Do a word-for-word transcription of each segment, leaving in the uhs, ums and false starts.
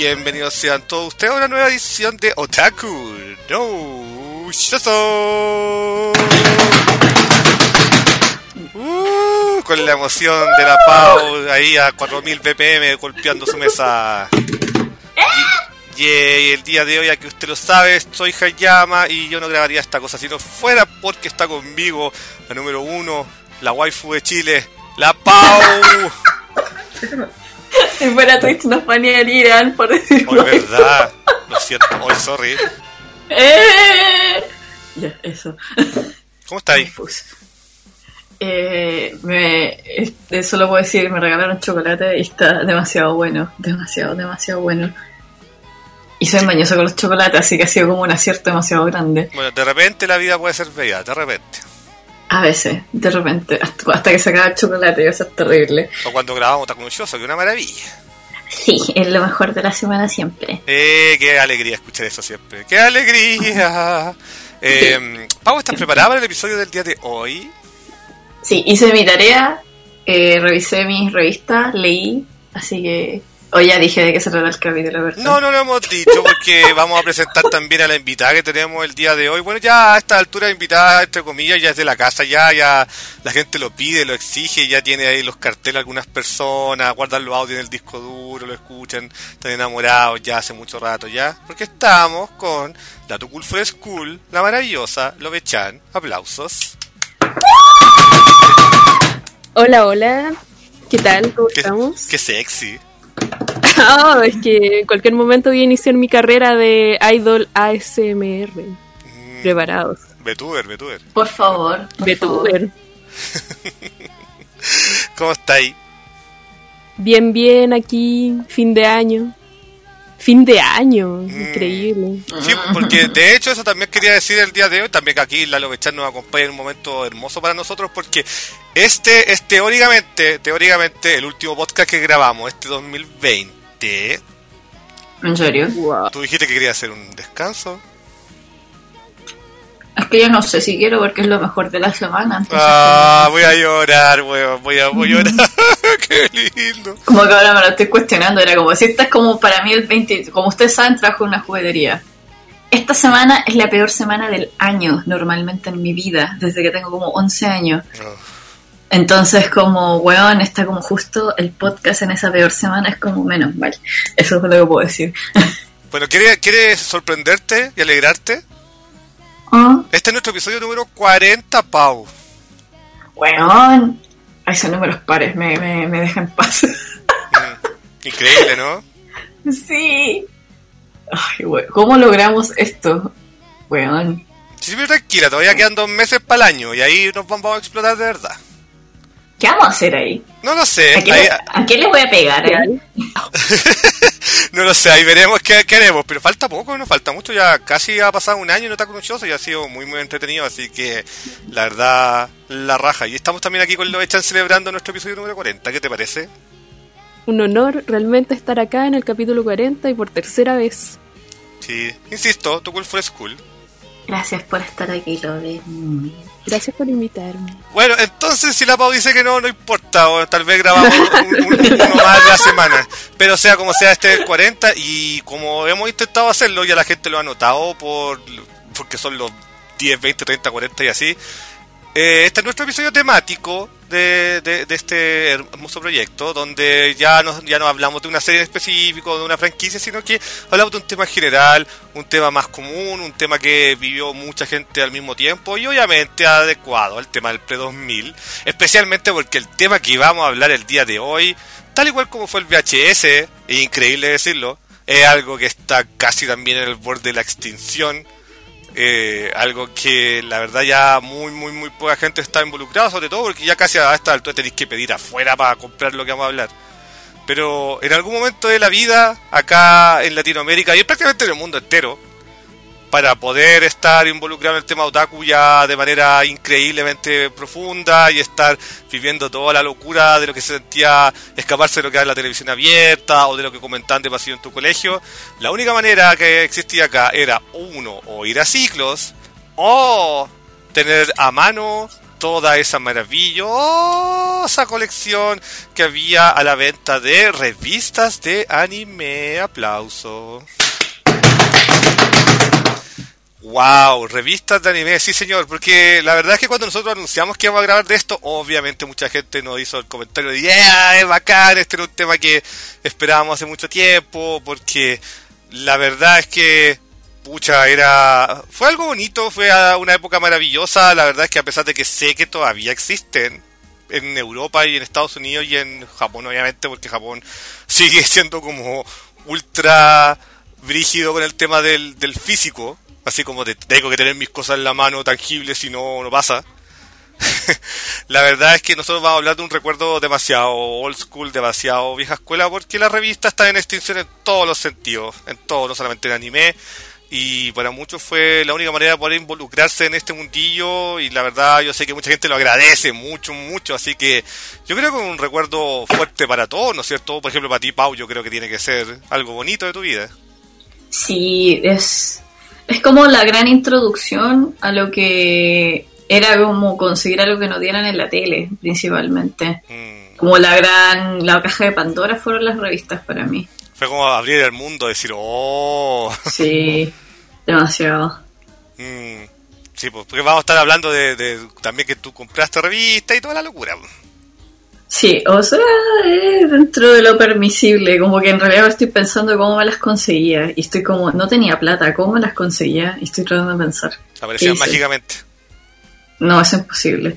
Bienvenidos sean todos ustedes a una nueva edición de Otaku no Shoujo. Uh, con la emoción de la Pau ahí a cuatro mil B P M golpeando su mesa. Y, y el día de hoy, a que usted lo sabe, soy Hayama y yo no grabaría esta cosa si no fuera porque está conmigo la número uno, la waifu de Chile, la Pau. Si fuera Twitch nos banearían por decirlo. Oh, es verdad, lo siento, oh, sorry. Eh, ya, eso. ¿Cómo está ahí? Eh, me, eh, solo puedo decir, me regalaron chocolate y está demasiado bueno, demasiado, demasiado bueno. Y soy mañoso con los chocolates, así que ha sido como un acierto demasiado grande. Bueno, de repente la vida puede ser bella, de repente. A veces, de repente, hasta, hasta que se acaba el chocolate, eso es terrible. O cuando grabamos Otaku no Shoujo, que una maravilla. Sí, es lo mejor de la semana siempre. Eh, qué alegría escuchar eso siempre. ¡Qué alegría! Eh, sí. Pau, ¿estás preparada para el episodio del día de hoy? Sí, hice mi tarea, eh, revisé mis revistas, leí, así que... O ya dije de qué se trata el capítulo, ¿verdad? No, no lo hemos dicho porque vamos a presentar también a la invitada que tenemos el día de hoy. Bueno, ya a esta altura invitada, entre comillas, ya es de la casa, ya ya la gente lo pide, lo exige, ya tiene ahí los carteles algunas personas, guardan los audios en el disco duro, lo escuchan, están enamorados ya hace mucho rato ya. Porque estamos con la Too Cool for School, la maravillosa Lobe-chan. Aplausos. Hola, hola. ¿Qué tal? ¿Cómo qué, estamos? Qué sexy. Oh, es que en cualquier momento voy a iniciar mi carrera de idol A S M R. Mm, Preparados. Vetuber, Vetuber. Por favor. Por Vetuber. Favor. ¿Cómo está ahí? Bien, bien, aquí, fin de año. Fin de año, mm. Increíble. Sí, porque de hecho eso también quería decir el día de hoy, también que aquí la Lobe-chan nos acompaña en un momento hermoso para nosotros, porque este es teóricamente, teóricamente el último podcast que grabamos, este dos mil veinte. ¿En serio? Wow. Tú dijiste que querías hacer un descanso. Es que yo no sé si quiero porque es lo mejor de la semana. Ah, voy a llorar, weón, voy a, voy a llorar. Qué lindo. Como que ahora me lo estoy cuestionando, era como si esta es como para mí el veinte, como ustedes saben, trabajo en una juguetería. Esta semana es la peor semana del año normalmente en mi vida, desde que tengo como once años. Oh. Entonces como, weón, está como justo el podcast en esa peor semana, es como menos mal. Eso es lo que puedo decir. Bueno, ¿quieres, ¿quieres sorprenderte y alegrarte? ¿Ah? Este es nuestro episodio número cuarenta, Pau. Weón. Ay, son números pares, me, me, me dejan en paz. Mm, increíble, ¿no? Sí. Ay, weón, ¿cómo logramos esto? Weón. Sí, pero tranquila, todavía quedan dos meses para el año y ahí nos vamos a explotar de verdad. ¿Qué vamos a hacer ahí? No lo sé. ¿A qué, ahí... le, ¿a qué le voy a pegar ahí? No lo sé, ahí veremos qué queremos, pero falta poco, no falta mucho, ya casi ha pasado un año y no está con un show y ha sido muy muy entretenido, así que la verdad, la raja. Y estamos también aquí con Lobe-chan celebrando nuestro episodio número cuarenta, ¿qué te parece? Un honor realmente estar acá en el capítulo cuarenta y por tercera vez. Sí, insisto, Too Cool for School. Gracias por estar aquí, Lobe. Gracias por invitarme. Bueno, entonces si la Pau dice que no, no importa, o tal vez grabamos un, un, uno más de la semana. Pero sea como sea, este es el cuarenta y como hemos intentado hacerlo, ya la gente lo ha notado por porque son los diez, veinte, treinta, cuarenta y así. Eh, este es nuestro episodio temático de, de, de este hermoso proyecto, donde ya no ya no hablamos de una serie en específico, de una franquicia, sino que hablamos de un tema general, un tema más común, un tema que vivió mucha gente al mismo tiempo y obviamente adecuado al tema del pre dos mil, especialmente porque el tema que vamos a hablar el día de hoy, tal igual como fue el V H S, es increíble decirlo, es algo que está casi también en el borde de la extinción. Eh, algo que la verdad ya muy muy muy poca gente está involucrada, sobre todo porque ya casi a esta altura tenéis que pedir afuera para comprar lo que vamos a hablar. Pero en algún momento de la vida, acá en Latinoamérica y prácticamente en el mundo entero, para poder estar involucrado en el tema otaku ya de manera increíblemente profunda y estar viviendo toda la locura de lo que se sentía escaparse de lo que era la televisión abierta o de lo que comentaban de pasillo en tu colegio, la única manera que existía acá era uno, o ir a ciclos, o tener a mano toda esa maravillosa colección que había a la venta de revistas de anime. Aplauso. Wow, revistas de anime, sí señor, porque la verdad es que cuando nosotros anunciamos que íbamos a grabar de esto, obviamente mucha gente nos hizo el comentario de yeah, es bacán, este era un tema que esperábamos hace mucho tiempo, porque la verdad es que pucha, era fue algo bonito, fue una época maravillosa. La verdad es que a pesar de que sé que todavía existen en Europa y en Estados Unidos y en Japón, obviamente, porque Japón sigue siendo como ultra brígido con el tema del, del físico, así como de, tengo que tener mis cosas en la mano tangibles, si no, no pasa. La verdad es que nosotros vamos a hablar de un recuerdo demasiado old school, demasiado vieja escuela, porque la revista está en extinción en todos los sentidos, en todo, no solamente en anime. Y para muchos fue la única manera de poder involucrarse en este mundillo. Y la verdad yo sé que mucha gente lo agradece mucho, mucho. Así que yo creo que es un recuerdo fuerte para todos, ¿no es cierto? Por ejemplo, para ti, Pau, yo creo que tiene que ser algo bonito de tu vida. Sí, es, es como la gran introducción a lo que era como conseguir algo que nos dieran en la tele, principalmente. Mm. Como la gran, la caja de Pandora fueron las revistas para mí. Fue como abrir el mundo, decir, oh. Sí, demasiado. Mm, sí, pues, porque vamos a estar hablando de, de también que tú compraste revista y toda la locura. Sí, o sea, eh, dentro de lo permisible, como que en realidad estoy pensando cómo me las conseguía. Y estoy como, no tenía plata, ¿cómo me las conseguía? Y estoy tratando de pensar. Aparecían mágicamente. No, es imposible.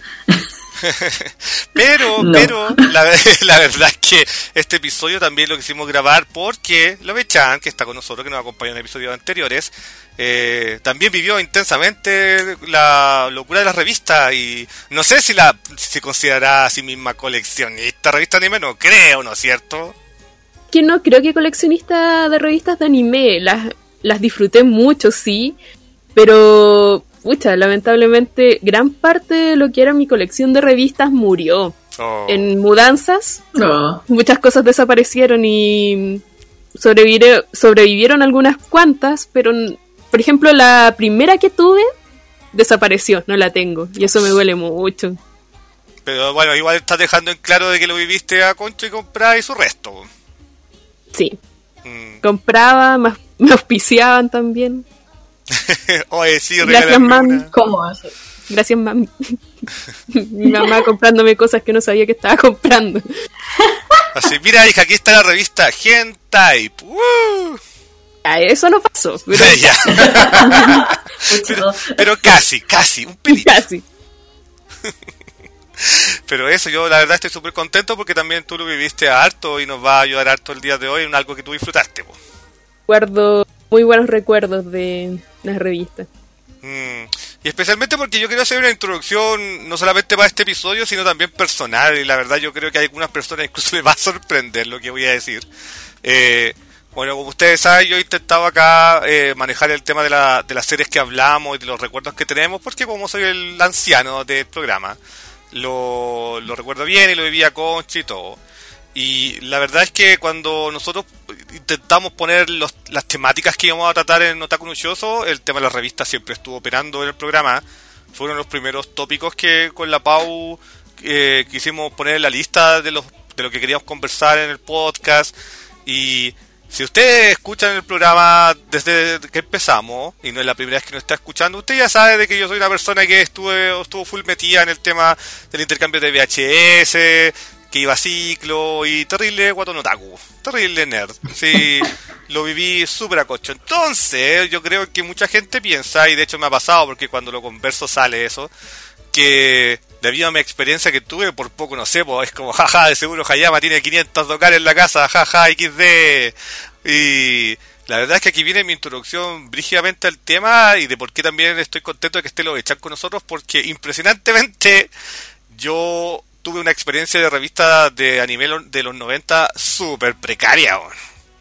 pero, no. pero, la, la verdad es que este episodio también lo quisimos grabar porque Lobe-chan, que está con nosotros, que nos acompañó en episodios anteriores, eh, también vivió intensamente la locura de las revistas y no sé si la si se considerará a sí misma coleccionista de revistas de anime, no creo, ¿no es cierto? Que no creo que coleccionista de revistas de anime, las, las disfruté mucho, sí, pero... Pucha, lamentablemente gran parte de lo que era mi colección de revistas murió. Oh. En mudanzas, oh. muchas cosas desaparecieron y sobrevivieron, sobrevivieron algunas cuantas, pero por ejemplo la primera que tuve desapareció, no la tengo y eso me duele mucho. Pero bueno, igual estás dejando en claro de que lo viviste a concho y comprar y su resto. Sí, mm. compraba, me, me auspiciaban también. Oye, sí, gracias, mami. ¿Cómo hace? Gracias, mami. Mi mamá comprándome cosas que no sabía que estaba comprando. Así, mira, hija, aquí está la revista Hentai. ¡Uh! Ah, eso no pasó. Pero, pero, pero casi, casi, un pelito. Casi. Pero eso, yo la verdad estoy súper contento porque también tú lo viviste harto y nos va a ayudar harto el día de hoy en algo que tú disfrutaste. Po. Guardo muy buenos recuerdos de las revistas. Mm, y especialmente porque yo quiero hacer una introducción no solamente para este episodio, sino también personal. Y la verdad yo creo que a algunas personas incluso les va a sorprender lo que voy a decir. Eh, bueno, como ustedes saben, yo he intentado acá eh, manejar el tema de, la, de las series que hablamos y de los recuerdos que tenemos, porque como soy el anciano del programa, lo, lo recuerdo bien y lo vivía con Conchi y todo. Y la verdad es que cuando nosotros intentamos poner los, las temáticas que íbamos a tratar en Otaku no Shoujo, el tema de las revistas siempre estuvo operando en el programa. Fueron los primeros tópicos que con la Pau eh, quisimos poner en la lista de, los, de lo que queríamos conversar en el podcast. Y si ustedes escuchan el programa desde que empezamos, y no es la primera vez que nos está escuchando, usted ya sabe de que yo soy una persona que estuve, estuvo full metida en el tema del intercambio de V H S, que iba a ciclo y terrible guatón otaku, terrible nerd. Sí, lo viví súper a cocho. Entonces, yo creo que mucha gente piensa, y de hecho me ha pasado porque cuando lo converso sale eso, que debido a mi experiencia que tuve, por poco no sé, pues es como, jaja, de seguro Hayama tiene quinientos dólares en la casa, jaja, equis de. Y la verdad es que aquí viene mi introducción brígidamente al tema y de por qué también estoy contento de que esté Lobe-chan con nosotros, porque impresionantemente yo tuve una experiencia de revista de anime de los noventa súper precaria, bueno.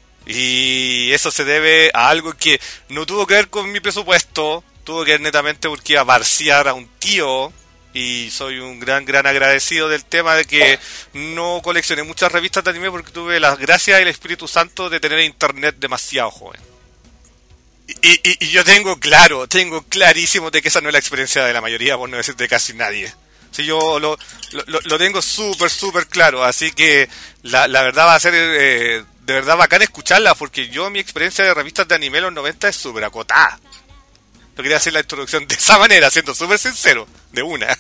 Y eso se debe a algo que no tuvo que ver con mi presupuesto, tuvo que ver netamente porque iba a barciar a un tío, y soy un gran, gran agradecido del tema de que no coleccioné muchas revistas de anime porque tuve la gracia y el Espíritu Santo de tener internet demasiado joven. Y, y, y yo tengo claro, tengo clarísimo de que esa no es la experiencia de la mayoría, por no decir de casi nadie. Sí, yo lo, lo, lo tengo súper, súper claro, así que la, la verdad va a ser eh, de verdad bacán escucharla, porque yo mi experiencia de revistas de anime en los noventa es súper acotada. Yo quería hacer la introducción de esa manera, siendo súper sincero, de una.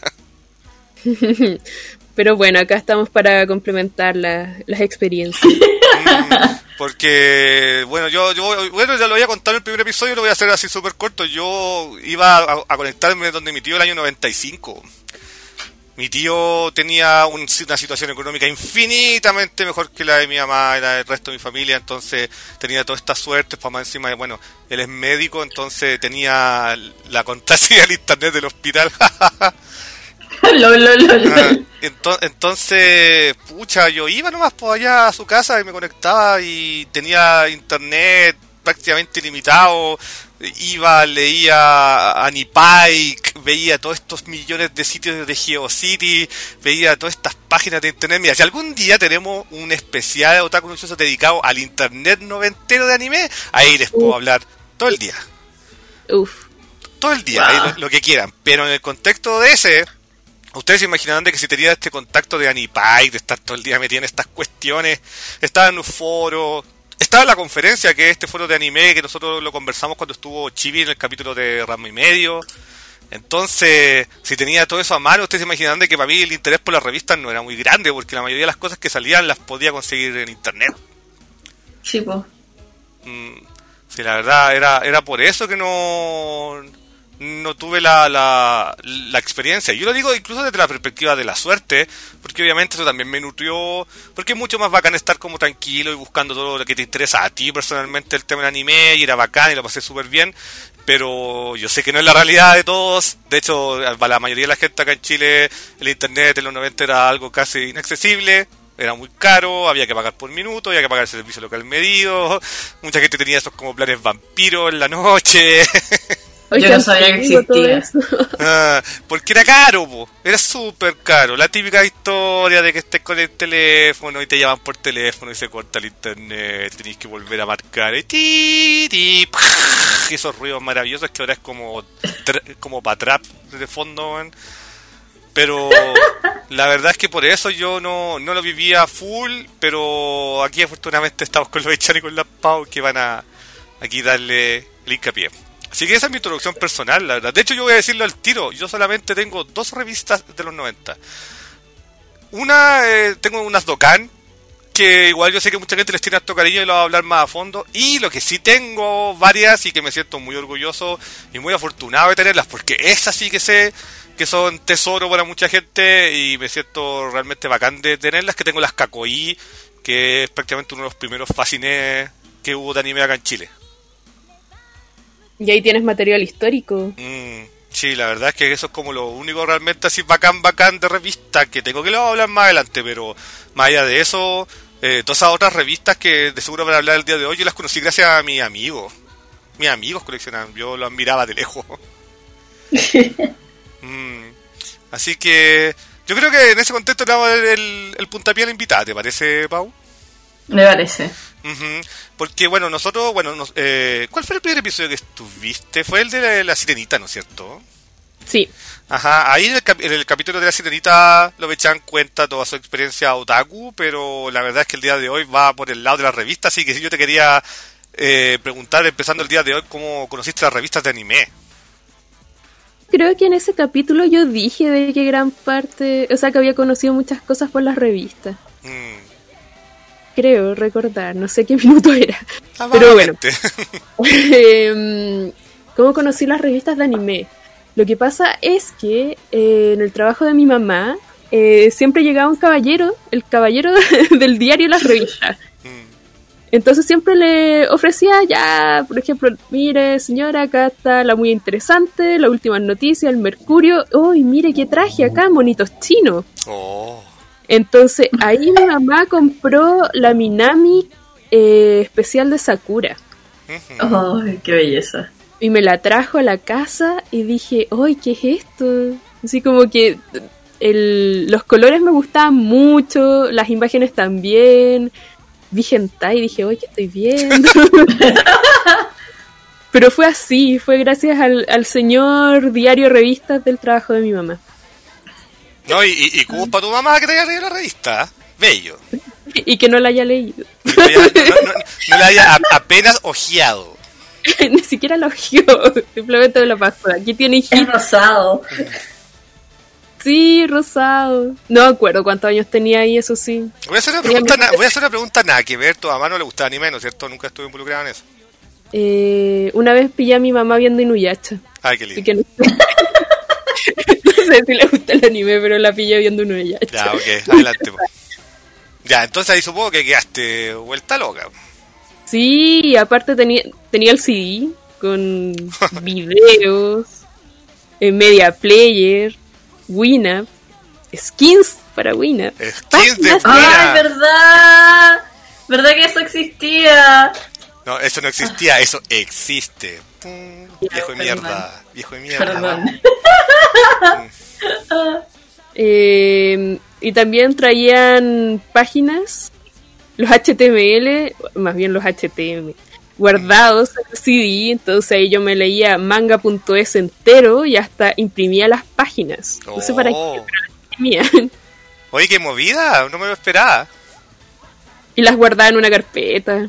Pero bueno, acá estamos para complementar la, las experiencias. Mm, porque, bueno, yo, yo bueno, ya lo había contado en el primer episodio, lo voy a hacer así súper corto. Yo iba a, a conectarme donde mi tío el año noventa y cinco. Mi tío tenía un, una situación económica infinitamente mejor que la de mi mamá y la del resto de mi familia, entonces tenía toda esta suerte, para más encima, bueno, él es médico, entonces tenía la contraseña del internet del hospital. Lol, lol, lol. Ah, ento- entonces, pucha, yo iba nomás por allá a su casa y me conectaba y tenía internet prácticamente ilimitado. Iba, leía Anipike, veía todos estos millones de sitios de GeoCity, veía todas estas páginas de internet. Mira, si algún día tenemos un especial de Otaku Noticioso dedicado al internet noventero de anime, ahí les puedo uh. hablar todo el día. Uf. Todo el día, Wow. ahí lo, lo que quieran. Pero en el contexto de ese, ustedes se imaginarán de que si tenía este contacto de Anipike, de estar todo el día metido en estas cuestiones, estaba en un foro, estaba en la conferencia, que es este foro de anime, que nosotros lo conversamos cuando estuvo Chibi en el capítulo de Ranma y Medio. Entonces, si tenía todo eso a mano, ustedes se imaginarán de que para mí el interés por las revistas no era muy grande, porque la mayoría de las cosas que salían las podía conseguir en internet. Sí, po. Mm, sí, la verdad, era, era por eso que no... no tuve la, la, la experiencia. Yo lo digo incluso desde la perspectiva de la suerte, porque obviamente eso también me nutrió, porque es mucho más bacán estar como tranquilo y buscando todo lo que te interesa a ti personalmente, el tema del anime, y era bacán y lo pasé súper bien, pero yo sé que no es la realidad de todos. De hecho, para la mayoría de la gente acá en Chile, el internet en los noventa era algo casi inaccesible. Era muy caro, había que pagar por minuto, había que pagar el servicio local medido, mucha gente tenía esos como planes vampiros en la noche. Yo no sabía que existía. Ah, porque era caro, po. Era súper caro. La típica historia de que estés con el teléfono y te llaman por teléfono y se corta el internet, tenés que volver a marcar y ti, ti, y esos ruidos maravillosos que ahora es como tra- como para trap de fondo, man. Pero la verdad es que por eso yo no, no lo vivía full, pero aquí afortunadamente estamos con los Echan y con las Pau que van a aquí darle el hincapié. Así que esa es mi introducción personal, la verdad. De hecho, yo voy a decirlo al tiro. Yo solamente tengo dos revistas de los noventa. Una, eh, tengo unas Dokkan, que igual yo sé que mucha gente les tiene harto cariño y lo voy a hablar más a fondo. Y lo que sí tengo varias y que me siento muy orgulloso y muy afortunado de tenerlas, porque esas sí que sé que son tesoro para mucha gente y me siento realmente bacán de tenerlas, que tengo las Kakoi, que es prácticamente uno de los primeros fascinés que hubo de anime acá en Chile. Y ahí tienes material histórico. Mm, sí, la verdad es que eso es como lo único realmente así bacán, bacán de revista que tengo, que lo voy a hablar más adelante, pero más allá de eso, eh, todas esas otras revistas que de seguro van a hablar el día de hoy, yo las conocí gracias a mis amigos. Mis amigos coleccionaban, yo los admiraba de lejos. mm, así que yo creo que en ese contexto le damos el, el, el puntapié a la invitada, ¿te parece, Pau? Me parece. Uh-huh. Porque bueno, nosotros, bueno, nos, eh, ¿cuál fue el primer episodio que estuviste? Fue el de la, la Sirenita, ¿no es cierto? Sí. Ajá, ahí en el, cap- en el capítulo de la Sirenita lo echan cuenta toda su experiencia otaku, pero la verdad es que el día de hoy va por el lado de la revista, así que sí, yo te quería eh, preguntar, empezando el día de hoy, ¿cómo conociste las revistas de anime? Creo que en ese capítulo yo dije de que gran parte, o sea, que había conocido muchas cosas por las revistas. Mm. Creo recordar, no sé qué minuto era. Ah, pero bueno. vagamente. eh, ¿Cómo conocí las revistas de anime? Lo que pasa es que eh, en el trabajo de mi mamá eh, siempre llegaba un caballero, el caballero del diario y las revistas. Entonces siempre le ofrecía ya, por ejemplo, mire señora, acá está la muy interesante, la última noticia, el Mercurio. ¡Uy, mire qué traje acá, monitos chinos! Oh. Entonces ahí mi mamá compró la Minami eh, especial de Sakura. ¡Oh, qué belleza! Y me la trajo a la casa y dije, ¡ay, qué es esto! Así como que el, los colores me gustaban mucho, las imágenes también. Vi hentai y dije, ¡ay, qué estoy viendo! Pero fue así, fue gracias al, al señor diario revistas del trabajo de mi mamá. No, y, y, y cubos para tu mamá que te haya leído la revista. Bello. Y que no la haya leído. No, haya, no, no, no la haya a, apenas ojeado. Ni siquiera la ojeó. Simplemente me la pasó. Aquí tiene Es hijito. rosado. Sí, rosado. No me acuerdo cuántos años tenía ahí, eso sí. Voy a hacer una pregunta, na, voy a hacer una pregunta nada que ver. Tu mamá no le gustaba anime, ¿no es cierto? Nunca estuve involucrado en eso. Eh, una vez pillé a mi mamá viendo Inuyasha. Ay, qué Así lindo. que no sé. No sé si le gusta el anime, pero la pillé viendo Inuyasha. Ya, ok, adelante. Po. Ya, entonces ahí supongo que quedaste vuelta loca. Sí, y aparte tenía, tenía el C D con videos, eh, Media Player, Winamp, skins para Winamp. Skins de Páginas- Winamp. ¡Ay, verdad! ¿Verdad que eso existía? No, eso no existía, eso existe. Pum, viejo de perdón. mierda, viejo de mierda. Perdón. Eh, y también traían páginas, los H T M L, más bien los H T M L, guardados en el C D, entonces ahí yo me leía manga.es entero y hasta imprimía las páginas. No sé para qué, Oh. pero las imprimía. Oye, qué movida, no me lo esperaba. Y las guardaba en una carpeta.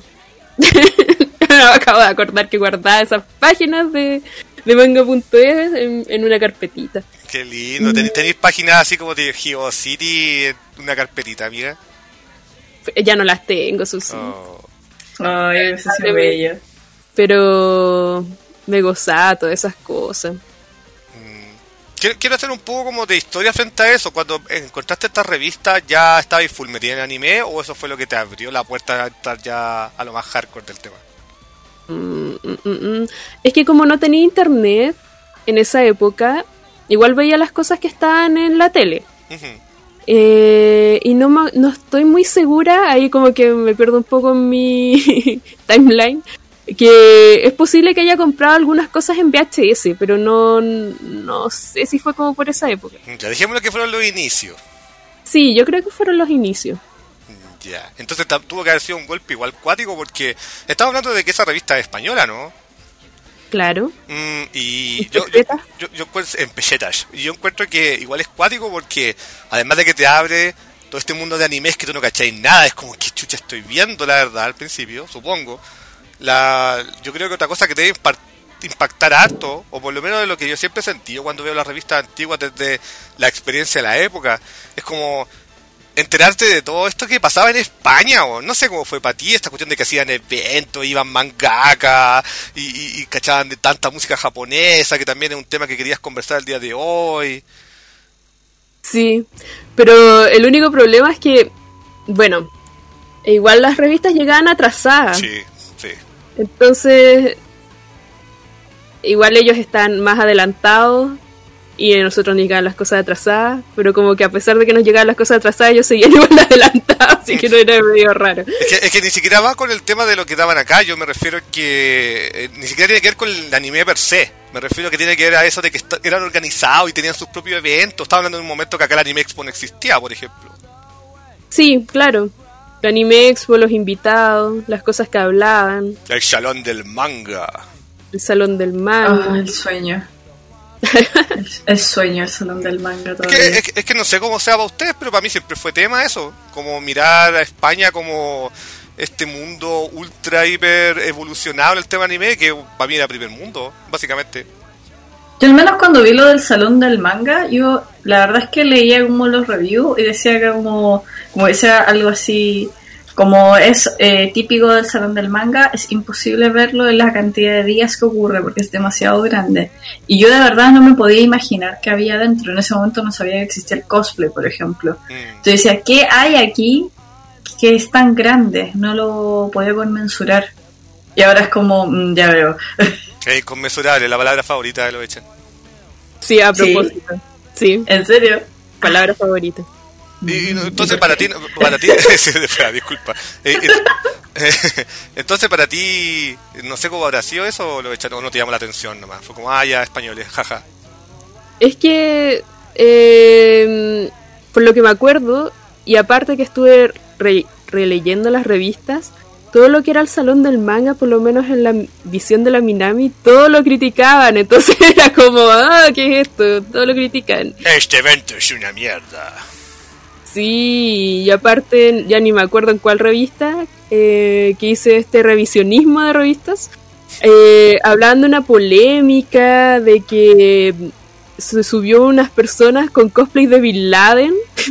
Acabo de acordar que guardaba esas páginas de, de manga.es en, en una carpetita. Qué lindo, ¿Ten, tenéis páginas así como de GeoCity en una carpetita, amiga. Ya no las tengo, eso sí. Oh. Ay, eso sí es bello. Pero me gozaba todas esas cosas. Quiero, quiero hacer un poco como de historia frente a eso. Cuando encontraste esta revista, ¿ya estabas full metida en anime o eso fue lo que te abrió la puerta a estar ya a lo más hardcore del tema? Mm, mm, mm, mm. Es que como no tenía internet en esa época, igual veía las cosas que estaban en la tele. Ujú. Eh, y no, ma- no estoy muy segura, ahí como que me pierdo un poco en mi timeline, que es posible que haya comprado algunas cosas en V H S, pero no, no sé si fue como por esa época. Ya dejémoslo que fueron los inicios. Sí, yo creo que fueron los inicios. Ya, entonces ta- tuvo que haber sido un golpe igual cuático porque estamos hablando de que esa revista es española, ¿no? Claro. Mm, y ¿En yo, yo, pesetas? yo, yo encuentro en pesetas. Y yo encuentro que igual es cuático porque además de que te abre todo este mundo de animes que tú no cacháis nada, es como que chucha estoy viendo, la verdad, al principio, supongo. La, yo creo que otra cosa que te debe impar- impactar harto, o por lo menos de lo que yo siempre he sentido cuando veo las revistas antiguas desde la experiencia de la época, es como enterarte de todo esto que pasaba en España, o no sé cómo fue para ti esta cuestión de que hacían eventos, iban mangaka y, y, y cachaban de tanta música japonesa, que también es un tema que querías conversar el día de hoy. Sí, pero el único problema es que, bueno, igual las revistas llegaban atrasadas. Sí, sí. Entonces, igual ellos están más adelantados y nosotros nos llegaban las cosas atrasadas, pero como que a pesar de que nos llegaban las cosas atrasadas, ellos seguían igual adelantados, así que no era medio raro. Es que, es que ni siquiera va con el tema de lo que daban acá, yo me refiero que eh, ni siquiera tiene que ver con el anime per se, me refiero que tiene que ver a eso de que est- eran organizados y tenían sus propios eventos. Estaba hablando de un momento que acá el Anime Expo no existía, por ejemplo. Sí, claro. El Anime Expo, los invitados, las cosas que hablaban, El salón del manga. el salón del manga. Ah, el sueño. el, el sueño, el salón del manga Es todavía. que, es, que- es que no sé cómo sea para ustedes, pero para mí siempre fue tema eso, como mirar a España como este mundo ultra hiper evolucionado en el tema anime, que para mí era primer mundo, básicamente. Yo al menos cuando vi lo del salón del manga, yo la verdad es que leía como los reviews y decía que como, como decía algo así, como es eh, típico del salón del manga, es imposible verlo en la cantidad de días que ocurre porque es demasiado grande. Y yo de verdad no me podía imaginar qué había dentro. En ese momento no sabía que existía el cosplay, por ejemplo. Mm. Entonces decía, ¿qué hay aquí que es tan grande? No lo podía conmensurar. Y ahora es como, mm, ya veo. Es inconmensurable, la palabra favorita de los Echen. Sí, a Sí. propósito. Sí, ¿En serio? palabra favorita. Y, y no, entonces para ti, para ti, sí, espera, disculpa. Eh, eh, eh, entonces para ti, no sé cómo habrá sido eso o lo echaron, o no te llamó la atención nomás. Fue como, ah, ya, españoles, jaja. Es que, eh, por lo que me acuerdo, y aparte que estuve re- releyendo las revistas, todo lo que era el salón del manga, por lo menos en la visión de la Minami, todo lo criticaban. Entonces era como, ah, ¿qué es esto? Todo lo critican. Este evento es una mierda. Sí, y aparte, ya ni me acuerdo en cuál revista, eh, que hice este revisionismo de revistas, eh, hablando de una polémica de que se subió unas personas con cosplay de Bin Laden.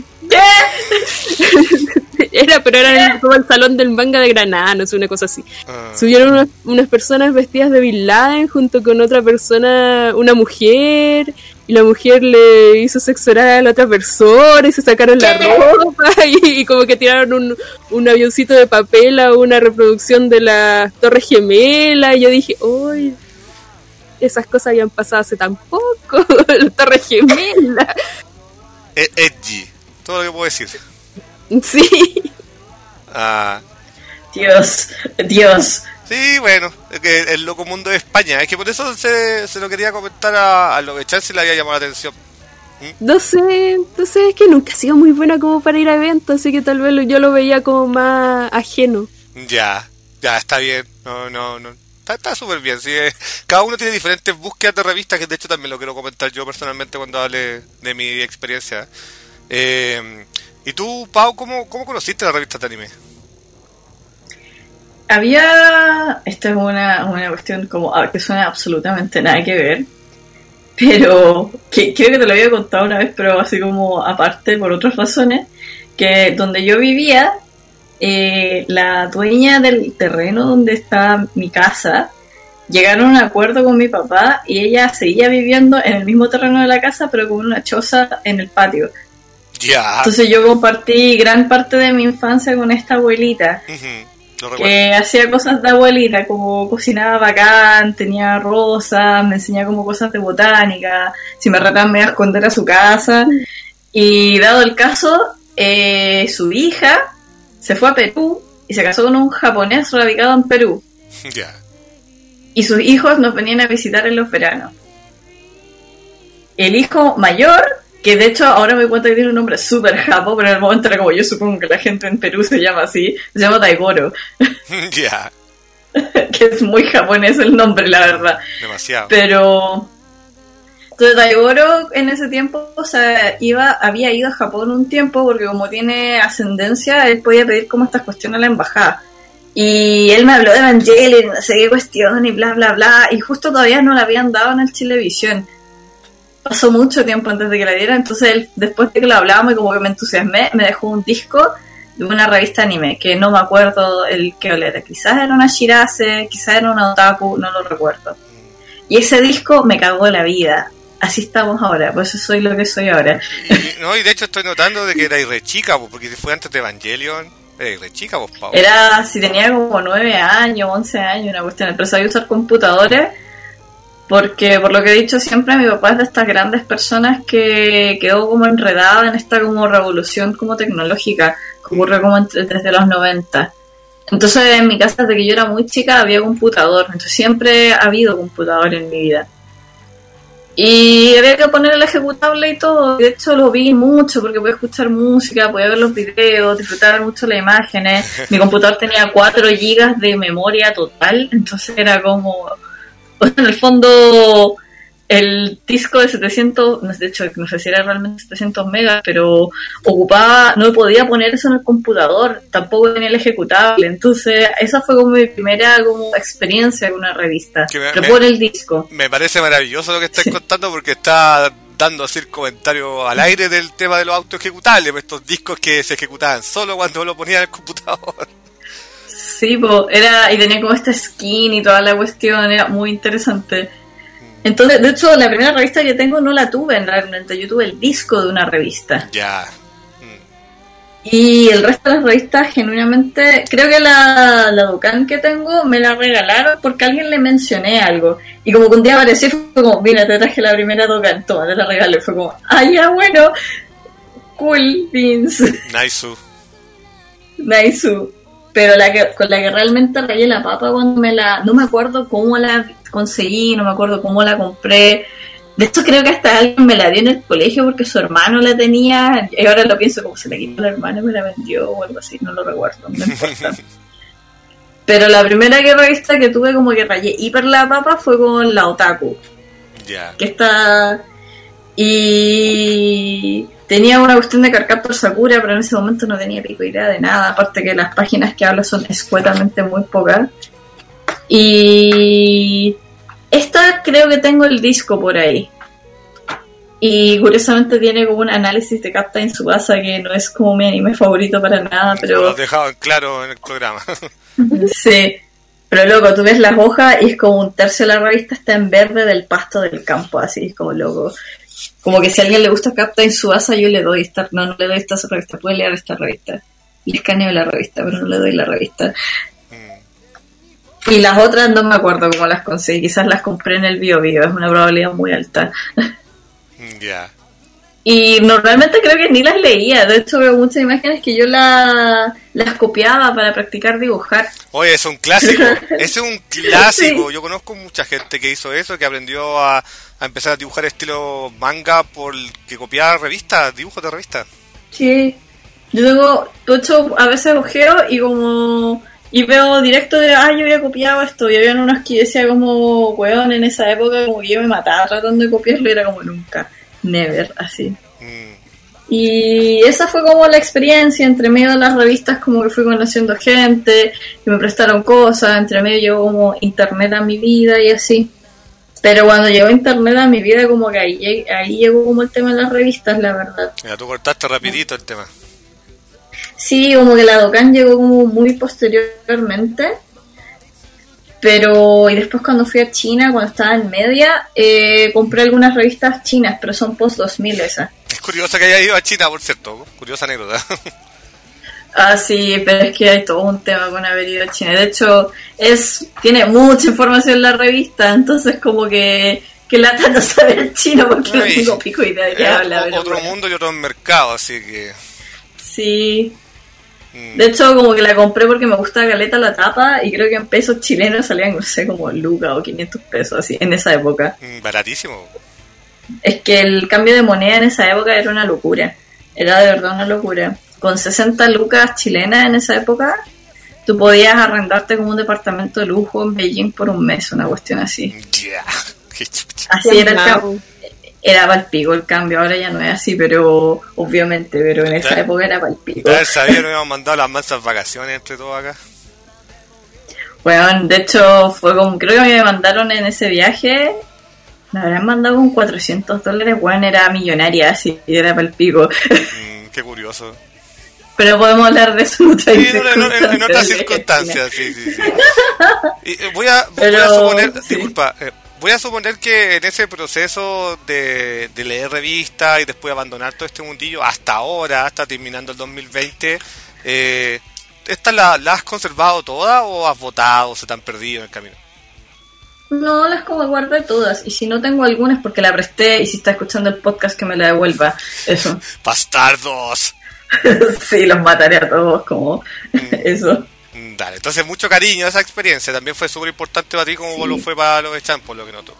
Era, pero era como el salón del manga de Granada, no sé, una cosa así. Uh. Subieron unas, unas personas vestidas de Bin Laden junto con otra persona, una mujer, y la mujer le hizo sexo oral a la otra persona y se sacaron la ropa y, y como que tiraron un, un avioncito de papel a una reproducción de las Torres Gemelas, y yo dije, uy, esas cosas habían pasado hace tan poco, las Torres Gemelas. Edgy, todo lo que puedo decir. Sí. Ah. Dios, Dios. Sí, bueno, es que el loco mundo de España, es que por eso se, se lo quería comentar a, a lo que Chan se le había llamado la atención. ¿Mm? No sé, no sé, es que nunca ha sido muy buena como para ir a eventos, así que tal vez yo lo veía como más ajeno. Ya, ya, está bien, no, no, no, está súper bien, sí, eh. Cada uno tiene diferentes búsquedas de revistas, que de hecho también lo quiero comentar yo personalmente cuando hable de mi experiencia. Eh... ¿Y tú, Pau, cómo, cómo conociste la revista de anime? Había... Esto es una, una cuestión como que suena absolutamente nada que ver, pero que, creo que te lo había contado una vez, pero así como aparte por otras razones, que donde yo vivía, eh, la dueña del terreno donde está mi casa, llegaron a un acuerdo con mi papá y ella seguía viviendo en el mismo terreno de la casa, pero con una choza en el patio. Yeah. Entonces yo compartí gran parte de mi infancia con esta abuelita, uh-huh. que hacía cosas de abuelita, como cocinaba bacán, tenía rosas, me enseñaba como cosas de botánica, si me retaban me iba a esconder a su casa, y dado el caso, eh, su hija se fue a Perú y se casó con un japonés radicado en Perú. Yeah. Y sus hijos nos venían a visitar en los veranos. El hijo mayor, que de hecho ahora me doy cuenta que tiene un nombre súper japo, pero en el momento era como, yo supongo que la gente en Perú se llama así, se llama Taigoro. Ya. Yeah. Que es muy japonés el nombre, la verdad. Demasiado. Pero... Entonces Taigoro en ese tiempo, o sea, iba, había ido a Japón un tiempo, porque como tiene ascendencia, él podía pedir como estas cuestiones a la embajada. Y él me habló de Evangelion, no sé qué cuestión, y bla, bla, bla, y justo todavía no la habían dado en el Chilevisión. Pasó mucho tiempo antes de que la diera, entonces él, después de que lo hablábamos y como que me entusiasmé, me dejó un disco de una revista anime, que no me acuerdo el que era, quizás era una Shirase, quizás era una Otaku, no lo recuerdo. Y ese disco me cagó la vida. Así estamos ahora, por eso soy lo que soy ahora. Y, no, y de hecho estoy notando de que era re chica, porque si fue antes de Evangelion, era re chica, vos, Pau. Era, si tenía como nueve años, once años, una cuestión. Empecé a usar computadores, porque por lo que he dicho siempre, mi papá es de estas grandes personas que quedó como enredada en esta como revolución como tecnológica, que ocurrió como entre, desde los noventa. Entonces en mi casa, desde que yo era muy chica, había computador, entonces siempre ha habido computador en mi vida. Y había que poner el ejecutable y todo. De hecho lo vi mucho porque podía escuchar música, podía ver los videos, disfrutar mucho las imágenes. Mi computador tenía cuatro gigas de memoria total, entonces era como... O sea, en el fondo el disco de setecientos, de hecho no sé si era realmente setecientos megas, pero ocupaba, no podía poner eso en el computador, tampoco tenía el ejecutable. Entonces esa fue como mi primera como experiencia con una revista, me, pero me, por el disco. Me parece maravilloso lo que estás sí. contando, porque está dando así el comentario al aire del tema de los autos ejecutables, estos discos que se ejecutaban solo cuando lo ponían en el computador. Sí, pues era, y tenía como esta skin y toda la cuestión, era muy interesante. Entonces, de hecho, la primera revista que tengo no la tuve realmente, yo tuve el disco de una revista. Ya. Mm. Y el resto de las revistas, genuinamente, creo que la, la Dokkan que tengo me la regalaron porque a alguien le mencioné algo. Y como que un día apareció, fue como, mira, te traje la primera Dokkan, toma, te la regalé. Fue como, ah, ya, bueno, cool beans. Naisu. Naisu. Pero la que, con la que realmente rayé la papa cuando me la... No me acuerdo cómo la conseguí, no me acuerdo cómo la compré. De hecho creo que hasta alguien me la dio en el colegio porque su hermano la tenía. Y ahora lo pienso como se la quitó la hermana y me la vendió o algo así, no lo recuerdo, no importa. Pero la primera que revista que tuve como que rayé hiper la papa fue con la Otaku. Ya. Yeah. Que está... Y... tenía una cuestión de Cardcaptor Sakura, pero en ese momento no tenía pico idea de nada. Aparte que las páginas que hablo son escuetamente muy pocas. Y... esta creo que tengo el disco por ahí. Y curiosamente tiene como un análisis de Captain Tsubasa que no es como mi anime favorito para nada, pero... lo has dejado en claro en el programa. Sí, pero loco, tú ves las hojas y es como un tercio de la revista está en verde del pasto del campo, así es como loco. Como que si a alguien le gusta Captain Tsubasa, yo le doy esta, no, no le doy esta revista, puede leer esta revista. Le escaneo la revista, pero no le doy la revista. Mm. Y las otras no me acuerdo cómo las conseguí, quizás las compré en el Bio Bio, es una probabilidad muy alta. Ya. Yeah. Y normalmente creo que ni las leía. De hecho, veo muchas imágenes que yo la, las copiaba para practicar dibujar. Oye, es un clásico. Ese es un clásico. Sí. Yo conozco mucha gente que hizo eso, que aprendió a, a empezar a dibujar estilo manga por que copiaba revistas, dibujos de revistas. Sí. Yo tengo, de hecho, a veces ojeo y como... y veo directo de, ah, yo había copiado esto. Y había unos que decía como, weón, en esa época como que yo me mataba tratando de copiarlo y era como nunca. Never, así. Mm. Y esa fue como la experiencia. Entre medio de las revistas como que fui conociendo gente que me prestaron cosas, entre medio llegó como internet a mi vida y así. Pero cuando llegó internet a mi vida como que ahí, ahí llegó como el tema de las revistas, la verdad. Ya, tú cortaste rapidito el tema. Sí, como que la Dokkan llegó como muy posteriormente. Pero, y después cuando fui a China, cuando estaba en media, eh, compré algunas revistas chinas, pero son post dos mil esas. Es curioso que haya ido a China, por cierto, curiosa anécdota. Ah, sí, pero es que hay todo un tema con haber ido a China. De hecho, es tiene mucha información la revista, entonces como que, que lata no saber chino porque no, no tengo pico idea de qué habla. Otro bueno. Mundo y otro mercado, así que... Sí... De hecho, como que la compré porque me gusta caleta la tapa y creo que en pesos chilenos salían, no sé, como lucas o quinientos pesos, así, en esa época. Baratísimo. Es que el cambio de moneda en esa época era una locura. Era de verdad una locura. Con sesenta lucas chilenas en esa época, tú podías arrendarte como un departamento de lujo en Beijing por un mes, una cuestión así. Yeah. Así era el cambio. Era palpico el cambio, ahora ya no es así, pero obviamente, pero en esa época era palpico. ¿Sabes? Sabía que nos habíamos mandado las mansas vacaciones entre todos acá. Bueno, de hecho, fue como, creo que me mandaron en ese viaje, me habrán mandado con cuatrocientos dólares, bueno, era millonaria, así, era palpico. Mm, qué curioso. Pero podemos hablar de eso en otras sí, circunstancias. En, en otras circunstancias, sí, sí, sí. Y, voy, a, voy pero, a suponer, sí. disculpa, eh, voy a suponer que en ese proceso de, de leer revistas y después abandonar todo este mundillo, hasta ahora, hasta terminando el dos mil veinte, eh, ¿estas la, la has conservado todas o has votado o se te han perdido en el camino? No, las como guardé todas. Y si no tengo algunas porque la presté y si está escuchando el podcast que me la devuelva. Eso. ¡Bastardos! Sí, los mataré a todos, como mm. eso. Dale, entonces mucho cariño a esa experiencia. También fue súper importante para ti como sí. Lo fue para los de Chan, por lo que noto.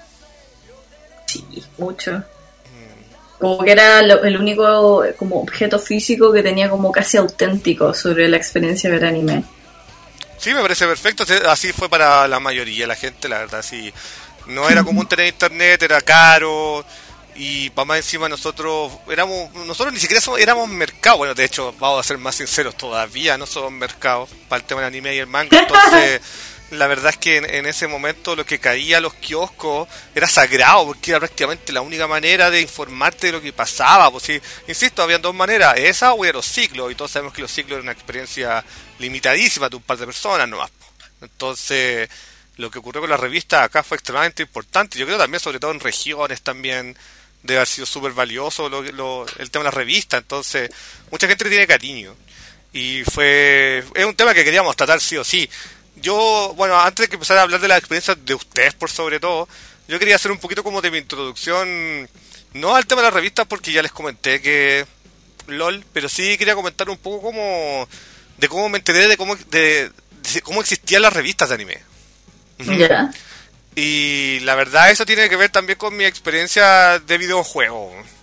Sí, mucho. Mm. Como que era lo, el único como objeto físico que tenía como casi auténtico sobre la experiencia de ver anime. Sí, me parece perfecto. Así fue para la mayoría de la gente, la verdad. Sí, no era común tener internet, era caro. Y para más encima nosotros éramos, nosotros ni siquiera somos, éramos mercado, bueno de hecho vamos a ser más sinceros, todavía no somos mercados para el tema del anime y el manga, entonces la verdad es que en, en ese momento lo que caía a los kioscos era sagrado, porque era prácticamente la única manera de informarte de lo que pasaba, pues sí, insisto, habían dos maneras, esa o era los ciclos, y todos sabemos que los ciclos eran una experiencia limitadísima de un par de personas nomás, entonces lo que ocurrió con las revistas acá fue extremadamente importante, yo creo también sobre todo en regiones también debe haber sido súper valioso lo, lo, el tema de las revistas, entonces mucha gente le tiene cariño y fue es un tema que queríamos tratar sí o sí. Yo, bueno, antes de que empezara a hablar de las experiencias de ustedes por sobre todo, yo quería hacer un poquito como de mi introducción, no al tema de las revistas porque ya les comenté que LOL, pero sí quería comentar un poco como de cómo me enteré de cómo de, de cómo existían las revistas de anime. Ya. Yeah. Y la verdad eso tiene que ver también con mi experiencia de videojuego.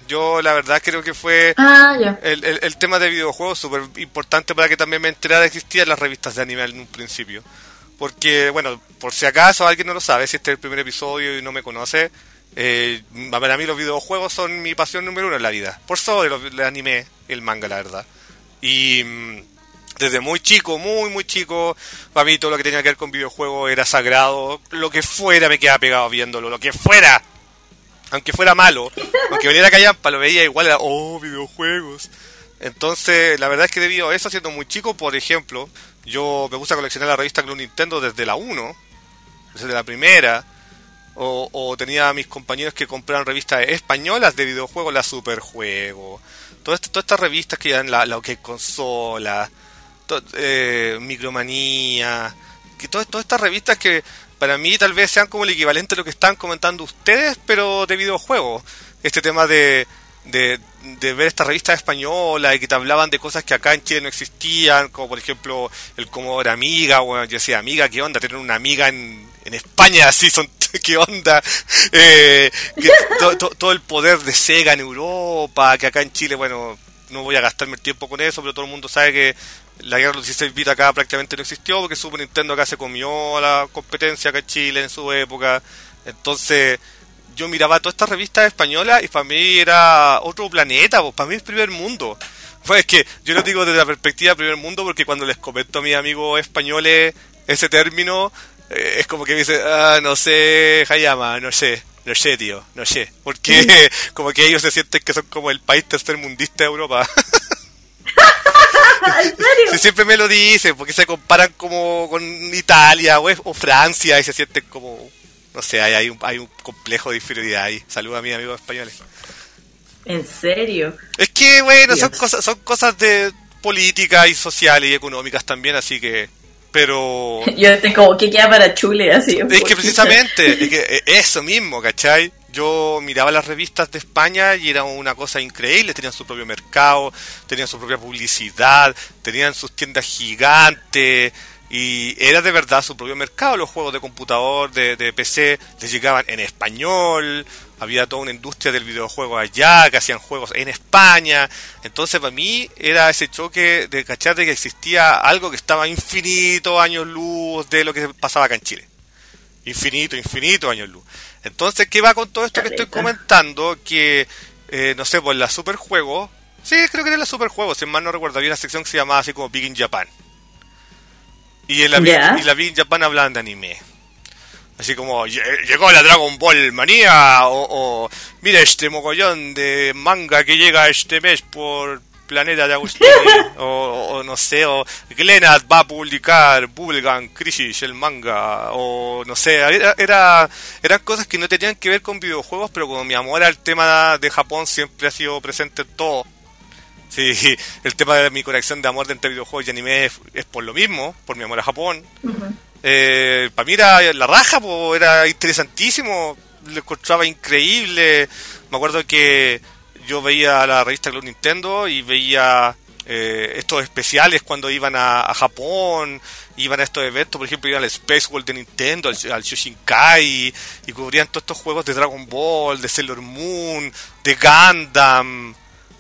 Yo la verdad creo que fue Ah, ya. el, el, el tema de videojuegos súper importante para que también me enterara que existían las revistas de anime en un principio. Porque, bueno, por si acaso alguien no lo sabe, si este es el primer episodio y no me conoce, eh, para mí los videojuegos son mi pasión número uno en la vida. Por sobre los, el anime y el manga, la verdad. Y mmm, desde muy chico, muy, muy chico, para mí todo lo que tenía que ver con videojuegos era sagrado. Lo que fuera me quedaba pegado viéndolo, lo que fuera. Aunque fuera malo, aunque viniera callampa, lo veía igual, era, oh, videojuegos. Entonces, la verdad es que debido a eso, siendo muy chico, por ejemplo, yo me gusta coleccionar la revista Club Nintendo desde la uno, desde la primera, o, o tenía a mis compañeros que compraban revistas españolas de videojuegos, la Superjuego, todas estas, todas estas revistas que dan la, la OK Consola, to, eh, Micromanía, que todas, todas estas revistas que para mí tal vez sean como el equivalente a lo que están comentando ustedes, pero de videojuegos. Este tema de, de, de ver estas revistas españolas y que te hablaban de cosas que acá en Chile no existían, como por ejemplo el Commodore Amiga. Bueno, yo decía, amiga, ¿qué onda? Tener una amiga en, en España, así son, ¿qué onda? Eh, que to, to, todo el poder de Sega en Europa, que acá en Chile, bueno, no voy a gastarme el tiempo con eso, pero todo el mundo sabe que la guerra de los dieciséis bits acá prácticamente no existió, porque Super Nintendo acá se comió a la competencia acá en Chile en su época. Entonces yo miraba todas estas revistas españolas y para mí era otro planeta, pues para mí es primer mundo. Pues es que yo lo digo desde la perspectiva de primer mundo, porque cuando les comento a mis amigos españoles ese término, eh, es como que me dicen, ah, no sé, Hayama, no sé. No sé, tío, no sé. Porque como que ellos se sienten que son como el país tercermundista de Europa. ¿En serio? Sí, siempre me lo dicen, porque se comparan como con Italia o, o Francia y se sienten como, no sé, hay, hay, un, hay un complejo de inferioridad ahí. Saludos a mis amigos españoles. ¿En serio? Es que, bueno, Dios. son cosas, son cosas de política y sociales y económicas también, así que... Pero... Yo tengo como que queda para chule, así. Es que precisamente, es que eso mismo, ¿cachai? Yo miraba las revistas de España y era una cosa increíble, tenían su propio mercado, tenían su propia publicidad, tenían sus tiendas gigantes y era de verdad su propio mercado. Los juegos de computador, de, de P C, les llegaban en español, había toda una industria del videojuego allá, que hacían juegos en España. Entonces para mí era ese choque de cachar de que existía algo que estaba infinito años luz de lo que pasaba acá en Chile. Infinito, infinito años luz. Entonces, ¿qué va con todo esto que estoy comentando? Que, eh, no sé, pues la Superjuego, sí, creo que era la Superjuego, si mal no recuerdo, había una sección que se llamaba así como Big in Japan. Y en la, Yeah. Big, y la Big in Japan hablaban de anime. Así como, llegó la Dragon Ball manía, o, o mira este mogollón de manga que llega este mes por Planeta de Agustín, o, o no sé, o Glenad va a publicar Bubblegum Crisis, el manga, o no sé, era, era eran cosas que no tenían que ver con videojuegos, pero como mi amor al tema de Japón siempre ha sido presente en todo. Sí, el tema de mi conexión de amor de entre videojuegos y anime es, es por lo mismo, por mi amor a Japón. Uh-huh. Eh, para mí era la raja, pues, era interesantísimo, lo encontraba increíble. Me acuerdo que yo veía la revista Club Nintendo y veía eh, estos especiales cuando iban a, a Japón, iban a estos eventos, por ejemplo, iban al Space World de Nintendo, al, al Shoshinkai, y, y cubrían todos estos juegos de Dragon Ball, de Sailor Moon, de Gundam.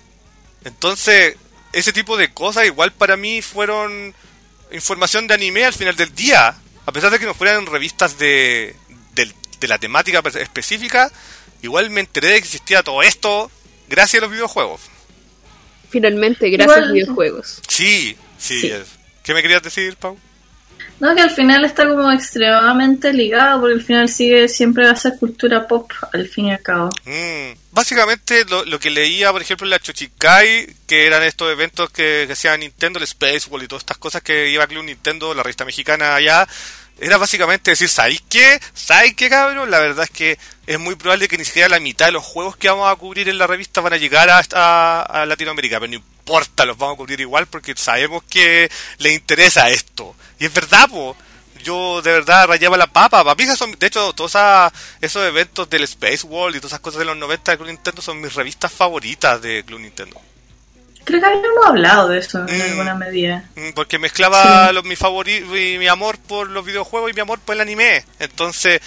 Entonces, ese tipo de cosas igual para mí fueron información de anime al final del día. A pesar de que no fueran revistas de, de, de la temática específica, igual me enteré de que existía todo esto gracias a los videojuegos. Finalmente, gracias igual, a videojuegos. Sí, sí, sí. Es. ¿Qué me querías decir, Pau? No, que al final está como extremadamente ligado, porque al final sigue, siempre va a ser cultura pop, al fin y al cabo. Mm, básicamente lo, lo que leía, por ejemplo, en la Chochikai, que eran estos eventos que, que hacía Nintendo, el Space World y todas estas cosas que iba a Club Nintendo, la revista mexicana allá, era básicamente decir, ¿sabéis qué? ¿Sabéis qué, cabrón? La verdad es que es muy probable que ni siquiera la mitad de los juegos que vamos a cubrir en la revista van a llegar a, a, a Latinoamérica, pero no importa, los vamos a cubrir igual porque sabemos que les interesa esto. Y es verdad, po. Yo de verdad rayaba la papa. Para mí son, de hecho, todos esa, esos eventos del Space World y todas esas cosas de los noventa de Club Nintendo son mis revistas favoritas de Club Nintendo. Creo que habíamos hablado de eso en mm, alguna medida. Porque mezclaba sí. los, mi, favori- mi, mi amor por los videojuegos y mi amor por el anime. Entonces,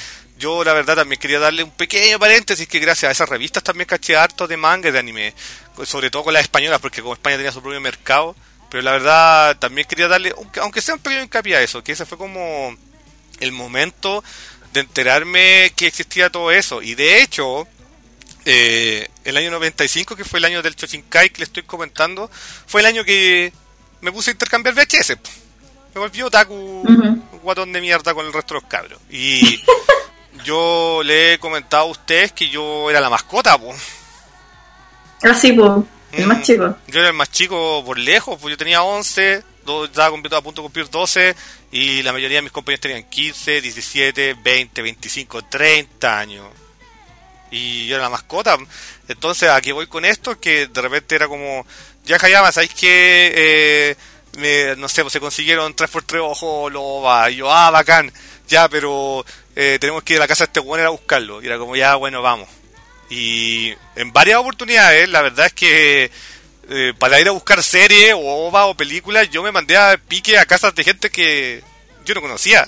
yo la verdad también quería darle un pequeño paréntesis que gracias a esas revistas también caché harto de manga y de anime, sobre todo con las españolas, porque como España tenía su propio mercado, pero la verdad también quería darle, aunque sea un pequeño hincapié a eso, que ese fue como el momento de enterarme que existía todo eso. Y de hecho, eh, el año noventa y cinco, que fue el año del Choshinkai que le estoy comentando, fue el año que me puse a intercambiar V H S. Me volvió otaku, uh-huh. guatón de mierda con el resto de los cabros. Y yo le he comentado a ustedes que yo era la mascota, po. Ah, sí, po. El mm, más chico. Yo era el más chico por lejos, pues yo tenía once, do, estaba a punto de cumplir doce, y la mayoría de mis compañeros tenían quince, diecisiete, veinte, veinticinco, treinta años. Y yo era la mascota. Entonces, aquí voy con esto, que de repente era como, ya Hayama, ¿sabéis qué? Eh... Me, no sé, pues se consiguieron tres por tres ojos loba, y yo, ah, bacán, ya, pero eh, tenemos que ir a la casa de este weón a buscarlo, y era como, ya, bueno, vamos. Y en varias oportunidades, la verdad es que eh, para ir a buscar series o ova o películas, yo me mandé a pique a casas de gente que yo no conocía.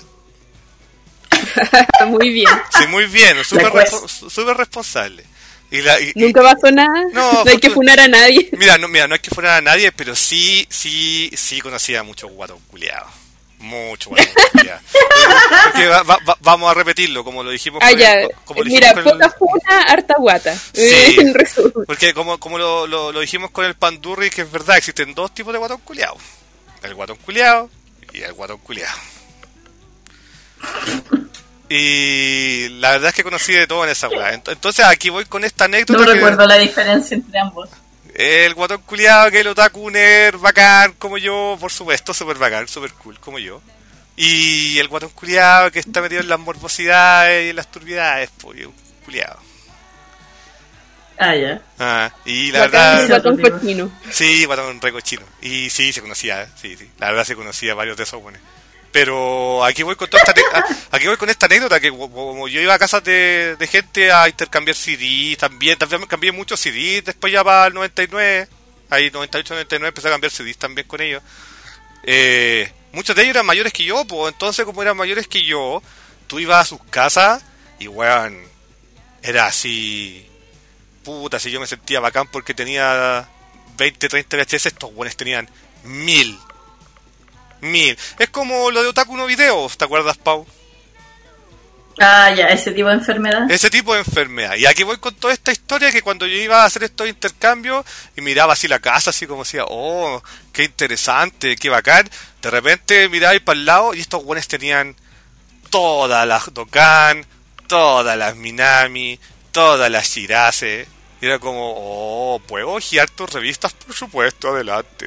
Muy bien. Sí, muy bien, súper respo- súper responsable. Y la, y, Nunca pasó nada, no, no hay que funar a nadie. Mira, no, mira, no hay que funar a nadie, pero sí, sí, sí conocía a muchos guatos culiados. Muchos guatos culiados. Porque va, va, va, vamos a repetirlo, como lo dijimos ah, con ya. el, como lo Mira, dijimos poca con el... funa, harta guata. Sí, porque como, como lo, lo, lo dijimos con el Pandurri, que es verdad, existen dos tipos de guatón culiados. El guatón culiado y el guatón culiado. Y la verdad es que conocí de todo en esa weá. Entonces aquí voy con esta anécdota. No que recuerdo la diferencia entre ambos. El guatón culiado, que el otaku nerd bacán como yo, por supuesto, super bacán, super cool como yo. Y el guatón culiado que está metido en las morbosidades y en las turbidades, pues, culiado. Ah, ya. Ah, y la bacán, verdad... guatón cochino. Sí, guatón re cochino. Y sí, se conocía, ¿eh? sí, sí. La verdad se conocía varios de esos buenos. Pero aquí voy con toda esta aquí voy con esta anécdota, que como yo iba a casas de, de gente a intercambiar C Ds, también, también cambié muchos C Ds, después ya para el noventa y nueve, ahí noventa y ocho, noventa y nueve empecé a cambiar C Ds también con ellos. Eh, muchos de ellos eran mayores que yo, pues entonces como eran mayores que yo, tú ibas a sus casas y weón, era así, puta, si yo me sentía bacán porque tenía veinte, treinta V H S, estos weones tenían mil. Mil. Es como lo de Otaku no Video, ¿te acuerdas, Pau? Ah, ya, ese tipo de enfermedad. Ese tipo de enfermedad. Y aquí voy con toda esta historia, que cuando yo iba a hacer estos intercambios y miraba así la casa, así como decía, oh, qué interesante, qué bacán. De repente miraba ahí para el lado y estos güeyes tenían todas las Dokkan, todas las Minami, todas las Shirase. Y era como, oh, puedo hojear tus revistas, por supuesto, adelante.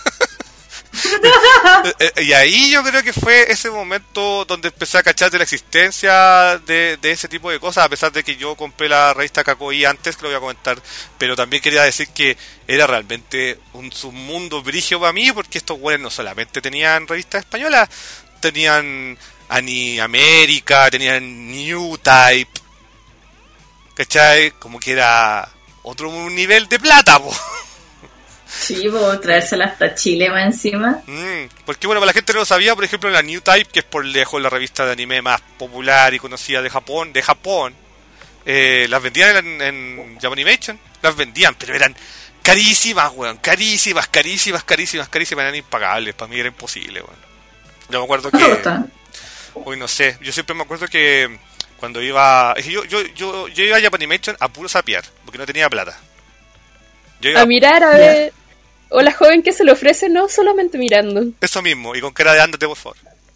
Y ahí yo creo que fue ese momento donde empecé a cachar de la existencia de, de ese tipo de cosas, a pesar de que yo compré la revista Kakoi antes, que lo voy a comentar, pero también quería decir que era realmente un submundo brigio para mí, porque estos güeyes no solamente tenían revistas españolas, tenían Ani América, tenían New Type, ¿cachai? Como que era otro nivel de plata, po. Sí, puedo traérsela hasta Chile más encima. Mm, porque bueno, para la gente que no lo sabía, por ejemplo, la New Type, que es por lejos la revista de anime más popular y conocida de Japón, de Japón, eh, las vendían en, en Japanimation, las vendían, pero eran carísimas, weón, carísimas, carísimas, carísimas, carísimas, eran impagables, para mí era imposible, weón. Yo me acuerdo que, uy, no sé, yo siempre me acuerdo que cuando iba, yo, yo, yo, yo iba a Japanimation a puro sapear, porque no tenía plata. Yo iba a mirar, a ver... O la joven que se le ofrece, no solamente mirando. Eso mismo, y con cara de ándate, por favor.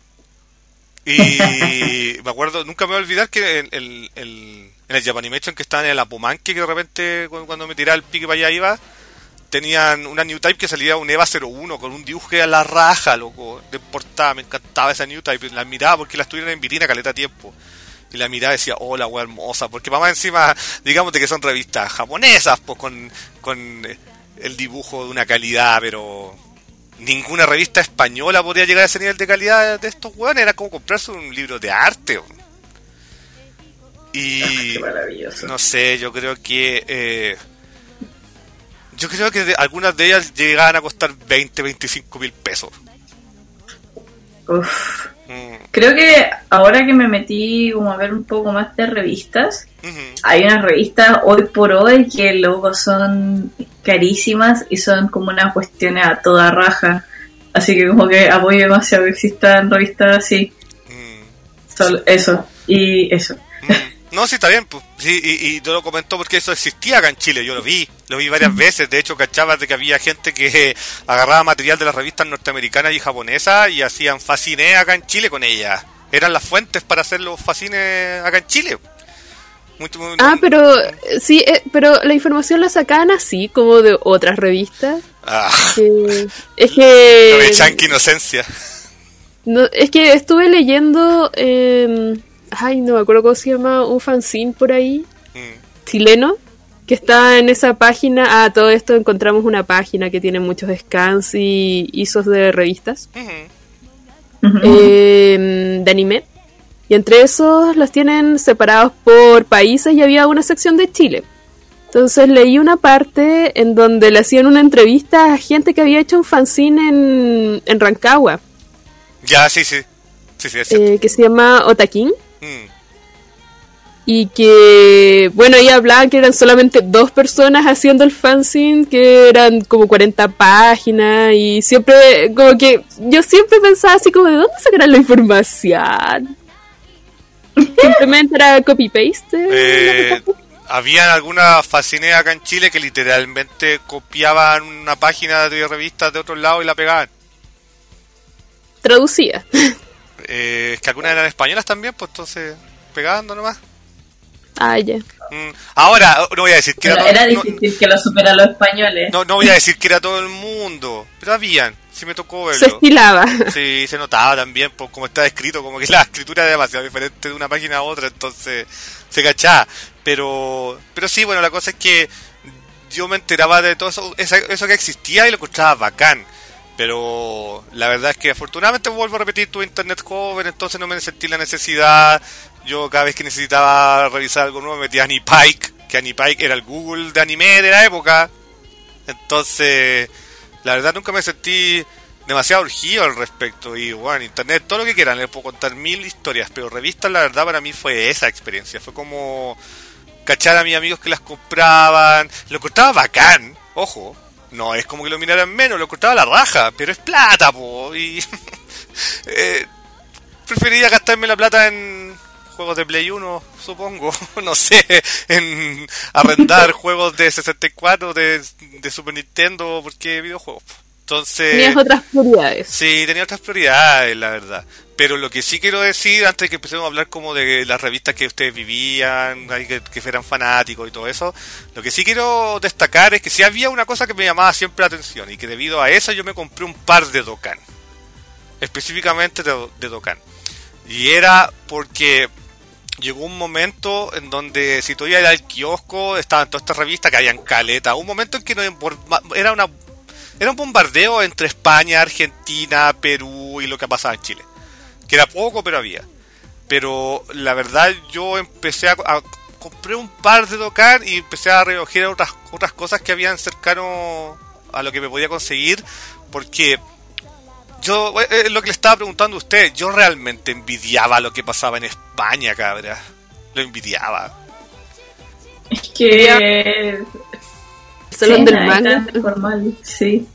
Y me acuerdo, nunca me voy a olvidar que el, el, el, en el Japanimation, que estaban en el Apumanque, que de repente cuando me tiraba el pique para allá iba, tenían una New Type que salía un Eva cero uno con un dibujo a la raja, loco, de portada. Me encantaba esa New Type, la miraba porque la estuvieron en vitrina caleta tiempo. Y la miraba y decía, oh, la wea hermosa, porque para más encima, digamos de que son revistas japonesas, pues con... con el dibujo de una calidad, pero ninguna revista española podría llegar a ese nivel de calidad de estos weones. Era como comprarse un libro de arte. Y oh, qué maravilloso. No sé, yo creo que eh, yo creo que de, algunas de ellas llegaban a costar veinte, veinticinco mil pesos. Uf, mm. Creo que ahora que me metí como a ver un poco más de revistas, uh-huh. hay unas revistas hoy por hoy que luego son carísimas y son como unas cuestiones a toda raja. Así que como que apoyo demasiado que existan revistas así. Mm. Solo eso. Y eso. Mm. No, sí, está bien. Pues. Sí, y, y yo lo comento porque eso existía acá en Chile. Yo lo vi. Lo vi varias veces. De hecho, cachaba de que había gente que agarraba material de las revistas norteamericanas y japonesas y hacían fanzines acá en Chile con ellas. Eran las fuentes para hacer los fanzines acá en Chile. Muy, muy, ah, pero sí, eh, pero la información la sacaban así, como de otras revistas. Ah. Que, es que... No me echan que inocencia. No, es que estuve leyendo... Eh, ay, no me acuerdo cómo se llama, un fanzine por ahí, mm. chileno, que está en esa página. Ah, todo esto encontramos una página que tiene muchos scans y isos de revistas. Uh-huh. Uh-huh. Eh, de anime. Y entre esos los tienen separados por países y había una sección de Chile. Entonces leí una parte en donde le hacían una entrevista a gente que había hecho un fanzine en, en Rancagua. Ya, sí, sí. sí, sí es eh, que se llama Otakin. Mm. Y que, bueno, ahí hablaban que eran solamente dos personas haciendo el fanzine, que eran como cuarenta páginas, y siempre, como que, yo siempre pensaba así como, ¿de dónde sacarán la información? Simplemente era copy-paste. Eh, habían algunas fanzines acá en Chile que literalmente copiaban una página de revistas de otro lado y la pegaban. Traducía. Eh, es que algunas eran españolas también, pues entonces pegando nomás. Ah, ya. Mm, ahora, no voy a decir que era, era todo, difícil no, que lo superaran los españoles. No, no voy a decir que era todo el mundo, pero habían, sí me tocó verlo. Se estilaba. Sí, se notaba también, por como está escrito, como que la escritura era demasiado diferente de una página a otra, entonces se cachaba. Pero, pero sí, bueno, la cosa es que yo me enteraba de todo eso, eso, eso que existía y lo encontraba bacán. Pero la verdad es que afortunadamente, vuelvo a repetir, tuve internet joven, entonces no me sentí la necesidad. Yo cada vez que necesitaba revisar algo nuevo me metía a AniPike, que AniPike era el Google de anime de la época. Entonces, la verdad nunca me sentí demasiado urgido al respecto. Y bueno, internet, todo lo que quieran, les puedo contar mil historias, pero revistas, la verdad para mí fue esa experiencia. Fue como cachar a mis amigos que las compraban. Lo encontraba bacán, ojo. No es como que lo miraran menos, lo cortaba la raja, pero es plata, po. Y eh, preferiría gastarme la plata en juegos de Play uno, supongo. No sé, en arrendar juegos de sesenta y cuatro, de, de Super Nintendo, porque videojuegos. Entonces, tenías otras prioridades. Sí, tenía otras prioridades, la verdad. Pero lo que sí quiero decir, antes de que empecemos a hablar como de las revistas que ustedes vivían, que, que eran fanáticos y todo eso, lo que sí quiero destacar es que sí había una cosa que me llamaba siempre la atención, y que debido a eso yo me compré un par de Dokkan, específicamente de, de Dokkan. Y era porque llegó un momento en donde si tú ibas al kiosco, estaban todas estas revistas que habían caleta. Un momento en que no, era una era un bombardeo entre España, Argentina, Perú y lo que pasaba en Chile. Que era poco, pero había. Pero la verdad yo empecé a, a compré un par de Dokkan y empecé a recoger otras otras cosas que habían cercano a lo que me podía conseguir, porque yo, es lo que le estaba preguntando a usted, yo realmente envidiaba lo que pasaba en España, cabra. Lo envidiaba. Es que salón del manga formal, sí.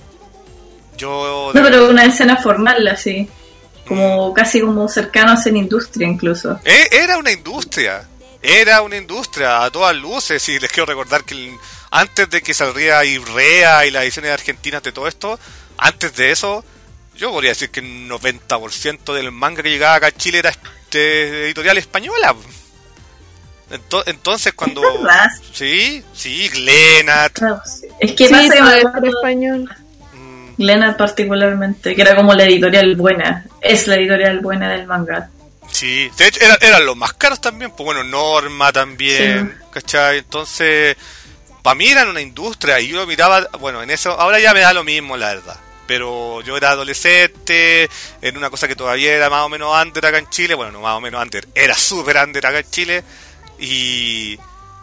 Yo no, pero una escena formal así. Como casi como cercanos en industria incluso. Eh, era una industria, era una industria a todas luces. Y les quiero recordar que el, antes de que saldría Ibrea y las ediciones argentinas de todo esto, antes de eso, yo podría decir que el noventa por ciento del manga que llegaba acá a Chile era de editorial española. Ento, entonces cuando... ¿Es verdad? Sí, sí, Glenat. Claro, sí. Es que sí, pasa que me acuerdo español. Glenat particularmente, que era como la editorial buena, es la editorial buena del manga. Sí, de hecho eran, eran los más caros también, pues bueno, Norma también, sí. ¿Cachai? Entonces, para mí eran una industria y yo lo miraba, bueno, en eso, ahora ya me da lo mismo, la verdad. Pero yo era adolescente, en una cosa que todavía era más o menos under acá en Chile, bueno, no más o menos under, era súper under acá en Chile, y...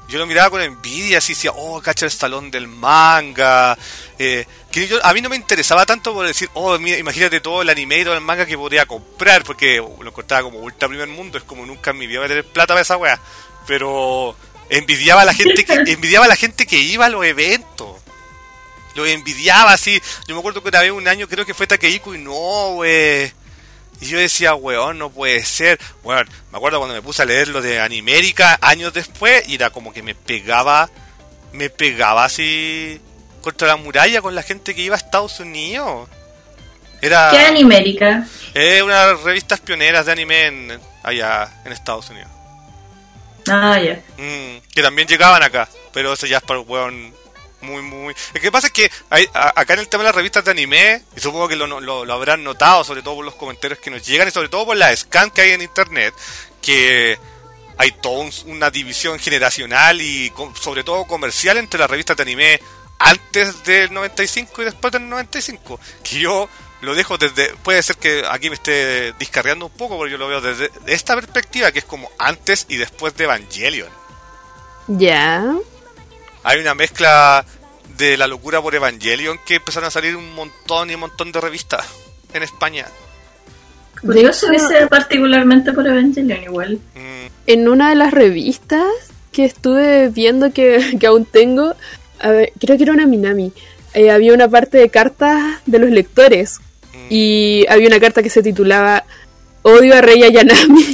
Yo lo miraba con envidia, así decía, oh, cacha el salón del manga. Eh, que yo, a mí no me interesaba tanto por decir, oh, mira, imagínate todo el anime y todo el manga que podría comprar, porque lo encontraba como ultra primer mundo, es como nunca en mi vida voy a tener plata para esa wea. Pero envidiaba a la gente que, envidiaba a la gente que iba a los eventos. Lo envidiaba así. Yo me acuerdo que una vez un año creo que fue Takehiko y no, wey. Y yo decía, weón, no puede ser. Weón, me acuerdo cuando me puse a leer lo de Animérica años después y era como que me pegaba, me pegaba así contra la muralla con la gente que iba a Estados Unidos. Era, ¿qué Animérica? Es una de las revistas pioneras de anime en, allá en Estados Unidos. Ah, ya. Mm, que también llegaban acá, pero eso ya es para el weón. Muy, muy... Lo que pasa es que hay, a, acá en el tema de las revistas de anime, y supongo que lo, lo, lo habrán notado, sobre todo por los comentarios que nos llegan, y sobre todo por la scan que hay en internet, que hay toda un, una división generacional y con, sobre todo comercial entre las revistas de anime antes del noventa y cinco y después del noventa y cinco, que yo lo dejo desde... Puede ser que aquí me esté discarreando un poco, pero yo lo veo desde esta perspectiva, que es como antes y después de Evangelion. Ya... Hay una mezcla de la locura por Evangelion que empezaron a salir un montón y un montón de revistas en España. Curioso que sea particularmente por Evangelion igual. Mm. En una de las revistas que estuve viendo que, que aún tengo, a ver, creo que era una Minami, eh, había una parte de cartas de los lectores mm. y había una carta que se titulaba Odio a Rei Ayanami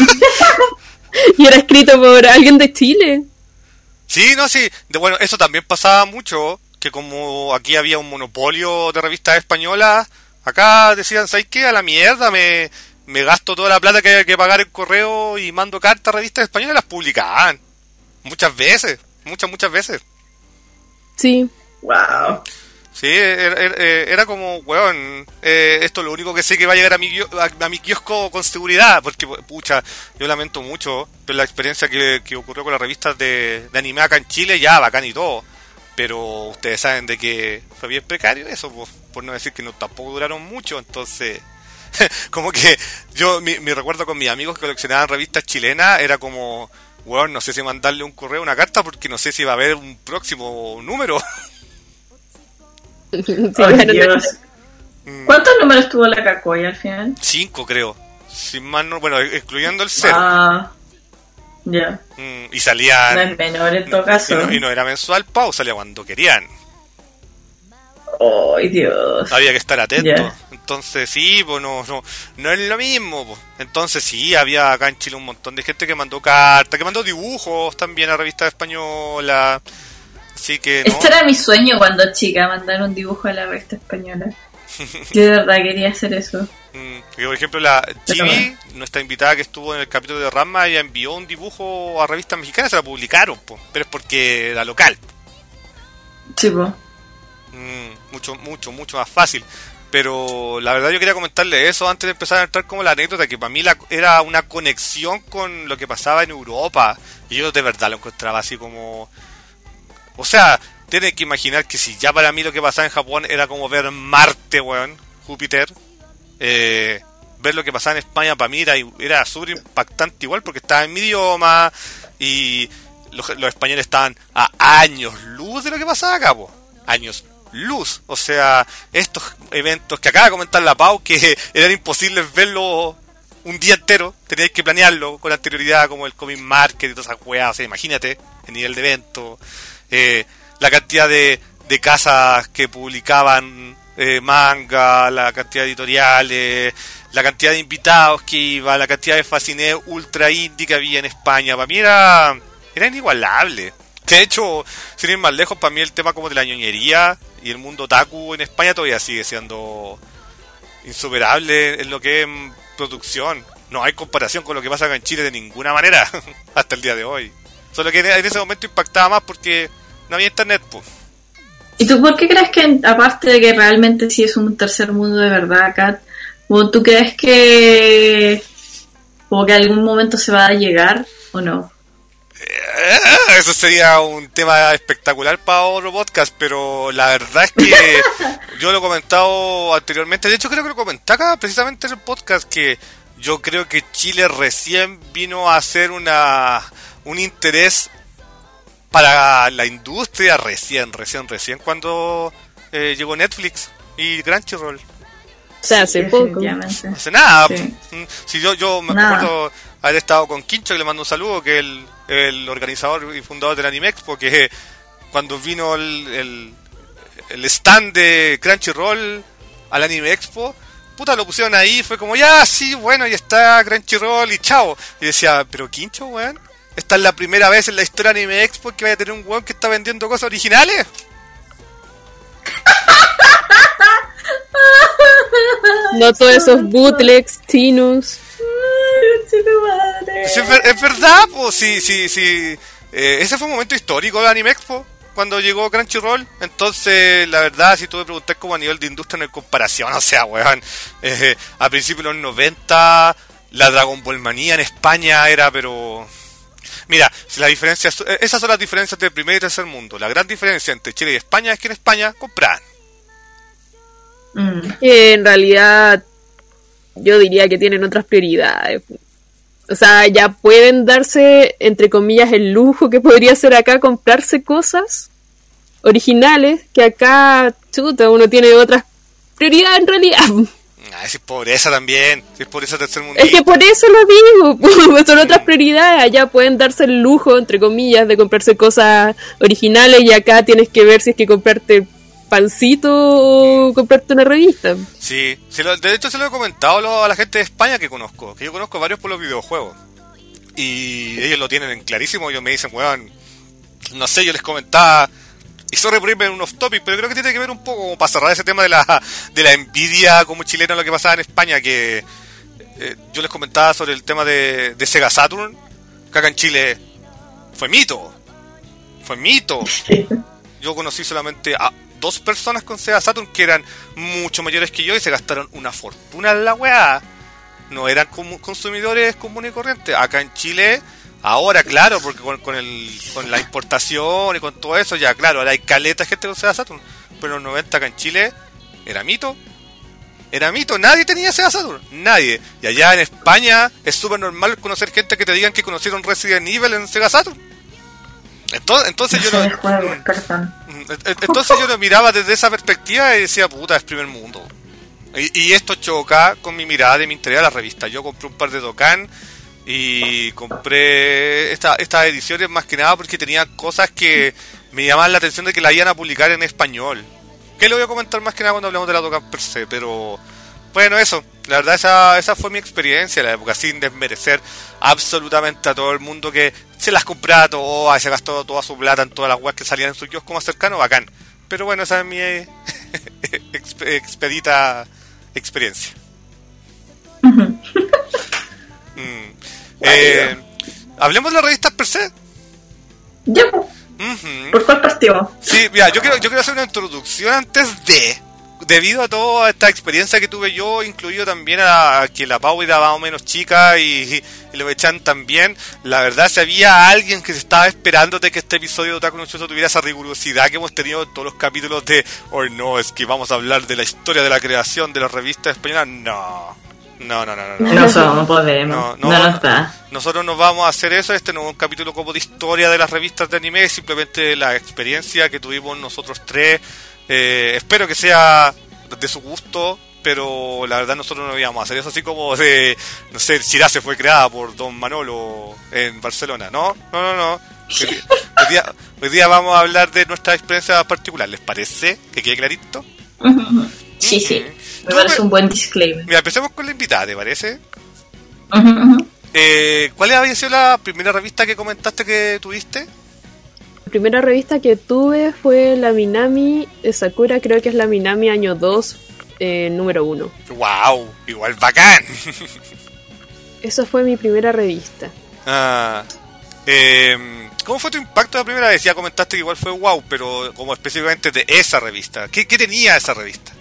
y era escrito por alguien de Chile. Sí, no, sí. De, bueno, eso también pasaba mucho, que como aquí había un monopolio de revistas españolas, acá decían, ¿sabes qué? A la mierda, me, me gasto toda la plata que hay que pagar en correo y mando cartas a revistas españolas, las publicaban. Muchas veces, muchas, muchas veces. Sí. Wow. Sí, era, era, era como, weón, eh, esto es lo único que sé que va a llegar a mi, a, a mi kiosco con seguridad, porque, pucha, yo lamento mucho, pero la experiencia que, que ocurrió con las revistas de, de anime acá en Chile, ya, bacán y todo, pero ustedes saben de que fue bien precario eso, pues, por no decir que no tampoco duraron mucho, entonces, como que yo, mi, mi recuerdo con mis amigos que coleccionaban revistas chilenas, era como, weón, no sé si mandarle un correo, una carta, porque no sé si va a haber un próximo número. Sí, oh, Dios. ¿Cuántos números tuvo la Kakoi al final? Cinco, creo. Sin más, no, bueno, excluyendo el cero. Ah, ya. Yeah. Mm, y salían. No es menor en todo caso. Y no, y no era mensual, pau, salía cuando querían. ¡Ay, oh, Dios! Había que estar atento. Yeah. Entonces, sí, pues no, no, no es lo mismo. Pues. Entonces, sí, había acá en Chile un montón de gente que mandó cartas, que mandó dibujos también a revistas españolas. Así que, no. Este era mi sueño cuando chica, mandar un dibujo a la revista española. Yo de verdad quería hacer eso. Mm, por ejemplo, la Chibi, nuestra invitada que estuvo en el capítulo de Ranma, ella envió un dibujo a revistas mexicanas, se la publicaron, po, pero es porque era local. Sí, po. Mm, mucho, mucho, mucho más fácil. Pero la verdad yo quería comentarle eso antes de empezar a entrar como la anécdota, que para mí la, era una conexión con lo que pasaba en Europa. Y yo de verdad lo encontraba así como... O sea, tienes que imaginar que si ya para mí lo que pasaba en Japón era como ver Marte, weón, Júpiter, eh, ver lo que pasaba en España para mí era, era súper impactante igual porque estaba en mi idioma y los, los españoles estaban a años luz de lo que pasaba acá, po. Años luz. O sea, estos eventos que acaba de comentar la Pau, que eran imposibles verlo un día entero, teníais que planearlo con anterioridad, como el Comic Market y todas esas weas. O sea, imagínate el nivel de evento. Eh, la cantidad de, de casas que publicaban eh, manga, la cantidad de editoriales, la cantidad de invitados que iba, la cantidad de fasciné ultra indie que había en España, para mí era, era inigualable. De hecho, sin ir más lejos, para mí el tema como de la ñoñería y el mundo otaku en España todavía sigue siendo insuperable en lo que es producción. No hay comparación con lo que pasa acá en Chile de ninguna manera, hasta el día de hoy. Solo que en ese momento impactaba más porque no había internet, pues. ¿Y tú por qué crees que, aparte de que realmente sí es un tercer mundo de verdad, Kat, tú crees que como que algún momento se va a llegar o no? Eh, eso sería un tema espectacular para otro podcast, pero la verdad es que yo lo he comentado anteriormente. De hecho creo que lo comenté acá precisamente en el podcast, que yo creo que Chile recién vino a hacer una... un interés para la industria recién, recién, recién cuando eh, llegó Netflix y Crunchyroll. O sea, hace Sí, poco. definitivamente. No hace nada. Sí. Si yo, yo me Nada. acuerdo haber estado con Quincho, que le mando un saludo, que es el, el organizador y fundador del Anime Expo, que cuando vino el, el, el stand de Crunchyroll al Anime Expo, puta, lo pusieron ahí, fue como, ya, sí, bueno, y está Crunchyroll y chao. Y decía, pero Quincho, weón, esta es la primera vez en la historia de Anime Expo que vaya a tener un weón que está vendiendo cosas originales. No todos esos bootlegs, Tinus. Pues es, ver- es verdad, pues, sí, sí, sí. Eh, ese fue un momento histórico de Anime Expo, cuando llegó Crunchyroll. Entonces, la verdad, si tú me preguntas como a nivel de industria, no hay comparación. O sea, weón, eh, a principios de los noventa, la Dragon Ball Manía en España era, pero... Mira, si la diferencia, esas son las diferencias del primer y tercer mundo. La gran diferencia entre Chile y España es que en España compraban. Mm. Que en realidad yo diría que tienen otras prioridades. O sea, ya pueden darse, entre comillas, el lujo que podría ser acá comprarse cosas originales, que acá, chuta, uno tiene otras prioridades en realidad. Ah, si es pobreza también, si es pobreza tercer mundo. Es que por eso lo digo, pues, son otras prioridades. Allá pueden darse el lujo, entre comillas, de comprarse cosas originales, y acá tienes que ver si es que comprarte pancito o comprarte una revista. Sí, se lo- de hecho se lo he comentado lo- a la gente de España que conozco, que yo conozco varios por los videojuegos. Y ellos lo tienen en clarísimo, ellos me dicen, weón, no sé, yo les comentaba, y sorry por irme en un off topic, pero creo que tiene que ver un poco, como para cerrar ese tema de la, de la envidia como chileno, lo que pasaba en España, que eh, yo les comentaba sobre el tema de, de Sega Saturn, que acá en Chile fue mito, fue mito. Yo conocí solamente a dos personas con Sega Saturn que eran mucho mayores que yo y se gastaron una fortuna en la weá. No eran como consumidores comunes y corrientes. Acá en Chile, ahora claro, porque con, con, el, con la importación y con todo eso, ya claro, ahora hay caleta de gente con Sega Saturn. Pero en los noventa acá en Chile era mito. Era mito, nadie tenía Sega Saturn, nadie. Y allá en España es súper normal conocer gente que te digan que conocieron Resident Evil en Sega Saturn. Entonces, entonces yo No sé de lo... juegos, perdón. Entonces yo lo miraba desde esa perspectiva y decía, puta, es primer mundo. Y, y esto choca con mi mirada de mi interés a la revista. Yo compré un par de Dokkan y compré esta, estas ediciones más que nada porque tenían cosas que me llamaban la atención de que la iban a publicar en español. Que lo voy a comentar más que nada cuando hablemos de la Dokkan per se, pero... Bueno, eso, la verdad esa, esa fue mi experiencia en la época, sin desmerecer absolutamente a todo el mundo que se las compraba todas, se gastó toda su plata en todas las webs que salían en su kiosco más cercano, bacán. Pero bueno, esa es mi eh, exp- expedita experiencia. mm. eh, Hablemos de las revistas per se. Ya, pues, Uh-huh. ¿por cuál partimos? Sí, mira, yo quiero, yo quiero hacer una introducción antes de... Debido a toda esta experiencia que tuve yo, incluido también a que la Pau era más o menos chica y, y lo echan también, la verdad si había alguien que se estaba esperando de que este episodio de Otaku no Choso tuviera esa rigurosidad que hemos tenido en todos los capítulos de oh no, es que vamos a hablar de la historia de la creación de las revistas españolas, no, no, no, no, no, no. No somos, podemos. No, No, no, no, está. Nosotros no vamos a hacer eso, este no es un capítulo como de historia de las revistas de anime, es simplemente la experiencia que tuvimos nosotros tres. Eh, espero que sea de su gusto, pero la verdad nosotros no íbamos a hacer eso así como de, no sé, Chirase fue creada por Don Manolo en Barcelona, ¿no? No, no, no. Hoy día, hoy día, hoy día vamos a hablar de nuestra experiencia particular, ¿les parece? ¿Que quede clarito? Uh-huh. Sí, sí. Me Tú parece me- un buen disclaimer. Mira, empecemos con la invitada, ¿te parece? Uh-huh, uh-huh. Eh, ¿Cuál había sido la primera revista que comentaste que tuviste? La primera revista que tuve fue la Minami de Sakura, creo que es la Minami año dos, eh, número uno. ¡Wow! Igual bacán. Esa fue mi primera revista. Ah, eh, ¿cómo fue tu impacto la primera vez? Ya comentaste que igual fue wow, pero como específicamente de esa revista. ¿Qué, qué tenía esa revista?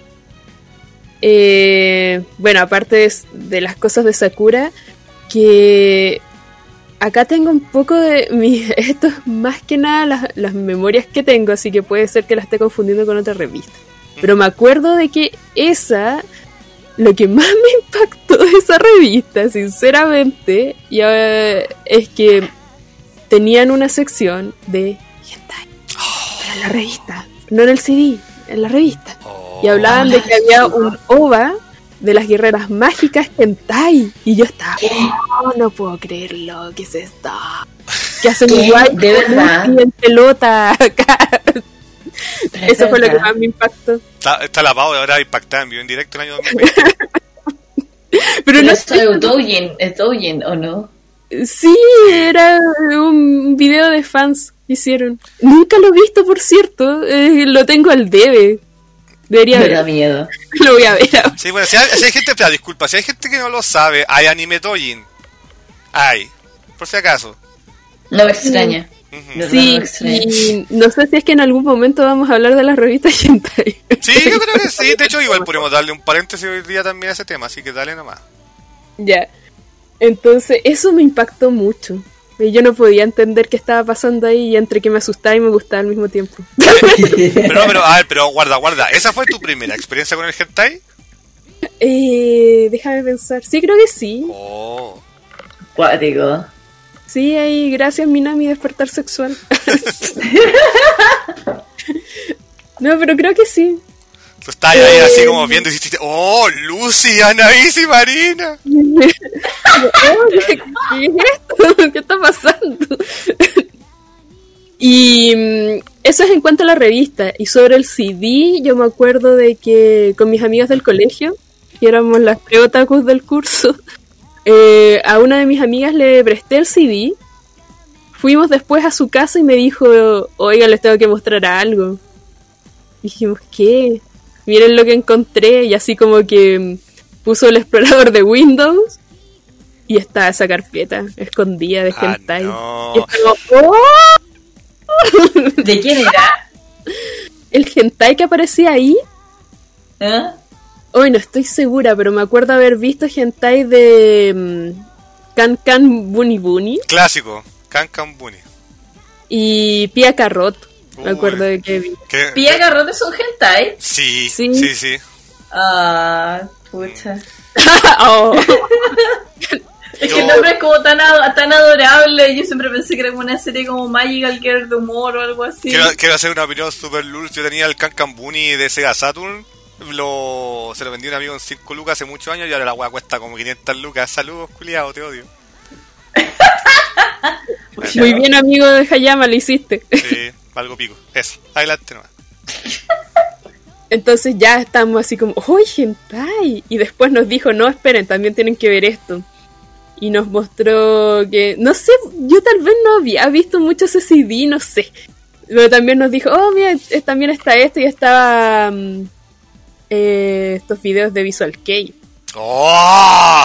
Eh, bueno, aparte de, de las cosas de Sakura, que acá tengo un poco de mi, esto es más que nada las, las memorias que tengo, así que puede ser que la esté confundiendo con otra revista. Pero me acuerdo de que esa, lo que más me impactó de esa revista, sinceramente, ya, es que tenían una sección de hentai. Pero en la revista, no en el C D, en la revista. Oh. Y hablaban de que había un O V A de las guerreras mágicas hentai. Y yo estaba, oh, no puedo creerlo, ¿qué es esto? Que hacen ¿Qué? igual ¿De verdad? y en pelota acá. Pero Eso es fue lo que verdad. más me impactó. Está, está la Pau ahora impactada en vivo en directo el año dos mil veinte. Pero Pero no esto es doujin, es doujin, ¿o no? sí, era un video de fans que hicieron. Nunca lo he visto, por cierto. Eh, lo tengo al debe. Debería Me da ver. miedo. Lo voy a ver ahora. Sí, bueno, si hay, si hay gente, espera, disculpa, si hay gente que no lo sabe, hay anime doujin. Hay, por si acaso. No me extraña. Ujú. No, no Sí, me extraña. y no sé si es que en algún momento vamos a hablar de las revistas hentai. Sí, yo creo que sí. De hecho, igual podemos darle un paréntesis hoy día también a ese tema, así que dale nomás. Ya. Entonces, eso me impactó mucho. Y yo no podía entender qué estaba pasando ahí, y entre que me asustaba y me gustaba al mismo tiempo. Pero no, pero, a ver, pero guarda, guarda. ¿Esa fue tu primera experiencia con el hentai? Eh, déjame pensar. Sí, creo que sí. Oh. Cuático. Sí, ahí, gracias Mina, mi despertar sexual. No, pero creo que sí. Tú estás ahí así como viendo y dijiste, oh, Lucy, Anaís y Marina. ¿Qué, qué es esto? ¿Qué está pasando? Y mm, eso es en cuanto a la revista. Y sobre el C D, yo me acuerdo de que con mis amigas del colegio, que éramos las pre-otakus del curso, eh, a una de mis amigas le presté el C D. Fuimos después a su casa y me dijo, oiga, les tengo que mostrar algo. Dijimos, ¿qué? Miren lo que encontré. Y así como que mm, puso el explorador de Windows y estaba esa carpeta escondida de Ah, hentai. no. Y estaba, ¡oh! ¿De quién era? El hentai que aparecía ahí, ¿Eh? hoy no estoy segura, pero me acuerdo haber visto hentai de mm, Can Can Bunny Bunny Clásico, Cancan Bunny. y Pia Carrot. Me Uy. acuerdo de que vi. ¿Qué? ¿Pia Garrot es un hentai? Sí, Sí. sí, sí. Ah, pucha. Oh. Es Yo- que el nombre es como tan, ad- tan adorable. Yo siempre pensé que era como una serie como Magical Girl de humor o algo así. Quiero, quiero hacer una opinión super lulz. Yo tenía el Cancan Bunny de Sega Saturn. Lo, se lo vendí a un amigo en cinco lucas hace muchos años y ahora la weá cuesta como quinientas lucas. Saludos, culiao, te odio. Muy bien, amigo de Hayama, lo hiciste. Sí, algo pico. Eso, adelante nomás. Entonces ya estamos así como, ¡oh, hentai! Y después nos dijo, no, esperen, también tienen que ver esto. Y nos mostró que, no sé, yo tal vez no había visto mucho ese C D, no sé. Pero también nos dijo, oh, mira, eh, también está esto y estaba mm, eh, estos videos de Visual Kei. ¡Oh!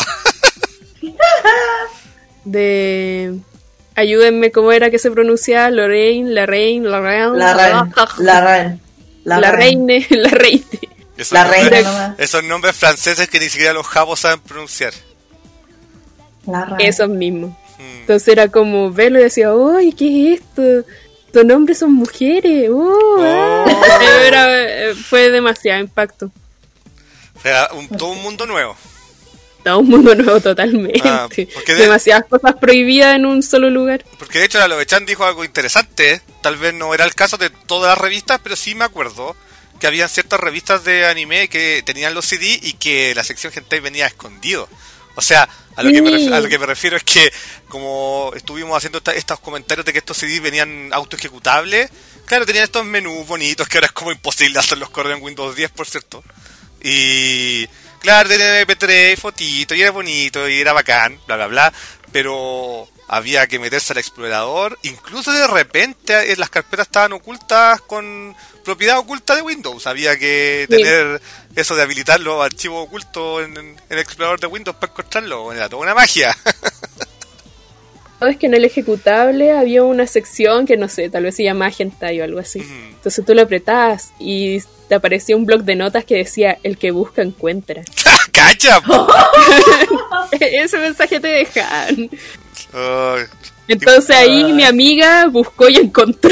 De... Ayúdenme, ¿cómo era que se pronunciaba? Lorraine, Lorraine, Lorraine... La reina. La reina. La reine, la reine. Esos, La nombres, reina nomás. esos nombres franceses que ni siquiera los japos saben pronunciar. La reina. Esos mismos. Mm. Entonces era como verlo y decía, ¡ay, qué es esto! Tus nombres son mujeres. ¡Oh! ah". Oh. Era, eh, fue demasiado impacto. O sea, un, todo un mundo nuevo. Todo un mundo nuevo totalmente. Ah, porque de- Demasiadas cosas prohibidas en un solo lugar. Porque de hecho la Lovechan dijo algo interesante. Tal vez no era el caso de todas las revistas, pero sí me acuerdo que habían ciertas revistas de anime que tenían los C D y que la sección hentai venía escondido. O sea, a lo, que me Sí. ref- a lo que me refiero es que como estuvimos haciendo esta- estos comentarios de que estos C D venían autoejecutables, claro, tenían estos menús bonitos que ahora es como imposible hacerlos correr en Windows diez, por cierto. Y claro, tenía M P tres, fotito, y era bonito, y era bacán, bla, bla, bla, pero había que meterse al explorador. Incluso de repente eh, las carpetas estaban ocultas con propiedad oculta de Windows. Había que Sí. tener eso de habilitar los archivos ocultos en, en el explorador de Windows para encontrarlo. Era toda una magia. Es que en el ejecutable había una sección que no sé, tal vez se llamaba hentai o algo así. Ujú. Entonces tú lo apretabas y te aparecía un bloc de notas que decía, el que busca encuentra. ¡Cacha! po! Ese mensaje te dejan. Ay, Entonces ahí Ay. mi amiga buscó y encontró.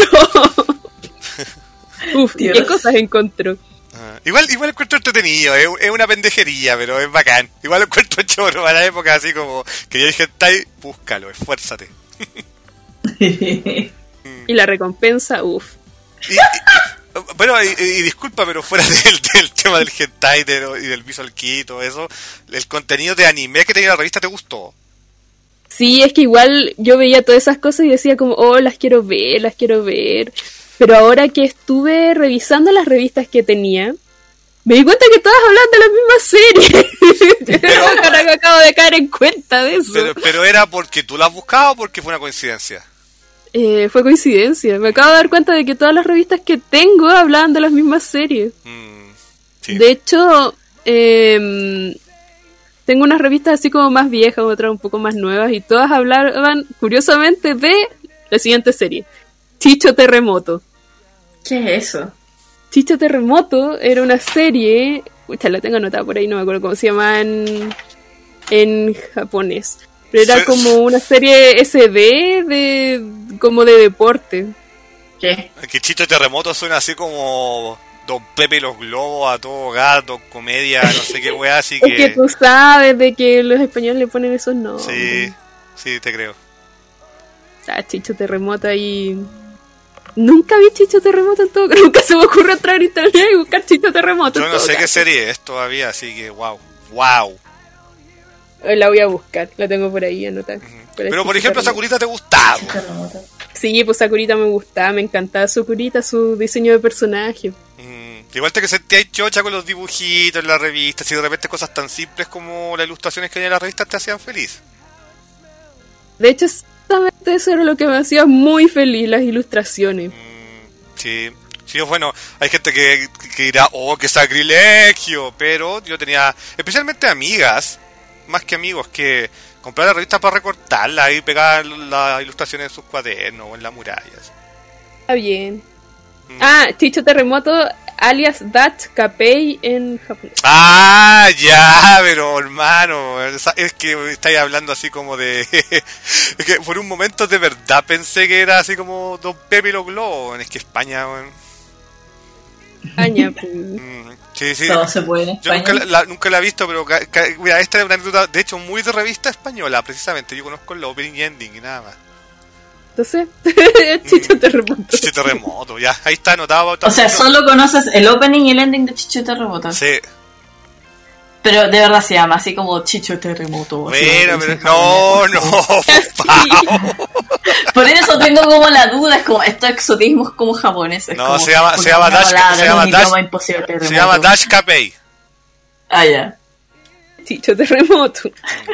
Uf, Dios. ¿qué cosas encontró? ah, igual, igual encuentro entretenido, es, es una pendejería, pero es bacán. Igual encuentro choro para la época, así como que ya hay hentai, búscalo, esfuérzate. Y Y la recompensa, uff. Y, y, bueno, y, y disculpa, pero fuera del, del tema del hentai de, y del visual kei y todo eso, ¿el contenido de anime que tenía la revista te gustó? Sí, es que igual yo veía todas esas cosas y decía como, oh, las quiero ver, las quiero ver. Pero ahora que estuve revisando las revistas que tenía, me di cuenta que todas hablan de la misma serie. Pero, ahora que acabo de caer en cuenta de eso. Pero, pero ¿era porque tú las buscabas o porque fue una coincidencia? Eh, fue coincidencia. Me acabo de dar cuenta de que todas las revistas que tengo hablaban de las mismas series. Mm, sí. De hecho, eh, tengo unas revistas así como más viejas, otras un poco más nuevas, y todas hablaban, curiosamente, de la siguiente serie. Chicho Terremoto. ¿Qué es eso? Chicho Terremoto era una serie... Uy, la tengo anotada por ahí, no me acuerdo cómo se llama en, en japonés. Pero era como una serie S D de como de deporte. ¿Qué? Que Chicho Terremoto suena así como Don Pepe y los Globos, a todo gato, comedia, no sé qué weá, así que... Es que tú sabes de que los españoles le ponen esos nombres. Sí, sí, te creo. Ah, Chicho Terremoto ahí... Nunca vi Chicho Terremoto en todo, nunca se me ocurre entrar en internet y buscar Chicho Terremoto. Yo no sé caso. Qué serie es todavía, así que wow, wow. La voy a buscar, la tengo por ahí anotada. Uh-huh. Pero por ejemplo, Sakurita te gustaba. Sí, pues Sakurita me gustaba, me encantaba Sakurita, su diseño de personaje. Mm, igual te que sentías chocha con los dibujitos en la revista, si de repente cosas tan simples como las ilustraciones que hay en la revista te hacían feliz. De hecho, exactamente eso era lo que me hacía muy feliz, las ilustraciones. Mm, sí, sí, bueno, hay gente que, que dirá, oh, qué sacrilegio, pero yo tenía especialmente amigas, más que amigos, que compraban la revista para recortarla y pegar las ilustraciones en sus cuadernos o en las murallas. Está bien. Mm. Ah, Chicho Terremoto, alias Dutch Capei en japonés. Ah, ya, pero hermano, es que estáis hablando así como de... Es que por un momento de verdad pensé que era así como Don Pepe y los Globos. Es que España... Bueno. España, mm, sí, sí. Todo se puede en Yo España. nunca la, nunca la he visto, pero ca, ca, mira, esta es una anécdota, de hecho, muy de revista española, precisamente. Yo conozco el opening y ending y nada más. Entonces, Chicho Terremoto. Chicho Terremoto, ya, ahí está anotado. O sea, solo conoces el opening y el ending de Chicho Terremoto. Sí. Pero de verdad se llama así como Chicho Terremoto. Bueno, pero no, no, por eso tengo como la duda, es como estos exotismos como japoneses. No, como se llama, se llama Dash, palabra, se llama Dash, se llama Dash Capei. Ah, ya. Chicho Terremoto.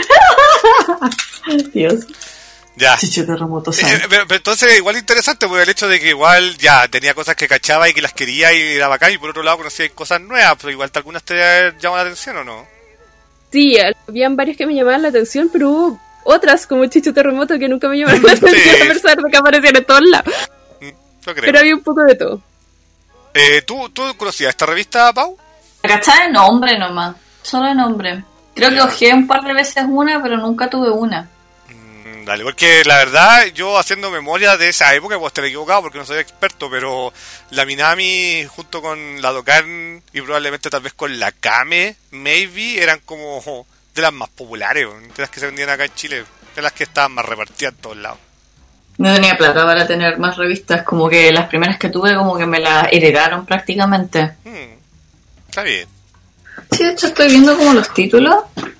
Dios. Ya. Chicho Terremoto. Eh, pero, pero entonces igual interesante porque el hecho de que igual ya tenía cosas que cachaba y que las quería y era bacán, y por otro lado conocía cosas nuevas, pero igual algunas te llaman la atención, ¿o no? Sí, habían varias que me llamaban la atención, pero hubo otras como Chicho Terremoto que nunca me llamaron la atención, sí. A pesar de que aparecían en todos lados. Lo creo. Pero había un poco de todo. Eh, ¿tú, ¿Tú conocías esta revista, Pau? ¿Cachai? De nombre nomás, solo de nombre. Creo que ojeé un par de veces una, pero nunca tuve una. Dale, porque la verdad, yo haciendo memoria de esa época, pues te he equivocado porque no soy experto, pero la Minami junto con la Dokkan y probablemente tal vez con la Kame, maybe, eran como de las más populares, de las que se vendían acá en Chile, de las que estaban más repartidas en todos lados. No tenía plata para tener más revistas, como que las primeras que tuve como que me las heredaron prácticamente. Hmm, está bien. Sí, de hecho estoy viendo como los títulos.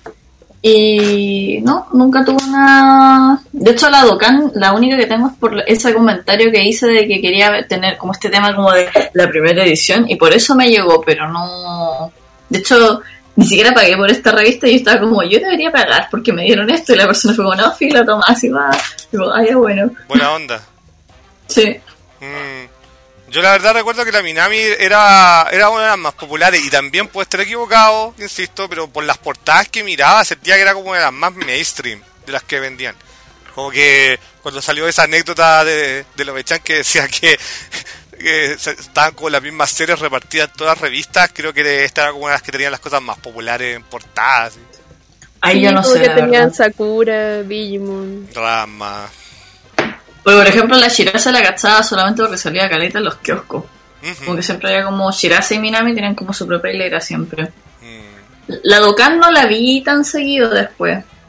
Y no, nunca tuve una... De hecho la Dokkan, la única que tengo es por ese comentario que hice de que quería tener como este tema como de la primera edición, y por eso me llegó, pero no... De hecho, ni siquiera pagué por esta revista y yo estaba como, yo debería pagar porque me dieron esto, y la persona fue como, no, fila, toma, así va. Y digo, ay, bueno. Buena onda. Sí. Mm. Yo la verdad recuerdo que la Minami era, era una de las más populares, y también puedo estar equivocado, insisto, pero por las portadas que miraba sentía que era como de las más mainstream de las que vendían. Como que cuando salió esa anécdota de, de Lovechan que decía que, que estaban como las mismas series repartidas en todas las revistas, creo que esta era como una de las que tenían las cosas más populares en portadas. ¿Sí? Ahí sí, yo no sé. Que tenían Sakura, Digimon, Rama. Porque, por ejemplo, la Shirase la cachaba solamente porque salía caleta en los kioscos. Uh-huh. Como que siempre había como Shirase y Minami tenían como su propia hilera siempre. Uh-huh. La Dokkan no la vi tan seguido después.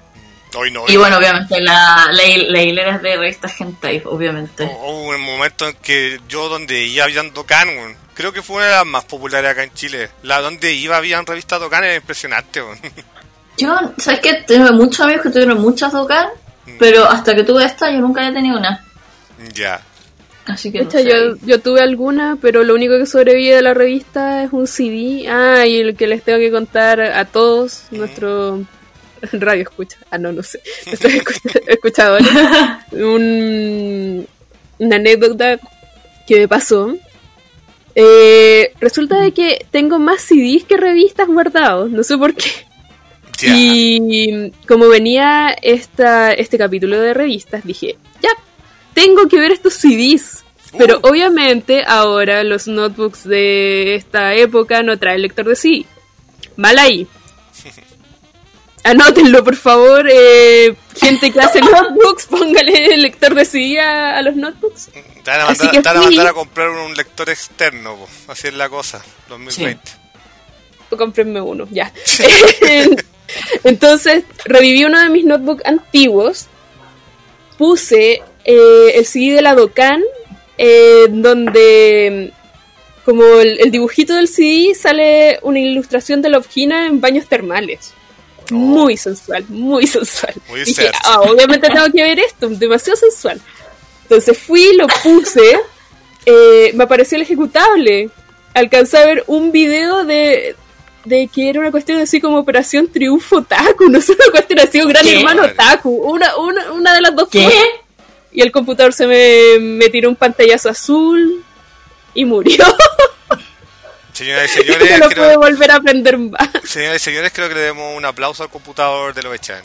Hoy no, Y bueno, obviamente la, la, la hilera de revistas hentai, obviamente. Hubo un momento en que yo donde iba habían Dokkan, weón. Creo que fue una de las más populares acá en Chile. La donde iba habían revistas Dokkan, era impresionante, weón. Yo, ¿sabes qué? Tengo muchos amigos que tuvieron muchas Dokkan, mm. pero hasta que tuve esta yo nunca había tenido una. Ya. Así que de no hecho, sé. yo, yo tuve alguna, pero lo único que sobrevive de la revista es un C D. Ah, y el que les tengo que contar a todos, mm. nuestro radio escucha. Ah, no, no sé. Nuestros escuch- escuchadores. Un, una anécdota que me pasó. Eh, resulta de que tengo más C Ds que revistas guardados. No sé por qué. Yeah. Y como venía esta, este capítulo de revistas, dije, ya, tengo que ver estos C Ds. Uh. Pero obviamente ahora los notebooks de esta época no traen lector de C D. Mal ahí. Anótenlo, por favor. Eh, gente que hace notebooks, póngale el lector de C D a, a los notebooks. Te van a mandar, te van a, mandar a comprar un lector externo, po. Así es la cosa, dos mil veinte. Sí. Cómprenme uno, ya. Entonces, reviví uno de mis notebooks antiguos, puse eh, el C D de la Dokkan, eh, donde como el, el dibujito del C D sale una ilustración de la Love-Hina en baños termales. Oh. Muy sensual, muy sensual. Muy Dije, ah, obviamente tengo que ver esto, demasiado sensual. Entonces fui, lo puse, eh, me apareció el ejecutable. Alcancé a ver un video de... de que era una cuestión así como Operación Triunfo Otaku, no sé, una cuestión así, un Gran ¿Qué? Hermano Otaku, una, una, una de las dos ¿Qué? cosas. Y el computador se me, me tiró un pantallazo azul y murió. Señoras y señores, no creo, puede volver a aprender más. Señoras y señores, creo que le demos un aplauso al computador de Loechan.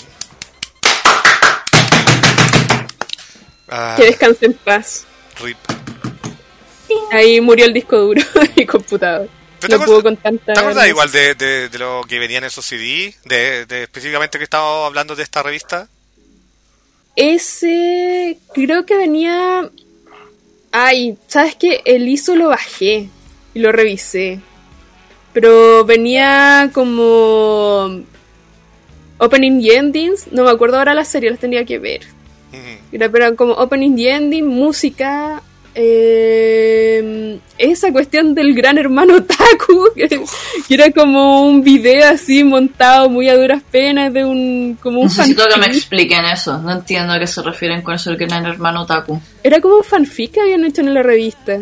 Ah, que descanse en paz. R I P. Ahí murió el disco duro y computador. ¿Te, no puedo con tanta ¿Te acuerdas igual de, de, de lo que venían esos C D? De, de específicamente que estaba hablando de esta revista. Ese creo que venía... Ay, ¿sabes qué? El I S O lo bajé y lo revisé. Pero venía como... Opening y Endings. No me acuerdo ahora la serie, las tenía que ver. Uh-huh. Era, pero como Opening y Ending, música... Eh, esa cuestión del Gran Hermano Otaku, que, que era como un video así montado muy a duras penas de un como un necesito fanfic. Que me expliquen eso, no entiendo a qué se refieren con eso del Gran Hermano Otaku. Era como un fanfic que habían hecho en la revista.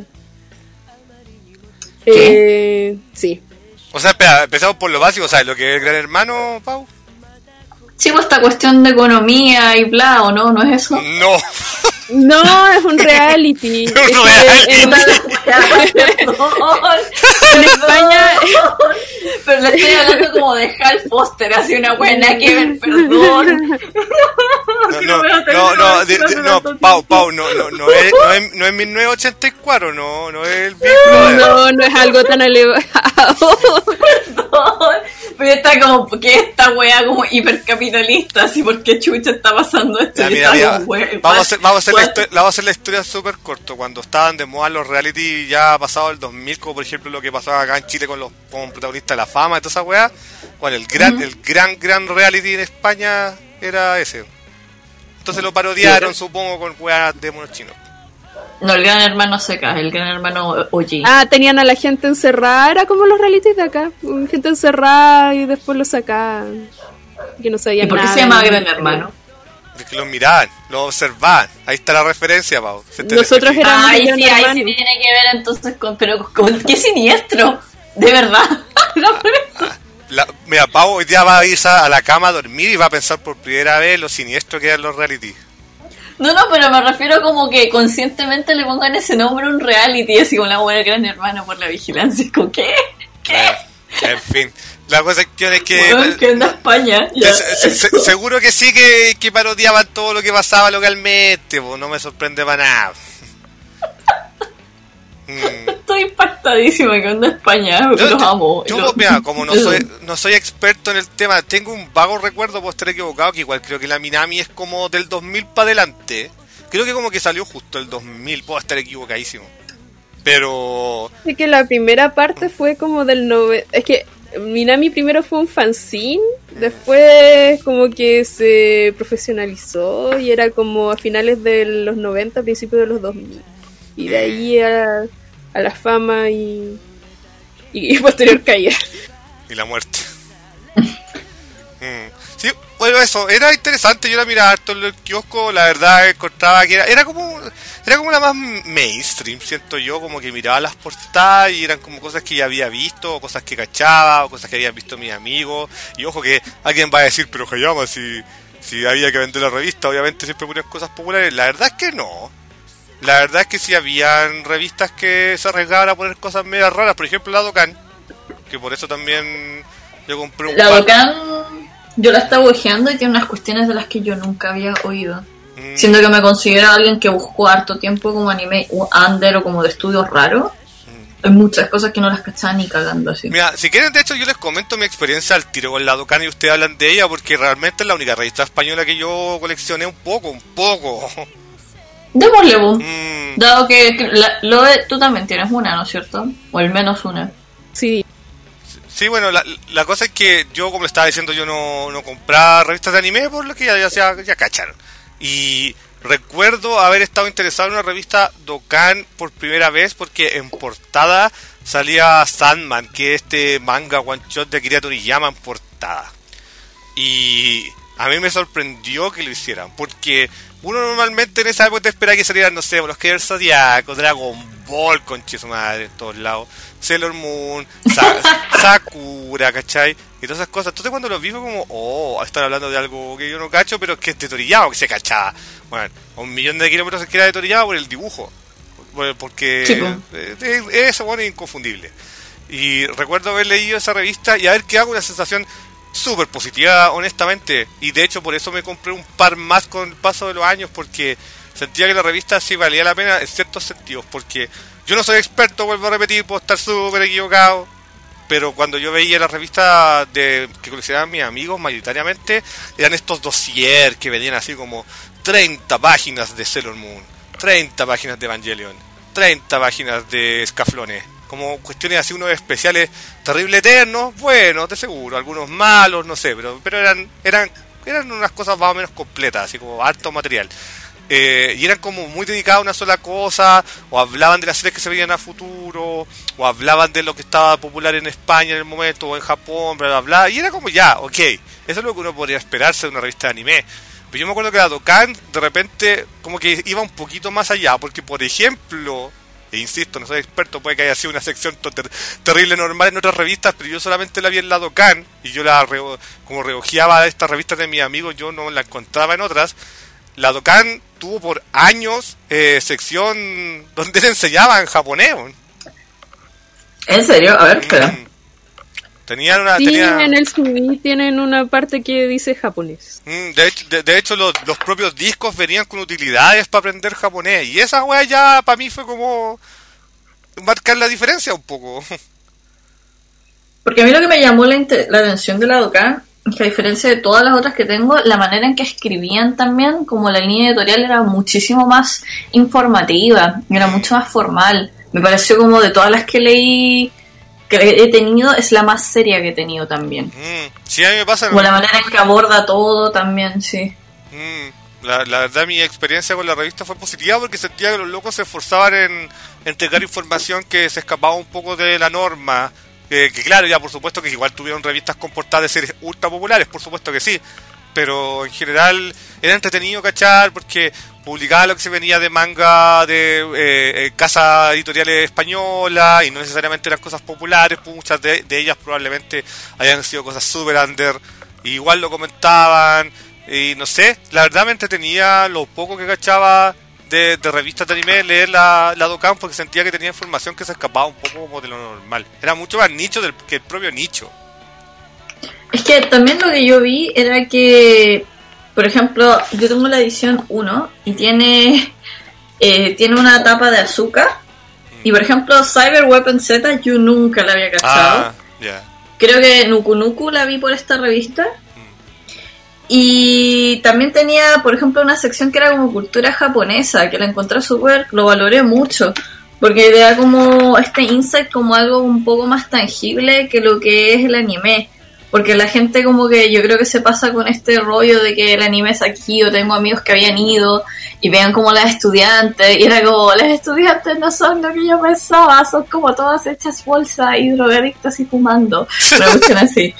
¿Qué? Eh, sí. O sea, espera, empezamos por lo básico, ¿sabes lo que es el Gran Hermano, Pau? Sí, pues esta cuestión de economía y bla, ¿o no? ¿No es eso? No. No, es un reality. Un reality. En, en España. Pero le estoy hablando como de Hal Foster, así una buena que ver, perdón. No, no, no, no, de, de, no, Pau, Pau, no, no, no es, no es, no es mil novecientos ochenta y cuatro, no, no es el Big Brother. No, no es algo tan elevado. Perdón. Pero está como, porque esta wea como hipercapitalista, así, porque chucha está pasando esto. Ya, mira, mira, vamos a hacer, vamos a hacer la historia, vamos a hacer la historia súper corto. Cuando estaban de moda los reality ya pasado el dos mil, como por ejemplo lo que pasaba acá en Chile con los con protagonistas de La Fama y toda esa wea, bueno, el gran, uh-huh. el gran, gran reality en España era ese. Entonces lo parodiaron, sí, supongo, con weas de monos chinos. No, el Gran Hermano seca, el Gran Hermano O G. Ah, tenían a la gente encerrada, era como los realities de acá, gente encerrada y después los sacaban, que no sabían nada. ¿Y por qué se llama Gran Hermano? Es que los miraban, los observaban, ahí está la referencia, Pau. Nosotros éramos Ay, sí, ahí sí tiene que ver entonces con, pero con, qué siniestro, de verdad. ah, la, mira, Pau hoy día va a ir a la cama a dormir y va a pensar por primera vez lo siniestro que eran los reality. No, no, pero me refiero como que conscientemente le pongan ese nombre a un reality, así como la buena Gran Hermano por la vigilancia. ¿Con qué? ¿Qué? Eh, en fin, la cuestión es que... Bueno, que anda España. Ya. Se, se, seguro que sí que, que parodiaban todo lo que pasaba localmente, pues no me sorprende para nada. mm. Estoy impactadísima que anda España, porque yo, los amo. Yo, los... mira, como no soy, no soy experto en el tema, tengo un vago recuerdo, puedo estar equivocado, que igual creo que la Minami es como del dos mil para adelante. Creo que como que salió justo el dos mil, puedo estar equivocadísimo. Pero... Es que la primera parte fue como del nove... Es que Minami primero fue un fanzine, después como que se profesionalizó y era como a finales de los noventa, principios de los dos mil. Y de ahí a, a la fama y, y, y posterior caída. Y la muerte. mm. Sí, bueno, eso, era interesante, yo la miraba harto en el kiosco, la verdad encontraba que era, era como era como la más mainstream, siento yo, como que miraba las portadas y eran como cosas que ya había visto, o cosas que cachaba, o cosas que habían visto mis amigos, y ojo que alguien va a decir, pero Hayama, si, si había que vender la revista, obviamente siempre ponían cosas populares, la verdad es que no, la verdad es que sí habían revistas que se arriesgaban a poner cosas medio raras, por ejemplo la Dokkan, que por eso también yo compré un La par... Dokkan... Yo la estaba ojeando y tiene unas cuestiones de las que yo nunca había oído. Mm. Siendo que me considero alguien que buscó harto tiempo como anime under o como de estudios raros. Mm. Hay muchas cosas que no las cachaba ni cagando así. Mira, si quieren, de hecho, yo les comento mi experiencia al tiro con la Dokkan y ustedes hablan de ella porque realmente es la única revista española que yo coleccioné un poco, un poco. Démosle, mm. Dado que, que la, lo de, tú también tienes una, ¿no es cierto? O al menos una. Sí. Sí, bueno, la, la cosa es que yo, como le estaba diciendo, yo no, no compraba revistas de anime por lo que ya, ya, ya, ya cacharon. Y recuerdo haber estado interesado en una revista Dokkan por primera vez porque en portada salía Sandman, que es este manga one shot de Akira Toriyama en portada. Y a mí me sorprendió que lo hicieran, porque uno normalmente en esa época te espera que salieran, no sé, los Caballeros Zodiaco, Dragon Ball, conche su madre, en todos lados, Sailor Moon, Sa- Sakura, ¿cachai? Y todas esas cosas. Entonces cuando los vi fue como, oh, están hablando de algo que yo no cacho, pero es que es de Toriyama, que se cachaba. Bueno, a un millón de kilómetros que era de Toriyama por el dibujo. Porque sí, pues. eh, eso, bueno, es inconfundible. Y recuerdo haber leído esa revista y haber quedado con una sensación súper positiva, honestamente. Y de hecho por eso me compré un par más con el paso de los años, porque sentía que la revista sí valía la pena en ciertos sentidos, porque yo no soy experto, vuelvo a repetir, puedo estar súper equivocado, pero cuando yo veía las revistas de, que coleccionaban mis amigos, mayoritariamente eran estos dossier que venían así como treinta páginas de Sailor Moon, treinta páginas de Evangelion, treinta páginas de Scaflone, como cuestiones así, unos especiales terrible eternos, buenos, de seguro, algunos malos, no sé, pero pero eran eran eran unas cosas más o menos completas, así como harto material. Eh, y eran como muy dedicados a una sola cosa, o hablaban de las series que se veían a futuro, o hablaban de lo que estaba popular en España en el momento, o en Japón, bla, bla, bla, y era como ya, ok, eso es lo que uno podría esperarse de una revista de anime. Pero yo me acuerdo que la Dokkan, de repente, como que iba un poquito más allá, porque por ejemplo, e insisto, no soy experto, puede que haya sido una sección ter- terrible normal en otras revistas, pero yo solamente la vi en la Dokkan, y yo la re- como reojeaba estas revistas de mis amigos, yo no la encontraba en otras. La Dokkan tuvo por años eh, sección donde le enseñaban japonés. ¿En serio? A ver, espera. Mm. Tenían una, sí, tenía... en el C D tienen una parte que dice japonés. Mm, de, hecho, de, de hecho, los, los propios discos venían con utilidades para aprender japonés. Y esa weá ya para mí fue como marcar la diferencia un poco. Porque a mí lo que me llamó la, inter- la atención de la Dokkan es que a diferencia de todas las otras que tengo, la manera en que escribían también, como la línea editorial era muchísimo más informativa, era mucho más formal. Me pareció como de todas las que leí, que he tenido, es la más seria que he tenido también. Mm, sí, a mí me pasa... Como la manera en que aborda todo también, sí. Mm, la, la verdad, mi experiencia con la revista fue positiva porque sentía que los locos se esforzaban en entregar información que se escapaba un poco de la norma. Eh, que claro, ya por supuesto que igual tuvieron revistas con portadas de series ultra populares, por supuesto que sí, pero en general era entretenido cachar porque publicaba lo que se venía de manga de eh, eh, casas editoriales españolas y no necesariamente eran cosas populares, pues muchas de, de ellas probablemente hayan sido cosas super under, y igual lo comentaban, y no sé, la verdad me entretenía lo poco que cachaba De, de revistas de anime, leer la, la Dokkan, porque sentía que tenía información que se escapaba un poco como de lo normal. Era mucho más nicho del, que el propio nicho. Es que también lo que yo vi era que, por ejemplo, yo tengo la edición uno y tiene eh, tiene una tapa de azúcar. Mm. Y por ejemplo, Cyber Weapon Z yo nunca la había cachado. Ah, yeah. Creo que Nuku Nuku la vi por esta revista. Y también tenía, por ejemplo, una sección que era como cultura japonesa, que la encontré súper, lo valoré mucho, porque te da como este insight como algo un poco más tangible que lo que es el anime. Porque la gente como que yo creo que se pasa con este rollo de que el anime es aquí, o tengo amigos que habían ido y vean como las estudiantes, y era como, las estudiantes no son lo que yo pensaba, son como todas hechas bolsa y drogadictas y fumando, una cuestión así.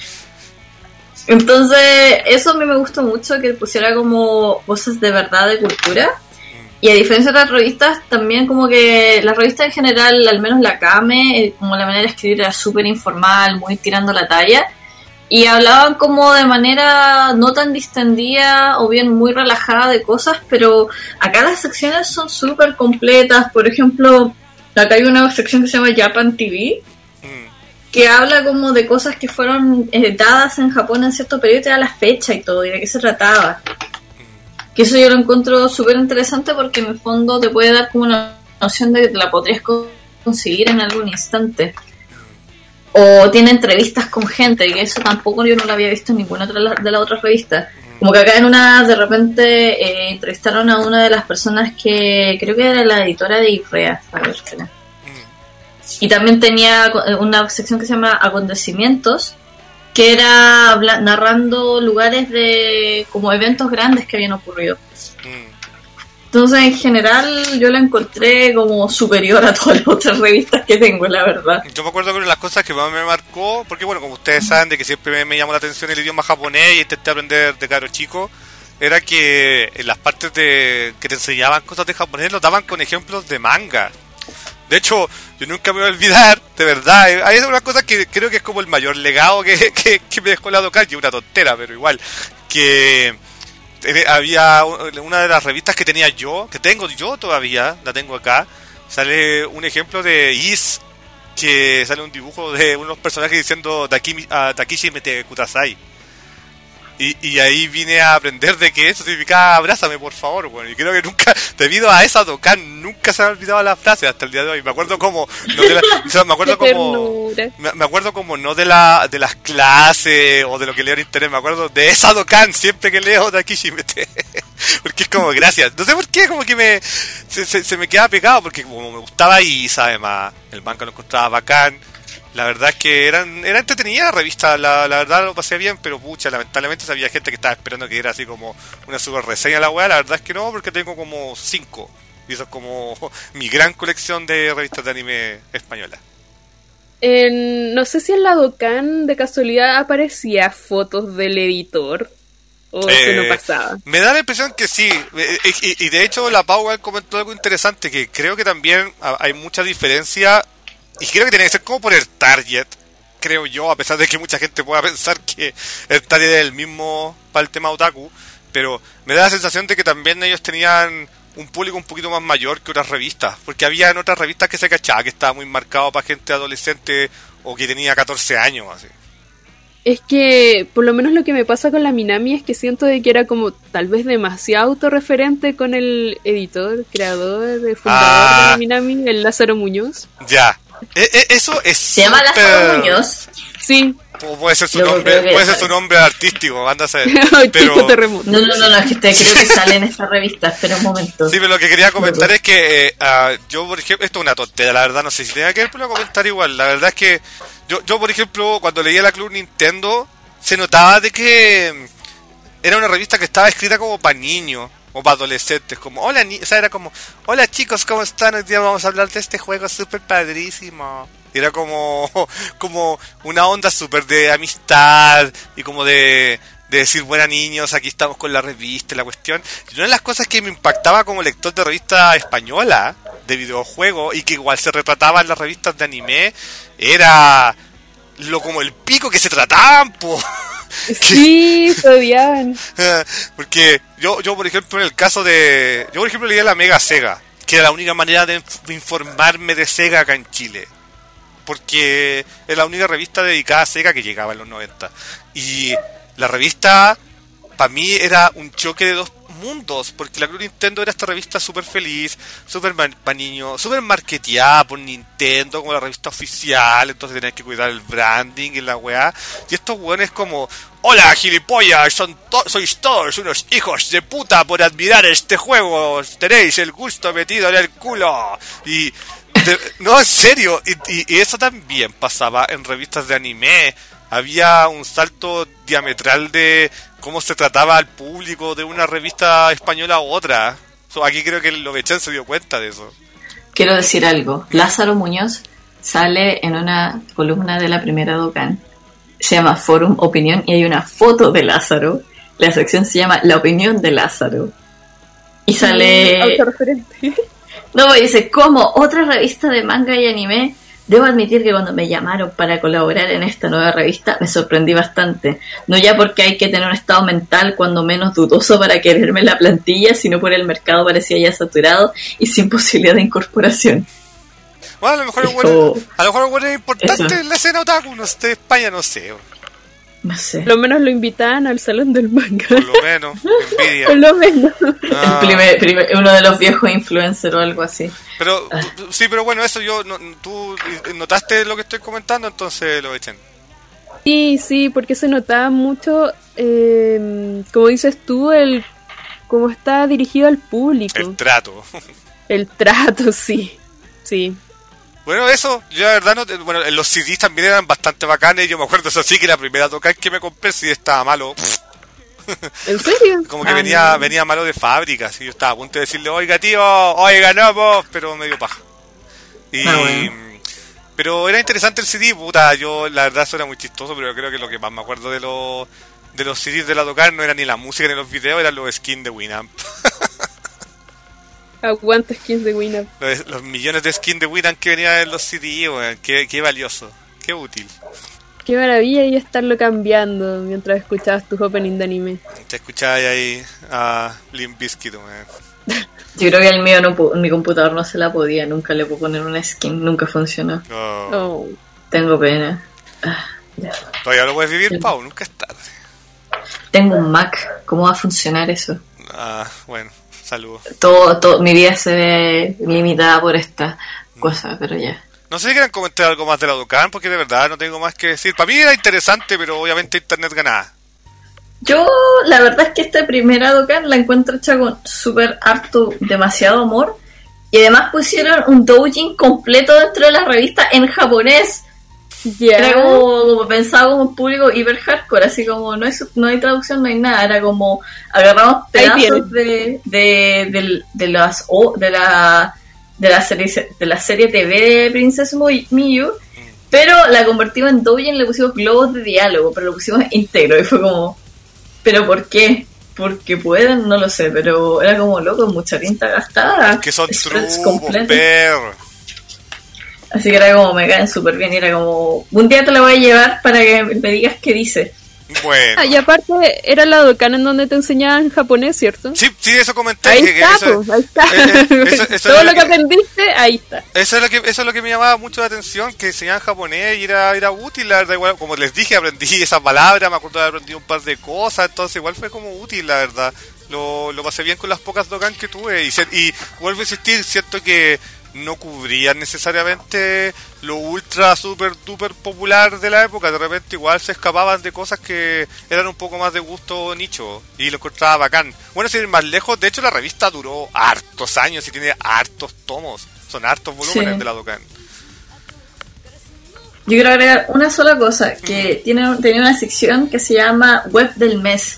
Entonces, eso a mí me gustó mucho, que pusiera como cosas de verdad de cultura. Y a diferencia de las revistas, también como que las revistas en general, al menos la Kame, como la manera de escribir era súper informal, muy tirando la talla. Y hablaban como de manera no tan distendida o bien muy relajada de cosas, pero acá las secciones son súper completas. Por ejemplo, acá hay una sección que se llama Japan T V, que habla como de cosas que fueron eh, dadas en Japón en cierto periodo y te da la fecha y todo, y de qué se trataba. Que eso yo lo encuentro súper interesante porque en el fondo te puede dar como una noción de que te la podrías conseguir en algún instante. O tiene entrevistas con gente, y eso tampoco yo no lo había visto en ninguna otra de las otras revistas. Como que acá en una, de repente, eh, entrevistaron a una de las personas que creo que era la editora de Ivrea, a ver, espera. Y también tenía una sección que se llama Acontecimientos, que era habla- narrando lugares de como eventos grandes que habían ocurrido. Entonces, en general, yo la encontré como superior a todas las otras revistas que tengo, la verdad. Yo me acuerdo que una de las cosas que más me marcó, porque bueno, como ustedes saben, de que siempre me, me llamó la atención el idioma japonés y intenté aprender de caro chico, era que en las partes de que te enseñaban cosas de japonés, lo daban con ejemplos de manga. De hecho, yo nunca me voy a olvidar, de verdad, hay una cosa que creo que es como el mayor legado que, que, que me dejó la Dokkan, y una tontera, pero igual, que había una de las revistas que tenía yo, que tengo yo todavía, la tengo acá, sale un ejemplo de Is, que sale un dibujo de unos personajes diciendo Takimi, uh, Takishi Mete Kudasai. Y, y ahí vine a aprender de que eso significa abrázame por favor, bueno, y creo que nunca, debido a esa Dokkan, nunca se me ha olvidado la frase hasta el día de hoy. Me acuerdo como, no de la, o sea, me acuerdo como, me, me acuerdo como no de la, de las clases o de lo que leo en internet, me acuerdo de esa Dokkan siempre que leo Takishi Mete, porque es como gracias, no sé por qué, como que me, se, se, se me queda pegado, porque como me gustaba Isa además, el manga lo encontraba bacán. La verdad es que eran era entretenida la revista, la, la verdad lo pasé bien, pero pucha, lamentablemente había gente que estaba esperando que era así como una super reseña la weá, la verdad es que no, porque tengo como cinco, y eso es como mi gran colección de revistas de anime española. En, no sé si en la Dokkan de casualidad aparecía fotos del editor, o eh, si no pasaba. Me da la impresión que sí, y, y de hecho la Pau comentó algo interesante, que creo que también hay mucha diferencia. Y creo que tiene que ser como por el target, creo yo, a pesar de que mucha gente pueda pensar que el target es el mismo para el tema otaku, pero me da la sensación de que también ellos tenían un público un poquito más mayor que otras revistas, porque había en otras revistas que se cachaba que estaba muy marcado para gente adolescente o que tenía catorce años, así. Es que, por lo menos lo que me pasa con la Minami es que siento de que era como tal vez demasiado autorreferente con el editor, creador, el fundador ah, de la Minami, el Lázaro Muñoz. Ya. Eh, eh, eso es ¿Se llama super... Lázaro Muñoz? Sí. O puede ser su Yo nombre, puede ser su nombre artístico, anda a ser. Pero... No, no, no, no, es que te, creo que sale en esta revista, espera un momento. Sí, pero lo que quería comentar es que eh, uh, yo, por ejemplo, esto es una tontera, la verdad, no sé si tenga que ver, pero lo voy a comentar igual. La verdad es que yo, yo, por ejemplo, cuando leía la Club Nintendo, se notaba de que era una revista que estaba escrita como para niños o para adolescentes, como hola, ni o sea, era como hola chicos, ¿cómo están? Hoy día vamos a hablar de este juego súper padrísimo. Y era como como una onda súper de amistad y como de, de decir, buena niños, aquí estamos con la revista, la cuestión. Y una de las cosas que me impactaba como lector de revista española, de videojuegos, y que igual se retrataba en las revistas de anime, era lo como el pico que se trataban, po. Sí, se odiaban. Porque yo, yo, por ejemplo, en el caso de... Yo, por ejemplo, leía la Mega Sega, que era la única manera de informarme de Sega acá en Chile. Porque es la única revista dedicada a Sega que llegaba en los noventa. Y la revista, para mí, era un choque de dos mundos, porque la Club Nintendo era esta revista súper feliz, súper para niños, súper marketeada por Nintendo como la revista oficial, entonces tenías que cuidar el branding y la weá, y estos weones como hola gilipollas, son to- sois todos unos hijos de puta por admirar este juego, tenéis el gusto metido en el culo, y De- no, en serio, y, y- y eso también pasaba en revistas de anime. Había un salto diametral de cómo se trataba al público de una revista española a otra. So, aquí creo que el Lovechan se dio cuenta de eso. Quiero decir algo. Lázaro Muñoz sale en una columna de la primera Dokkan. Se llama Forum Opinión y hay una foto de Lázaro. La sección se llama La Opinión de Lázaro. Y sale... Autorreferente. No, dice, como otra revista de manga y anime, debo admitir que cuando me llamaron para colaborar en esta nueva revista me sorprendí bastante. No ya porque hay que tener un estado mental cuando menos dudoso para quererme en la plantilla, sino por el mercado parecía ya saturado y sin posibilidad de incorporación. Bueno, a lo mejor el Dijo, bueno, a lo mejor el bueno es importante eso. en la escena otaku, no sé, de España, no sé. No sé. Por lo menos lo invitaban al salón del manga. Por lo menos, envidia. Por lo menos. Ah, El primer, primer- uno de los viejos influencers o algo así. pero, sí, pero bueno, eso yo, no, tú notaste lo que estoy comentando, entonces lo echen. Sí, sí, porque se notaba mucho, eh, como dices tú, el cómo está dirigido al público. El trato. El trato, sí. Sí. Bueno, eso, yo la verdad no te- bueno, los C Ds también eran bastante bacanes, yo me acuerdo eso sí que la primera Dokkan que me compré el C D estaba malo, ¿En serio? como que Ah, venía no. venía malo de fábrica, así yo estaba a punto de decirle, oiga tío, oiga no vos, pero medio paja. Y Ah, bueno. pero era interesante el C D, puta, yo la verdad eso era muy chistoso, pero yo creo que lo que más me acuerdo de los de los C Ds de la Dokkan no era ni la música ni los videos, eran los skins de Winamp. Aguanta skins de Winamp. Los, los millones de skins de Winamp que venían en los C D, weón, qué, qué valioso, qué útil. Qué maravilla y estarlo cambiando mientras escuchabas tus openings de anime. Te escucháis ahí a Limp Bizkit, weón. Yo creo que el mío no, pu- mi computador no se la podía, nunca le puedo poner una skin, nunca funcionó. Oh. Oh. Tengo pena. Ah, ya. Todavía lo puedes vivir, Pau, nunca es tarde. Tengo un Mac, ¿cómo va a funcionar eso? Ah, bueno, saludos. Todo, todo, mi vida se ve limitada por esta cosa, pero ya. No sé si quieren comentar algo más de la Dokkan, porque de verdad no tengo más que decir. Para mí era interesante, pero obviamente internet ganaba. Yo, la verdad es que esta primera Dokkan la encuentro hecha con súper harto, demasiado amor. Y además pusieron un doujin completo dentro de la revista en japonés. Ya. Era como, como pensado como un público hiper hardcore, así como no hay, su- no hay traducción, no hay nada. Era como agarramos Ahí pedazos de, de, de, de las o- de la de la serie de la serie T V de Princess Mu- Miyu, pero la convertimos en doujin, le pusimos globos de diálogo, pero lo pusimos íntegro y fue como, ¿pero por qué? Porque pueden, no lo sé, pero era como loco, mucha tinta gastada. Que son spreads trubos, completos. perro. Así que era como, me caen súper bien y era como, un día te la voy a llevar para que me digas qué dice. Bueno. Ah, y aparte era la Dokkan en donde te enseñaban japonés, ¿cierto? Sí, sí, eso comenté. Ahí que- que está, eso, pues, ahí está. eh, eh, eso- eso Todo es lo lo que que- aprendiste, ahí está. eso es lo que eso es lo que me llamaba mucho la atención, que enseñaban japonés y era, era útil, la verdad. Igual, como les dije, aprendí esa palabra, me acuerdo de haber aprendido un par de cosas, entonces igual fue como útil, la verdad. Lo, lo pasé bien con las pocas Dokkan que tuve y, se- y vuelvo a insistir, siento que no cubrían necesariamente lo ultra super duper popular de la época, de repente igual se escapaban de cosas que eran un poco más de gusto nicho y lo encontraba bacán. Bueno, sin ir más lejos, de hecho la revista duró hartos años y tiene hartos tomos, son hartos volúmenes Sí. de la Dokkan. Yo quiero agregar una sola cosa, que tiene, tenía una sección que se llama Web del Mes.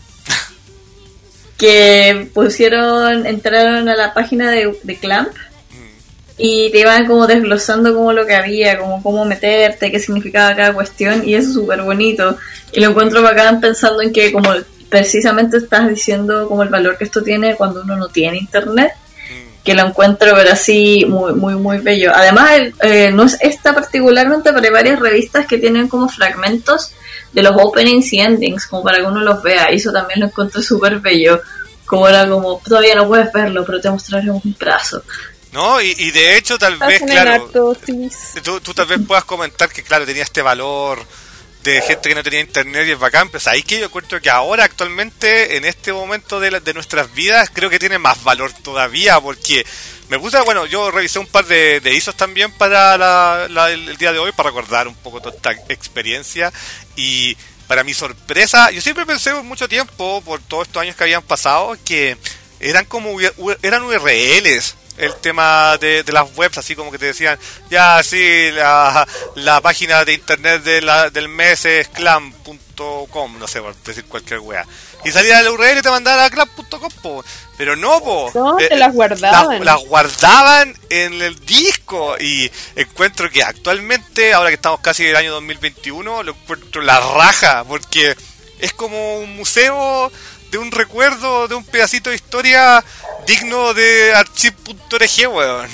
Que pusieron, entraron a la página de, de Clamp y te iban como desglosando como lo que había, como cómo meterte, qué significaba cada cuestión, y eso es súper bonito. Y lo encuentro bacán pensando en que como precisamente estás diciendo como el valor que esto tiene cuando uno no tiene internet, que lo encuentro pero así muy muy muy bello. Además el, eh, no es esta particularmente, pero hay varias revistas que tienen como fragmentos de los openings y endings como para que uno los vea, y eso también lo encuentro súper bello, como era como todavía no puedes verlo pero te mostraremos un brazo. No, y, y de hecho tal vez, Hacen claro, harto, sí. tú, tú tal vez puedas comentar que claro, tenía este valor de gente que no tenía internet y es bacán, pero ahí que yo encuentro que ahora actualmente, en este momento de, la- de nuestras vidas, creo que tiene más valor todavía, porque me gusta, bueno, yo revisé un par de, de I S Os también para la- la- el, el día de hoy, para recordar un poco toda esta experiencia, y para mi sorpresa, yo siempre pensé por mucho tiempo, por todos estos años que habían pasado, que eran como U- eran U R Ls, el tema de, de las webs, así como que te decían, ya, sí, la, la página de internet de la, del mes es clam punto com, no sé, por decir cualquier wea. Y salía la U R L y te mandaba a clam punto com, po. Pero no, po. No, eh, te las guardaban. Las, las guardaban en el disco. Y encuentro que actualmente, ahora que estamos casi en el año dos mil veintiuno, lo encuentro la raja, porque es como un museo de un recuerdo, de un pedacito de historia digno de archive punto org, weón.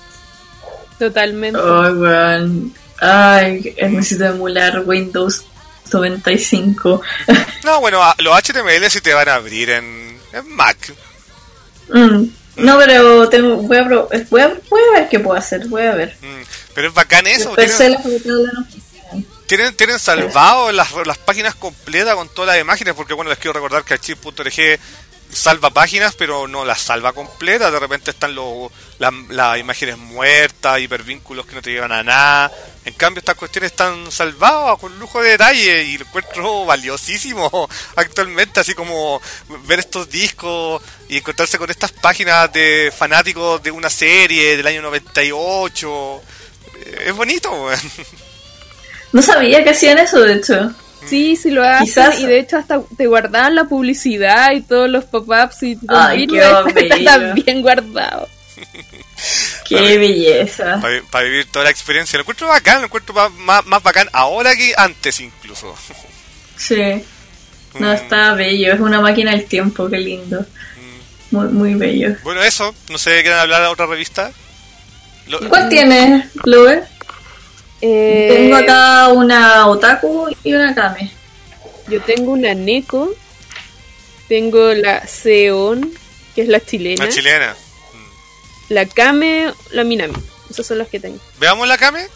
Totalmente. Ay, weón. Ay, necesito emular Windows noventa y cinco. No, bueno, los H T M L sí te van a abrir en, en Mac. Mm. No, pero tengo, voy, a pro, voy, a, voy a ver qué puedo hacer, voy a ver. Mm. Pero es bacán eso. Tienen, tienen, tienen salvado las, las páginas completas con todas las imágenes, porque bueno, les quiero recordar que archive punto org salva páginas, pero no las salva completas. De repente están los las la imágenes muertas, hipervínculos que no te llevan a nada. En cambio, estas cuestiones están salvadas con lujo de detalle y lo encuentro valiosísimo actualmente. Así como ver estos discos y encontrarse con estas páginas de fanáticos de una serie del año noventa y ocho. Es bonito, weón. No sabía que hacían eso, de hecho. Sí, sí lo hacen. Quizás. Y de hecho hasta te guardaban la publicidad y todos los pop-ups y todo. Ay, qué están bien guardados. Qué pa belleza. Para pa vivir toda la experiencia. Lo encuentro bacán, lo encuentro pa, más, más bacán ahora que antes incluso. Sí. No, está bello. Es una máquina del tiempo, qué lindo. Mm. Muy, muy bello. Bueno, eso. No sé, ¿quieren hablar de otra revista? Lo... ¿Cuál tienes, Lover? Eh... Tengo acá una Otaku y una Kame. Yo tengo una Neko. Tengo la Seon, que es la chilena. La chilena. La Kame, la Minami. Esas son las que tengo. ¿Veamos la Kame?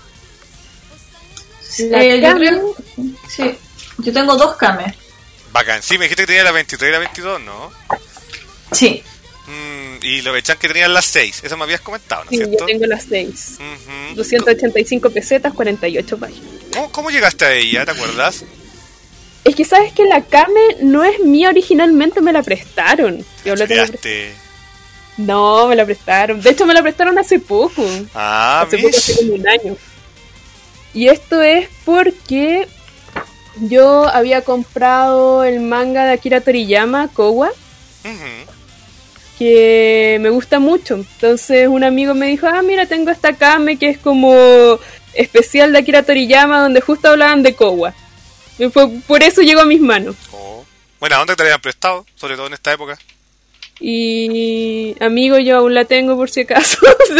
La eh, Kame. Yo creo... Sí. Yo tengo dos Kame. Bacán. Sí, me dijiste que tenía la veintitrés y la veintidós, ¿no? Sí. Mm, y lo echan que tenían las seis. Eso me habías comentado, ¿no es sí, cierto? Yo tengo las seis. Uh-huh. doscientas ochenta y cinco pesetas, cuarenta y ocho páginas. ¿Cómo, ¿Cómo llegaste a ella? ¿Te acuerdas? Es que sabes que la Kame no es mía originalmente, me la prestaron. Yo la tengo prest... No, me la prestaron. De hecho, me la prestaron hace poco. Ah, hace poco, hace como un año. Y esto es porque yo había comprado el manga de Akira Toriyama, Kowa, uh-huh. que me gusta mucho. Entonces un amigo me dijo, ah, mira, tengo esta Kame que es como especial de Akira Toriyama, donde justo hablaban de Kowa. Y fue, por eso llegó a mis manos. Oh. Bueno, ¿a dónde te la habían prestado? Sobre todo en esta época. Y amigo, yo aún la tengo por si acaso.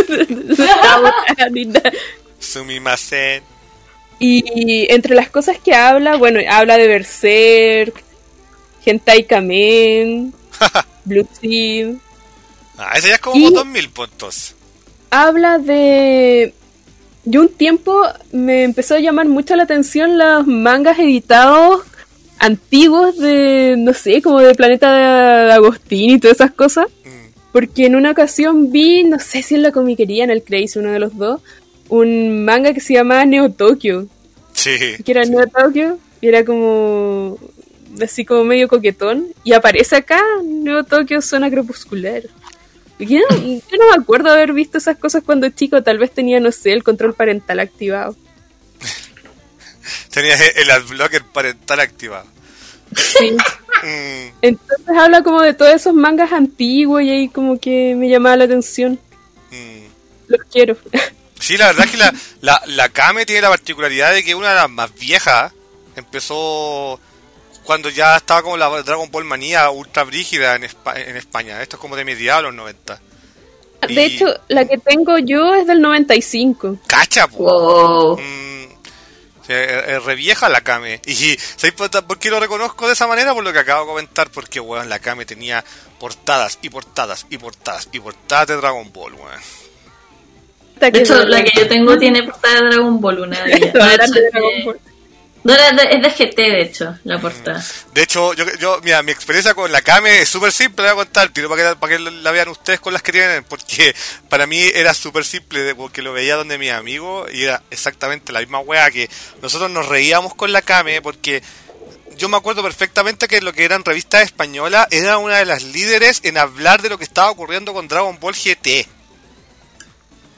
Sumimasen. Y entre las cosas que habla, bueno, habla de Berserk, Hentai Kamen, Blue Seed. Ah, ese ya es como dos mil puntos. Habla de... Yo un tiempo me empezó a llamar mucho la atención los mangas editados antiguos de, no sé, como de Planeta de Agostini y todas esas cosas. Mm. Porque en una ocasión vi, no sé si en la comiquería, en el Crazy, uno de los dos, un manga que se llamaba Neo Tokyo. Sí. Que era sí. Neo Tokyo y era como así como medio coquetón. Y aparece acá, Neo Tokyo zona crepuscular. Yo no, yo no me acuerdo haber visto esas cosas cuando chico. Tal vez tenía, no sé, el control parental activado. Tenías el adblocker parental activado. Sí. Mm. Entonces habla como de todos esos mangas antiguos y ahí como que me llamaba la atención. Mm. Los quiero. Sí, la verdad es que la, la, la Kame tiene la particularidad de que una de las más viejas empezó cuando ya estaba como la Dragon Ball manía ultra brígida en, Espa- en España. Esto es como de mediados de los noventa. De y... hecho, la que tengo yo es del noventa y cinco. ¡Cacha, po! Wow. Mm, es, es revieja la Kame. Y ¿sabéis por qué lo reconozco de esa manera? Por lo que acabo de comentar. Porque, weón, la Kame tenía portadas y portadas y portadas y portadas de Dragon Ball, weón. De hecho, la que yo tengo tiene portada de Dragon Ball, una de ellas. No, de hecho, de Dragon Ball. No, es de, es de G T, de hecho, la portada. De hecho, yo, yo mira, mi experiencia con la Kame es súper simple, la voy a contar, pero para que, para que la vean ustedes con las que tienen, porque para mí era súper simple, porque lo veía donde mis amigos, y era exactamente la misma wea que nosotros nos reíamos con la Kame, porque yo me acuerdo perfectamente que lo que eran revistas españolas, era una de las líderes en hablar de lo que estaba ocurriendo con Dragon Ball G T.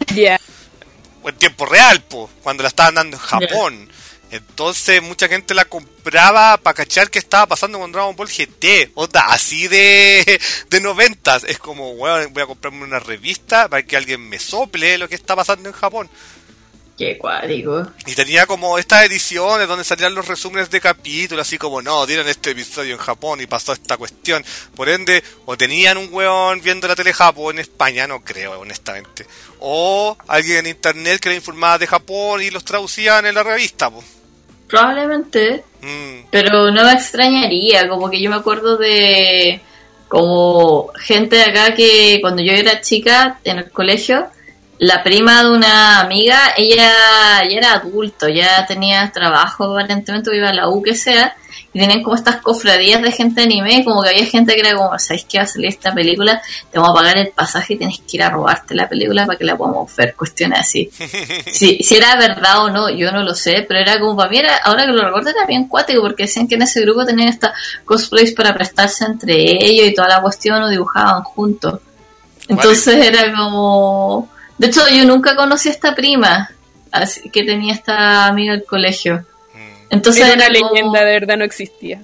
Ya. Yeah. En tiempo real, po, cuando la estaban dando en Japón. Yeah. Entonces mucha gente la compraba para cachar qué estaba pasando con Dragon Ball G T. Onda, así de, de noventas. Es como, bueno, voy a comprarme una revista para que alguien me sople lo que está pasando en Japón. Qué cuático. Y tenía como estas ediciones donde salían los resúmenes de capítulos, así como, no, dieron este episodio en Japón y pasó esta cuestión. Por ende, o tenían un weón viendo la tele Japón en España, no creo, honestamente. O alguien en internet que le informaba de Japón y los traducían en la revista, pues. Probablemente, mm. pero no me extrañaría, como que yo me acuerdo de como gente de acá que cuando yo era chica en el colegio, la prima de una amiga, ella ya era adulto, ya tenía trabajo aparentemente, iba a la U que sea, y tenían como estas cofradías de gente de anime, como que había gente que era como, ¿sabes qué va a salir esta película? Te vamos a pagar el pasaje y tienes que ir a robarte la película para que la podamos ver, cuestiones así. Si, si era verdad o no, yo no lo sé, pero era como para mí, era, ahora que lo recuerdo, era bien cuático, porque decían que en ese grupo tenían estas cosplays para prestarse entre ellos y toda la cuestión, o dibujaban juntos. Entonces vale. Era como... De hecho, yo nunca conocí a esta prima así que tenía esta amiga del colegio. Entonces era era una como... leyenda, de verdad no existía.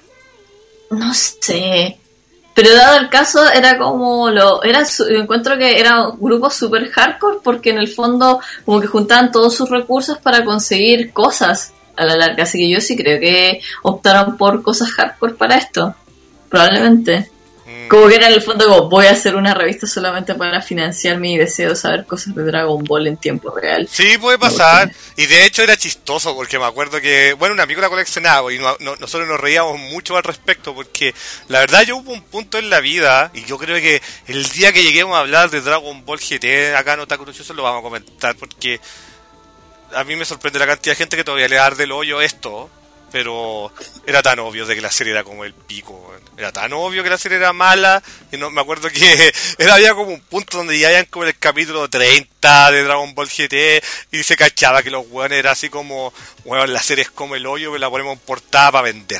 No sé. Pero dado el caso, era como lo... era su... encuentro que era un grupo super hardcore porque en el fondo como que juntaban todos sus recursos para conseguir cosas a la larga. Así que yo sí creo que optaron por cosas hardcore para esto. Probablemente. Como que era en el fondo como, voy a hacer una revista solamente para financiar mi deseo de saber cosas de Dragon Ball en tiempo real. Sí, puede pasar. Y de hecho era chistoso porque me acuerdo que, bueno, un amigo la coleccionaba y no, no, nosotros nos reíamos mucho al respecto porque la verdad yo hubo un punto en la vida y yo creo que el día que lleguemos a hablar de Dragon Ball G T acá en Otaku Nochioso lo vamos a comentar porque a mí me sorprende la cantidad de gente que todavía le da del hoyo esto. Pero era tan obvio de que la serie era como el pico, era tan obvio que la serie era mala, y no me acuerdo que era había como un punto donde ya habían como el capítulo treinta de Dragon Ball G T y se cachaba que los weones era así como, bueno, la serie es como el hoyo, pero la ponemos en portada para vender.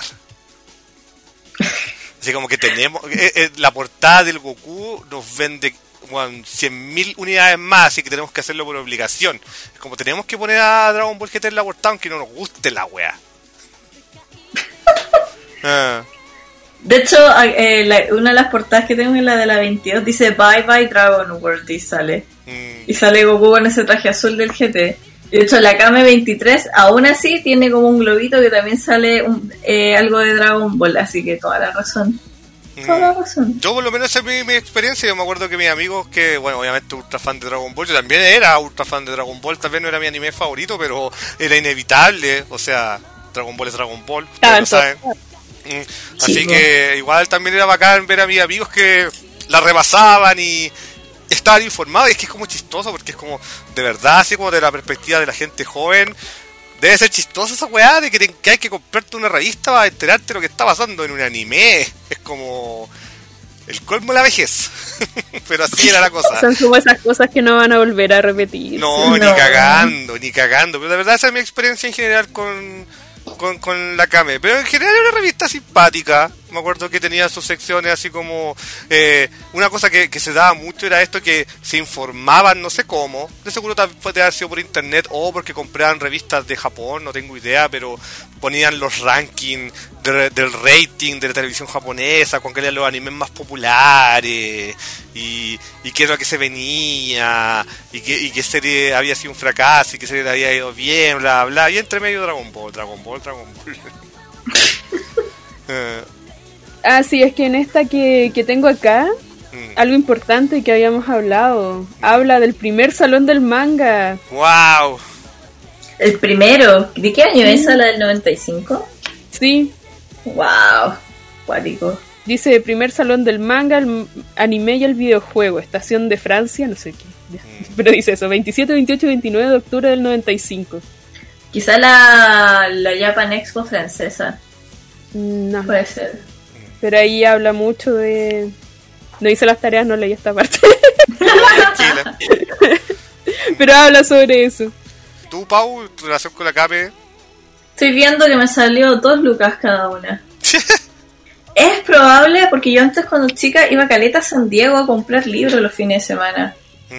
Así como que tenemos, eh, eh, la portada del Goku nos vende bueno, cien mil unidades más, así que tenemos que hacerlo por obligación. Es como tenemos que poner a Dragon Ball G T en la portada aunque no nos guste la wea. Ah. De hecho, eh, la, una de las portadas que tengo es la de la veintidós, dice Bye Bye Dragon World y sale mm. y sale Goku con ese traje azul del G T. Y de hecho la Kame veintitrés aún así tiene como un globito que también sale un, eh, algo de Dragon Ball, así que toda la razón. Toda la razón. Yo por lo menos esa es mi, mi experiencia. Yo me acuerdo que mis amigos que, bueno, obviamente ultra fan de Dragon Ball, yo también era ultra fan de Dragon Ball, tal vez no era mi anime favorito, pero era inevitable, o sea, Dragon Ball es Dragon Ball, ustedes lo saben. Así sí, que bueno. Igual también era bacán ver a mis amigos que la repasaban y estaban informados, y es que es como chistoso porque es como, de verdad, así como de la perspectiva de la gente joven, debe ser chistoso esa weá de que, te, que hay que comprarte una revista para enterarte de lo que está pasando en un anime. Es como el colmo de la vejez. Pero así era la cosa. Son como esas cosas que no van a volver a repetir. No, no, ni cagando, ni cagando. Pero de verdad esa es mi experiencia en general con... Con, con la Kame, pero en general era una revista simpática. Me acuerdo que tenía sus secciones así como eh, una cosa que, que se daba mucho era esto, que se informaban, no sé cómo, de seguro puede haber sido por internet o porque compraban revistas de Japón, no tengo idea, pero ponían los rankings de, del rating de la televisión japonesa, con que eran los animes más populares y, y qué es lo que se venía y qué, y qué serie había sido un fracaso y qué serie le había ido bien, bla bla, y entre medio Dragon Ball, Dragon Ball, Dragon Ball. uh, Ah, sí, es que en esta que, que tengo acá, mm. algo importante que habíamos hablado, mm. habla del primer salón del manga. ¡Wow! ¿El primero? ¿De qué año es esa, la del noventa y cinco? Sí. ¡Wow! Cuático. Dice, primer salón del manga, el anime y el videojuego, estación de Francia, no sé qué. Mm. Pero dice eso, veintisiete, veintiocho y veintinueve de octubre del noventa y cinco. Quizá la, la Japan Expo francesa. No. Puede ser. Pero ahí habla mucho de... No hice las tareas, no leí esta parte. Tranquila. Pero habla sobre eso. ¿Tú, Pau, tu relación con la Kame? Estoy viendo que me salió dos lucas cada una. Es probable, porque yo antes cuando chica iba a Caleta San Diego a comprar libros los fines de semana. Mm.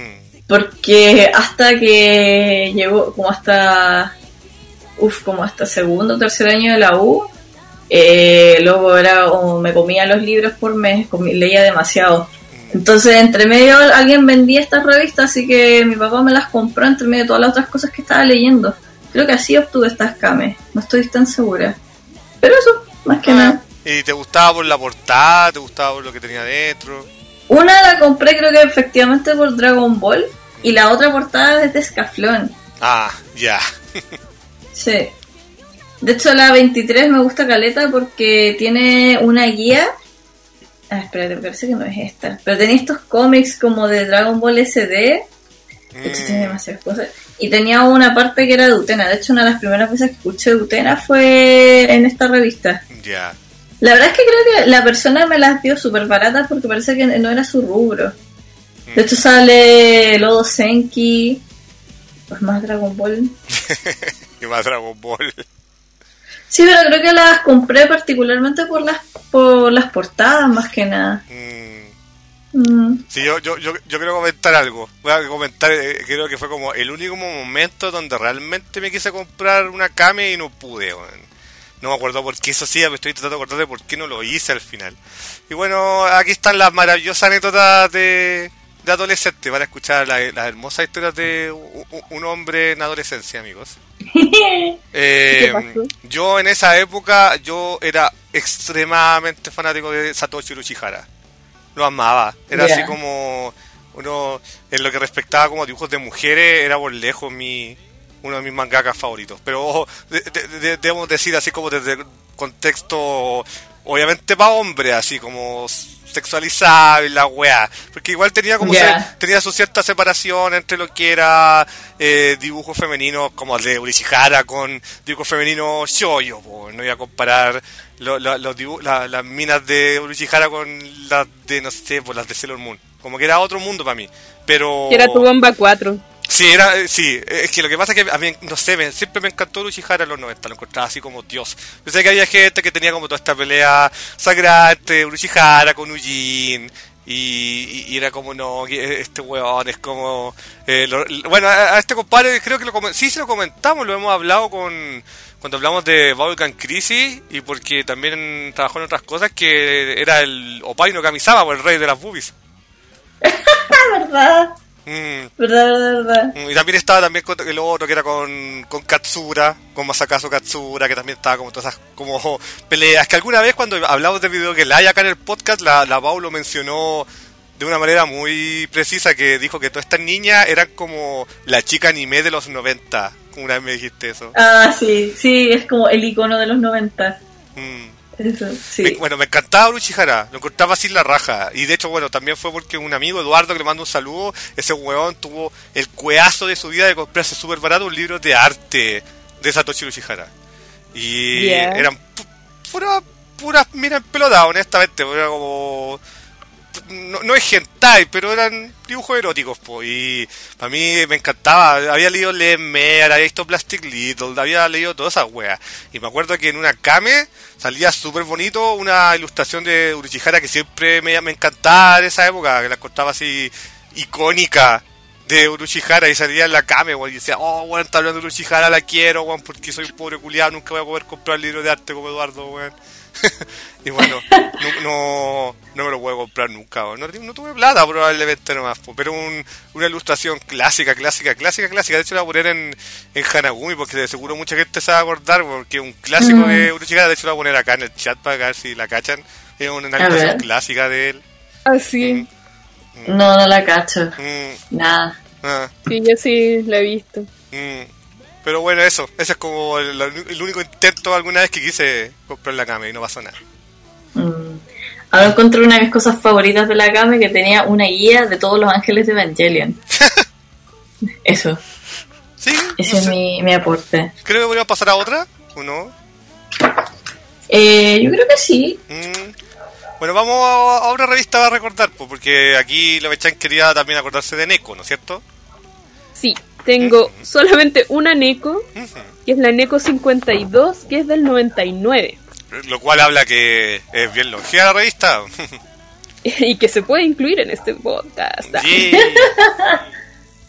Porque hasta que llegó, como hasta, uf, como hasta segundo o tercer año de la U, eh, luego era como me comía los libros por mes, comí, leía demasiado. Entonces, entre medio alguien vendía estas revistas, así que mi papá me las compró entre medio de todas las otras cosas que estaba leyendo. Creo que así obtuve estas cames, no estoy tan segura. Pero eso, más que ah, nada. ¿Y te gustaba por la portada? ¿Te gustaba por lo que tenía dentro? Una la compré creo que efectivamente por Dragon Ball, y la otra portada es de Escaflón. Ah, ya. Sí. De hecho, la veintitrés me gusta caleta porque tiene una guía. Ah, espérate, me parece que no es esta. Pero tenía estos cómics como de Dragon Ball S D. De hecho, tiene demasiadas cosas. Y tenía una parte que era de Utena. De hecho, una de las primeras veces que escuché de Utena fue en esta revista. Ya. Yeah. La verdad es que creo que la persona me las dio súper baratas porque parece que no era su rubro. De hecho, sale Lodo Senki. Pues más Dragon Ball. Y más Dragon Ball. Sí, pero creo que las compré particularmente por las por las portadas más que nada. Mm. Mm. Sí, yo, yo, yo, yo quiero comentar algo. Voy a comentar, eh, creo que fue como el único momento donde realmente me quise comprar una Kame y no pude. Bueno. No me acuerdo por qué eso sí, me estoy tratando de acordar de por qué no lo hice al final. Y bueno, aquí están las maravillosas anécdotas de, de adolescente para escuchar la, las hermosas historias de un, un hombre en adolescencia, amigos. eh, yo en esa época yo era extremadamente fanático de Satoshi Uruchihara. Lo amaba. Era yeah. así como uno en lo que respectaba como dibujos de mujeres, era por lejos mi uno de mis mangakas favoritos. Pero ojo, de, de, de, debemos decir así como desde el contexto obviamente para hombres, así como sexualizado y la weá, porque igual tenía como yeah. se, tenía su cierta separación entre lo que era eh, dibujos femeninos como el de Uruchihara con dibujos femeninos shoujo, pues no iba a comparar lo, lo, los dibu- la, las minas de Uruchihara con las de no sé, pues las de Sailor Moon, como que era otro mundo para mí, pero era tu bomba cuatro. Sí, era, sí, es que lo que pasa es que a mí, no sé, me, siempre me encantó Uruchihara en los noventa, lo encontraba así como Dios. Yo sé que había gente que tenía como toda esta pelea sagrada entre Uruchihara con Ujin, y, y, y era como, no, este weón es como... Eh, lo, bueno, a, a este compadre creo que lo sí se lo comentamos, lo hemos hablado con cuando hablamos de Bubblegum Crisis, y porque también trabajó en otras cosas, que era el Oppai no Kamisama, o el rey de las boobies. ¿Verdad? Mm. Verdad, verdad, verdad. Y también estaba también con el otro que era con, con Katsura, con Masakazu Katsura, que también estaba como todas esas como peleas, que alguna vez cuando hablamos de video que la hay acá en el podcast, la, la Pau lo mencionó de una manera muy precisa, que dijo que todas estas niñas eran como la chica anime de los noventa, una vez me dijiste eso. Ah, sí, sí, es como el icono de los noventa. Mm. Eso, sí. Me, bueno, me encantaba Uruchihara, lo encontraba así la raja. Y de hecho, bueno, también fue porque un amigo, Eduardo, que le mando un saludo, ese weón tuvo el cueazo de su vida de comprarse súper barato un libro de arte de Satoshi Uruchihara. Y yeah. eran pu- puras, puras, mira, pelotas, honestamente, era como... No, no es hentai, pero eran dibujos eróticos, po, y para mí me encantaba. Había leído Lemmer, había visto Plastic Little, había leído todas esas weas. Y me acuerdo que en una Kame salía súper bonito una ilustración de Uruchihara que siempre me, me encantaba de esa época, que la contaba así icónica de Uruchihara, y salía en la Kame, weón, y decía, oh, weón, está hablando de Uruchihara, la quiero, weón, porque soy un pobre culiado, nunca voy a poder comprar el libro de arte como Eduardo, weón. Y bueno, no, no, no me lo puedo comprar nunca, no, no tuve plata probablemente nomás, pero un, una ilustración clásica, clásica, clásica, clásica. De hecho la voy a poner en, en Hanagumi, porque de seguro mucha gente se va a acordar, porque un clásico mm. de Uruchihara. De hecho la voy a poner acá en el chat para ver si la cachan. Es una ilustración clásica de él. Ah, sí. Mm. No, no la cacho. Mm. Nada. Ah. Sí, yo sí la he visto. Mm. Pero bueno, eso, ese es como el, el único intento alguna vez que quise comprar la Kame y no pasó nada. Mm. Ahora encontré una de mis cosas favoritas de la Kame, que tenía una guía de todos los ángeles de Evangelion. Eso. Sí. Ese no es sé. mi, mi aporte. Creo que podríamos pasar a otra, ¿o no? Eh, yo creo que sí. Mm. Bueno, vamos a, a una revista para recordar, pues, porque aquí Lovechan quería también acordarse de Neko, ¿no es cierto? Sí. Tengo uh-huh. solamente una Neko, uh-huh. que es la Neko cincuenta y dos, que es del noventa y nueve. Lo cual habla que es bien longeva la revista. Y que se puede incluir en este podcast. Yeah.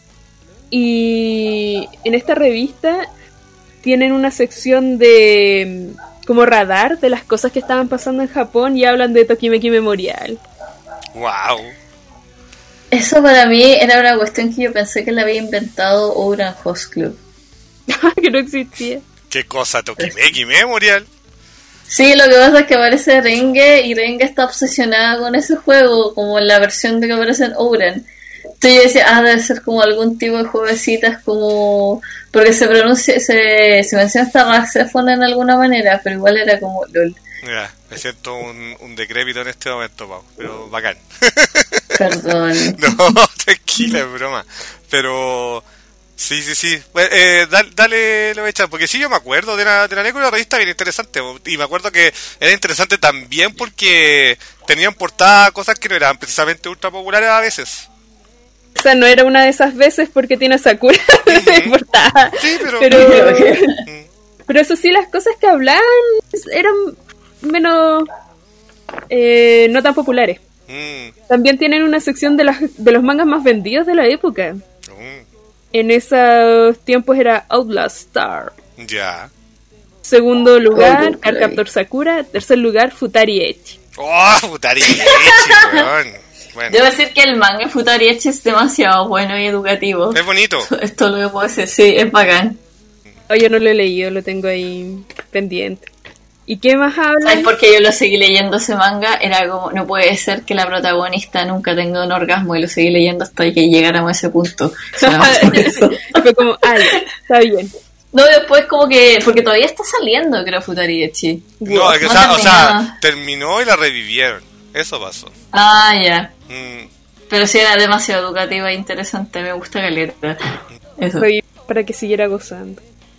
y en esta revista tienen una sección de como radar de las cosas que estaban pasando en Japón y hablan de Tokimeki Memorial. Wow. Eso para mí era una cuestión que yo pensé que la había inventado Ouran Host Club. Que no existía. ¿Qué cosa? Tokimeki Memorial. Sí, lo que pasa es que aparece Renge y Renge está obsesionada con ese juego, como en la versión de que aparece en Ouran. Entonces yo decía, ah, debe ser como algún tipo de jueguecitas como... Porque se pronuncia, se, se menciona hasta Raxefon en alguna manera, pero igual era como LOL. Mira, me siento un, un decrépito en este momento, Pau, pero bacán. Perdón. No, tranquila, es broma. Pero... Sí, sí, sí. Bueno, eh, dale, dale, lo voy a echar, porque sí, yo me acuerdo de la, de la Neko, una revista bien interesante. Y me acuerdo que era interesante también porque tenían portada cosas que no eran precisamente ultra populares a veces. O sea, no era una de esas veces porque tiene a Sakura de Uh-huh. portada. Sí, pero... Pero, Mm. pero eso sí, las cosas que hablaban eran menos... Eh, no tan populares. Mm. También tienen una sección de, las, de los mangas más vendidos de la época. Mm. En esos tiempos era Outlast Star. Ya. Segundo lugar, Oh, Cardcaptor Sakura. Tercer lugar, Futari Echi. ¡Oh, Futari Echi, weón! Bueno, Debo decir que el manga Futari Echi es demasiado bueno y educativo. es bonito. Esto lo que puedo decir, sí, es bacán. Oh, yo no lo he leído, lo tengo ahí pendiente. ¿Y qué más hablan? ¿Sabes por qué yo lo seguí leyendo ese manga? Era como, no puede ser que la protagonista nunca tenga un orgasmo y lo seguí leyendo hasta que llegáramos a ese punto. O sea, por eso. Fue como, ay, está bien. No, después como que, porque todavía está saliendo, creo, Futari Echi. No, es que, No o, sea, o sea, terminaba. terminó y la revivieron. Eso pasó. Ah, ya. Mm. Pero sí era demasiado educativa e interesante, me gusta caleta. Eso. Fue bien para que siguiera gozando.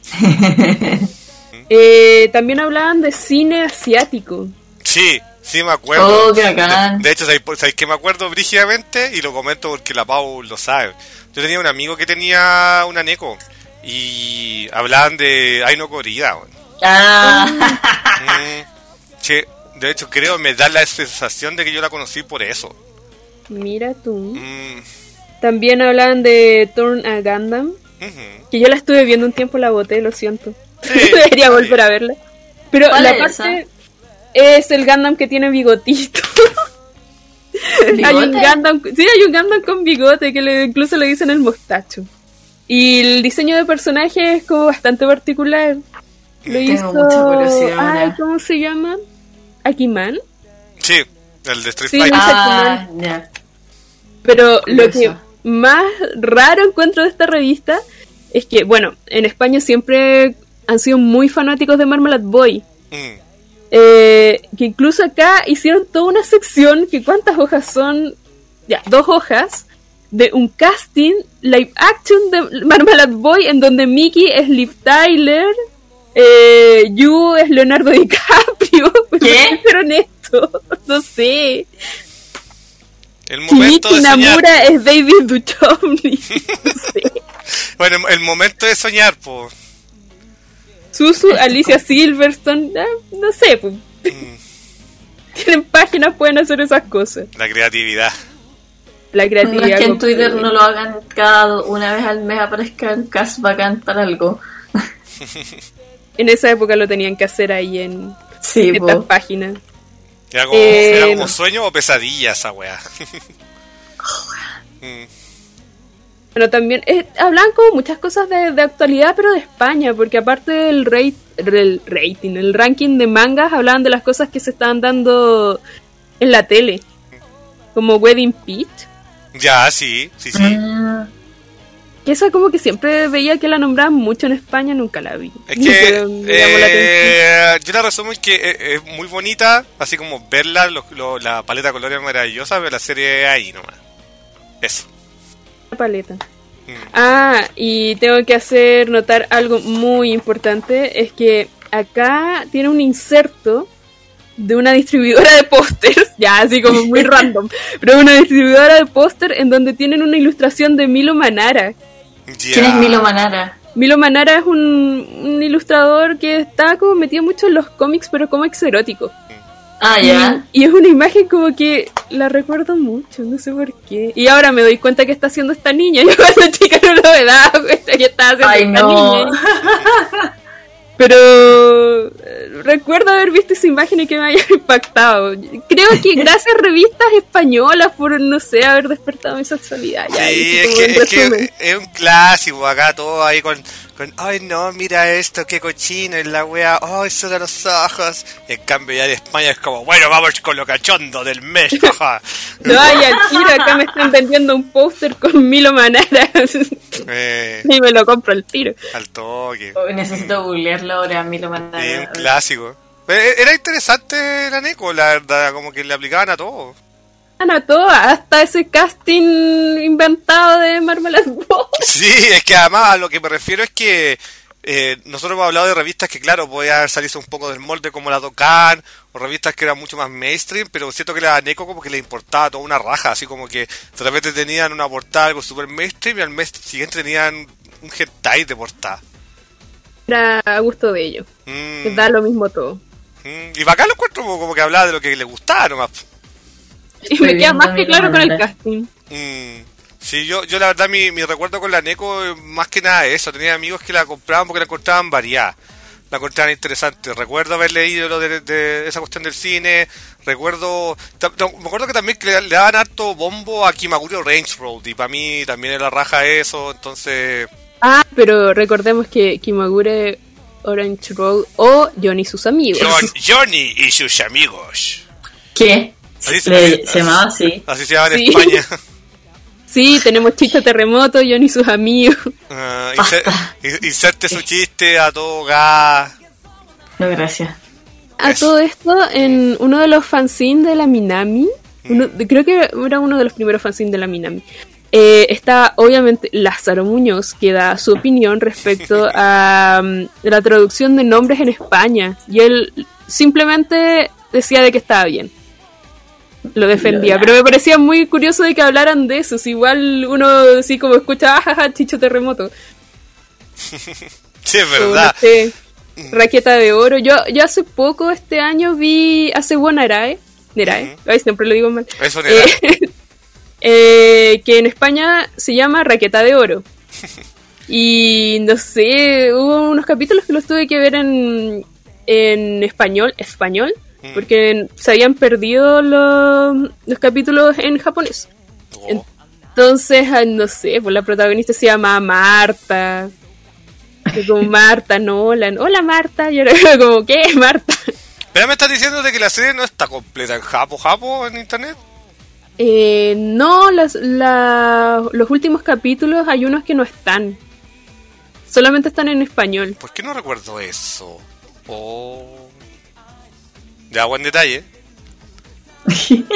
eh, también hablaban de cine asiático. Sí, sí me acuerdo. Oh, qué bacán. De, de hecho, ¿sabéis, ¿sabéis que me acuerdo brígidamente? Y lo comento porque la Pau lo sabe. Yo tenía un amigo que tenía una Neko y hablaban de Aino Corrida. Ah, Mm, che, de hecho, creo me da la sensación de que yo la conocí por eso. Mira tú. Mm, También hablaban de Turn a Gundam. ujú. Que yo la estuve viendo un tiempo, la boté, lo siento. Sí, Debería sí. volver a verla. Pero ¿Cuál la es parte es el Gundam que tiene bigotito. Hay un ¿bigote? Gundam, sí, hay un Gundam con bigote que le, incluso le dicen el mostacho. Y el diseño de personaje es como bastante particular. Lo Tengo hizo... mucha curiosidad Ay, ahora. ¿cómo se llama? Akiman. Sí, el de Street Sí, Fighter. Ah, ya. Pero lo que Curioso. más raro encuentro de esta revista es que, bueno, en España siempre han sido muy fanáticos de Marmalade Boy. Mm. Eh, que incluso acá hicieron toda una sección, que cuántas hojas son, ya, dos hojas, de un casting live action de Marmalade Boy en donde Mickey es Liv Tyler, eh, Yu es Leonardo DiCaprio. ¿Por ¿Qué? hicieron esto? No sé. El momento Shinichi de soñar. Namura es David Duchovny. No sé. Bueno, el momento de soñar, pues. Susu, Alicia Silverstone, ah, no sé, pues. Tienen páginas, pueden hacer esas cosas. La creatividad. La No creatividad. es que en como- Twitter no lo hagan cada una vez al mes, aparezca en Cas bacán para algo. En esa época lo tenían que hacer ahí en Sí, estas po. páginas. Era como, Eh, era como no. sueño o pesadilla esa weá. Mm. Pero también eh, hablaban como muchas cosas de, de actualidad, pero de España, porque aparte del rate, el rating, el ranking de mangas, hablaban de las cosas que se estaban dando en la tele, como Wedding Peach, Ya, sí, sí, sí. Mm, que esa como que siempre veía que la nombraban mucho en España, nunca la vi. Es que Pero me llamó la atención. eh, yo la resumo en que es, es muy bonita, así como verla, lo- lo- la paleta de colores es maravillosa, pero la serie es ahí nomás. Eso. La paleta. Mm. Ah, y tengo que hacer notar algo muy importante, es que acá tiene un inserto de una distribuidora de pósters, ya así como muy random, pero una distribuidora de póster en donde tienen una ilustración de Milo Manara. Ya. ¿Quién es Milo Manara? Milo Manara es un, un ilustrador que está como metido mucho en los cómics, pero cómics eróticos. Ah, ya. Y, y es una imagen como que la recuerdo mucho, no sé por qué. Y ahora me doy cuenta que está haciendo esta niña. Yo cuando chica no lo me daba cuenta que estaba haciendo Ay, esta no. niña. Pero eh, recuerdo haber visto esa imagen y que me haya impactado. Creo que gracias a revistas españolas por, no sé, haber despertado mi sexualidad. Ya, Sí, así es como que, en es que resumen. es un clásico acá, todo ahí con, con ay no, mira esto, qué cochino, es la wea, ay, eso de los ojos. Y en cambio ya en España es como, bueno, vamos con lo cachondo del mes, jaja. No, ay, al tiro, acá me están vendiendo un póster con Milo Manara. eh, Y me lo compro al tiro. al toque. Oh, necesito googlearlo ahora, a mí lo Sí, mandaron. un clásico. Eh, Era interesante la Neko, la verdad, como que le aplicaban a todo. A todo, hasta ese casting inventado de Marmalade Boy. Sí, es que además a lo que me refiero es que eh, nosotros hemos hablado de revistas que, claro, podían salirse un poco del molde como la Dokkan, o revistas que eran mucho más mainstream, pero siento que la Neko como que le importaba toda una raja, así como que de repente tenían una portada algo super mainstream y al mes siguiente tenían un hentai de portada. Era a gusto de ellos. Mm, Les da lo mismo todo. mm, y bacán lo encuentro como que hablaba de lo que le gustaba nomás. Y me Estoy queda más viendo que Milo claro con el Manara. casting. Mm, sí, yo, yo la verdad mi, mi recuerdo con la Neko eh, más que nada eso, tenía amigos que la compraban porque la encontraban variada, la encontraban interesante. Recuerdo haber leído lo de, de esa cuestión del cine, recuerdo, ta- ta- me acuerdo que también que le, le daban harto bombo a Kimagure Range Road y para mí también era raja eso, entonces... Ah, pero recordemos que Kimagure Orange Road o Johnny y sus amigos. John- Johnny y sus amigos. ¿Qué? Así se- Le- así- se llamaba así. Así se llama en Sí. España. Sí, tenemos Chicho Terremoto, Johnny y sus amigos. Ah, inser- in- inserte su chiste a todo gas. No, gracias. A Eso. todo esto, en uno de los fanzines de la Minami, uno- creo que era uno de los primeros fanzines de la Minami, eh, está obviamente Lázaro Muñoz, que da su opinión respecto a um, la traducción de nombres en España. Y él simplemente decía de que estaba bien. Lo defendía, pero me parecía muy curioso de que hablaran de eso. Si igual uno así como escucha, ajaja, Chicho Terremoto. Sí, es O, verdad. no sé, Raqueta de Oro. Yo, yo hace poco, este año, vi a Sebo Narae. Nerae, Ujú. ay, siempre lo digo mal. Eso era. Eh, eh, que en España se llama Raqueta de Oro. Y no sé, hubo unos capítulos que los tuve que ver en, en español, español, Mm. porque se habían perdido los, los capítulos en japonés. Oh. Entonces, ah, no sé, pues la protagonista se llama Marta. Y como Marta Nolan. Hola Marta. Y era como, ¿qué? Marta. Pero me estás diciendo de que la serie no está completa en japo, japo en internet. Eh, no, las, la- los últimos capítulos hay unos que no están. Solamente están en español. ¿Por qué no recuerdo eso? Oh. Ya, buen detalle. Ujú.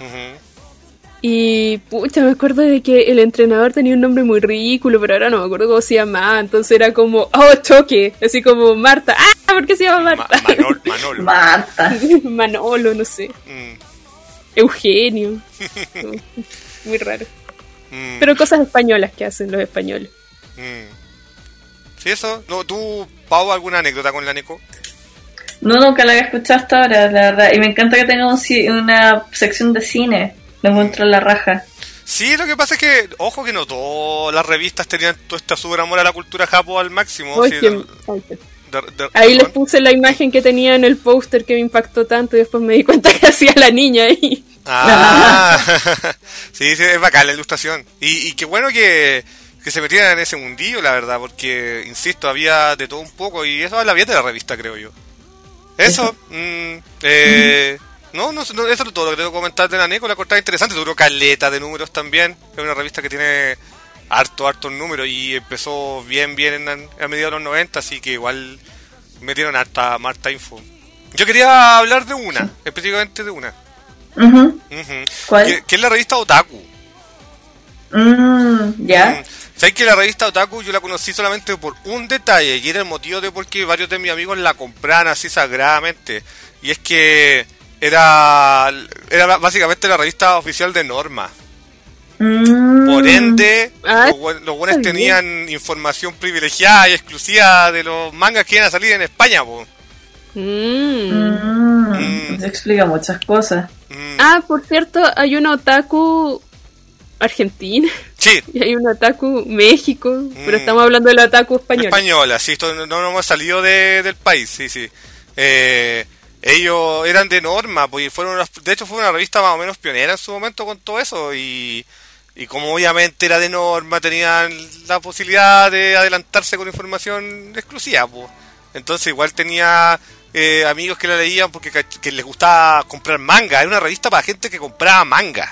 Y pucha, me acuerdo de que el entrenador tenía un nombre muy ridículo, pero ahora no me acuerdo cómo se llamaba. Entonces era como, oh, choque. Así como Marta. Ah, ¿por qué se llama Ma- Marta? Manol, Manolo. Marta. Manolo, no sé. Mm, Eugenio. Muy raro. mm, Pero cosas españolas que hacen los españoles. mm. ¿Sí, eso? No, ¿tú, Pau, alguna anécdota con la Neko? No, nunca la había escuchado hasta ahora, la verdad. Y me encanta que tenga un ci- una sección de cine. Lo encuentro en la raja. Sí, lo que pasa es que, ojo que no todas las revistas tenían todo este super amor a la cultura japo al máximo. Oye, sí, de- ay, qué- de- de- ahí les perdón. puse la imagen que tenía en el póster que me impactó tanto y después me di cuenta que hacía la niña ahí. Ah, sí, sí, es bacán la ilustración. Y, y qué bueno que, que se metieran en ese mundillo, la verdad, porque, insisto, había de todo un poco y eso habla bien de la revista, creo yo. Eso, mm, eh, no, no, no, eso es todo lo que tengo que comentar de la Neko. La cortada interesante, duró caleta de números también. Es una revista que tiene harto, harto números y empezó bien, bien en, a mediados de los noventa, así que igual metieron harta, harta info. Yo quería hablar de una, específicamente de una. Ujú. Ujú. ¿Cuál? Que, que es la revista Otaku. Mm, ¿ya? ¿Sabes que la revista Otaku yo la conocí solamente por un detalle? Y era el motivo de por qué varios de mis amigos la compraban así sagradamente. Y es que era, era básicamente la revista oficial de Norma. Mm. Por ende, Ah, los, buen- los buenos está bien. tenían información privilegiada y exclusiva de los mangas que iban a salir en España, po. Mm. Mm. Mm, eso explica muchas cosas. Mm. Ah, por cierto, hay una otaku argentina. Sí. Y hay una otaku México. Mm. Pero estamos hablando de la otaku española. Española, sí, esto no, no hemos salido de, del país, sí, sí. Eh, ellos eran de Norma, pues fueron unas, de hecho fue una revista más o menos pionera en su momento con todo eso y, y como obviamente era de Norma tenían la posibilidad de adelantarse con información exclusiva, pues. Entonces igual tenía eh, amigos que la leían porque que les gustaba comprar manga, era una revista para gente que compraba manga.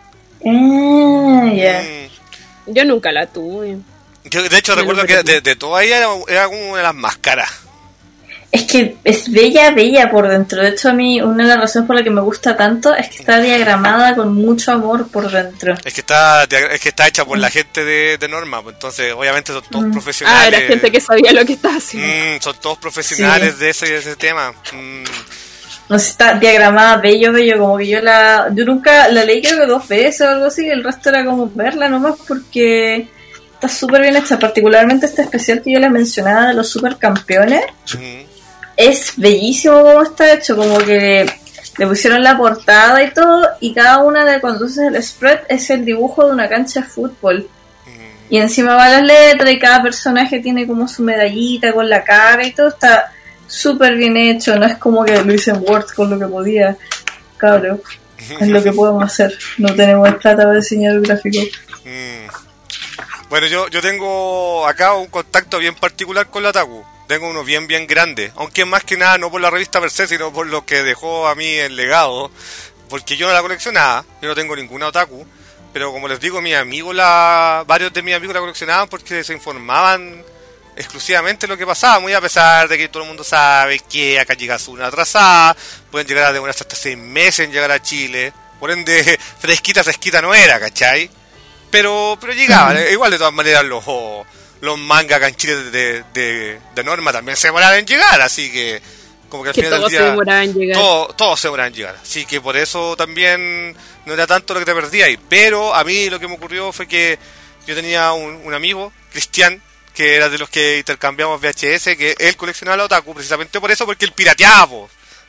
Ah, ya. Yeah. Mm. Yo nunca la tuve. Yo, de hecho, Yo recuerdo que de, de todas ellas era, era como una de las más caras. Es que es bella, bella por dentro. De hecho, a mí una de las razones por la que me gusta tanto es que está diagramada con mucho amor por dentro. Es que está es que está hecha por la gente de, de Norma, pues entonces obviamente son todos mm. profesionales. Ah, era gente que sabía lo que estaba haciendo. Mm, son todos profesionales sí. de ese, de ese tema. Mm. No sé, está diagramada bello, bello, como que yo la... Yo nunca la leí creo que dos veces o algo así, el resto era como verla nomás porque está súper bien hecha, particularmente este especial que yo les mencionaba de los supercampeones. Mm. Es bellísimo como está hecho, como que le pusieron la portada y todo, y cada una de cuando haces el spread es el dibujo de una cancha de fútbol. Mm. Y encima va las letras y cada personaje tiene como su medallita con la cara y todo, está súper bien hecho, no es como que lo hice en Word con lo que podía, cabrón, es lo que podemos hacer, no tenemos plata para diseñar el gráfico. Mm. Bueno, yo, yo tengo acá un contacto bien particular con la otaku. Tengo uno bien, bien grande. Aunque más que nada no por la revista per se, sino por lo que dejó a mí el legado. Porque yo no la coleccionaba. Yo no tengo ninguna otaku. Pero como les digo, mis amigos, la, varios de mis amigos la coleccionaban porque se informaban exclusivamente de lo que pasaba. Muy a pesar de que todo el mundo sabe que acá llega una atrasada. Pueden llegar a demorarse hasta seis meses en llegar a Chile. Por ende, fresquita, fresquita no era, ¿cachai? Pero, pero llegaban. Uh-huh. Igual de todas maneras los... los mangas acá en Chile de, de, de Norma también se demoraban en llegar, así que como que al que final del día se demoraban en llegar. Todo, todos se demoraban en llegar, así que por eso también no era tanto lo que te perdías ahí. Pero a mí lo que me ocurrió fue que yo tenía un, un amigo, Cristian, que era de los que intercambiamos V H S, que él coleccionaba la otaku precisamente por eso, porque él pirateaba, po.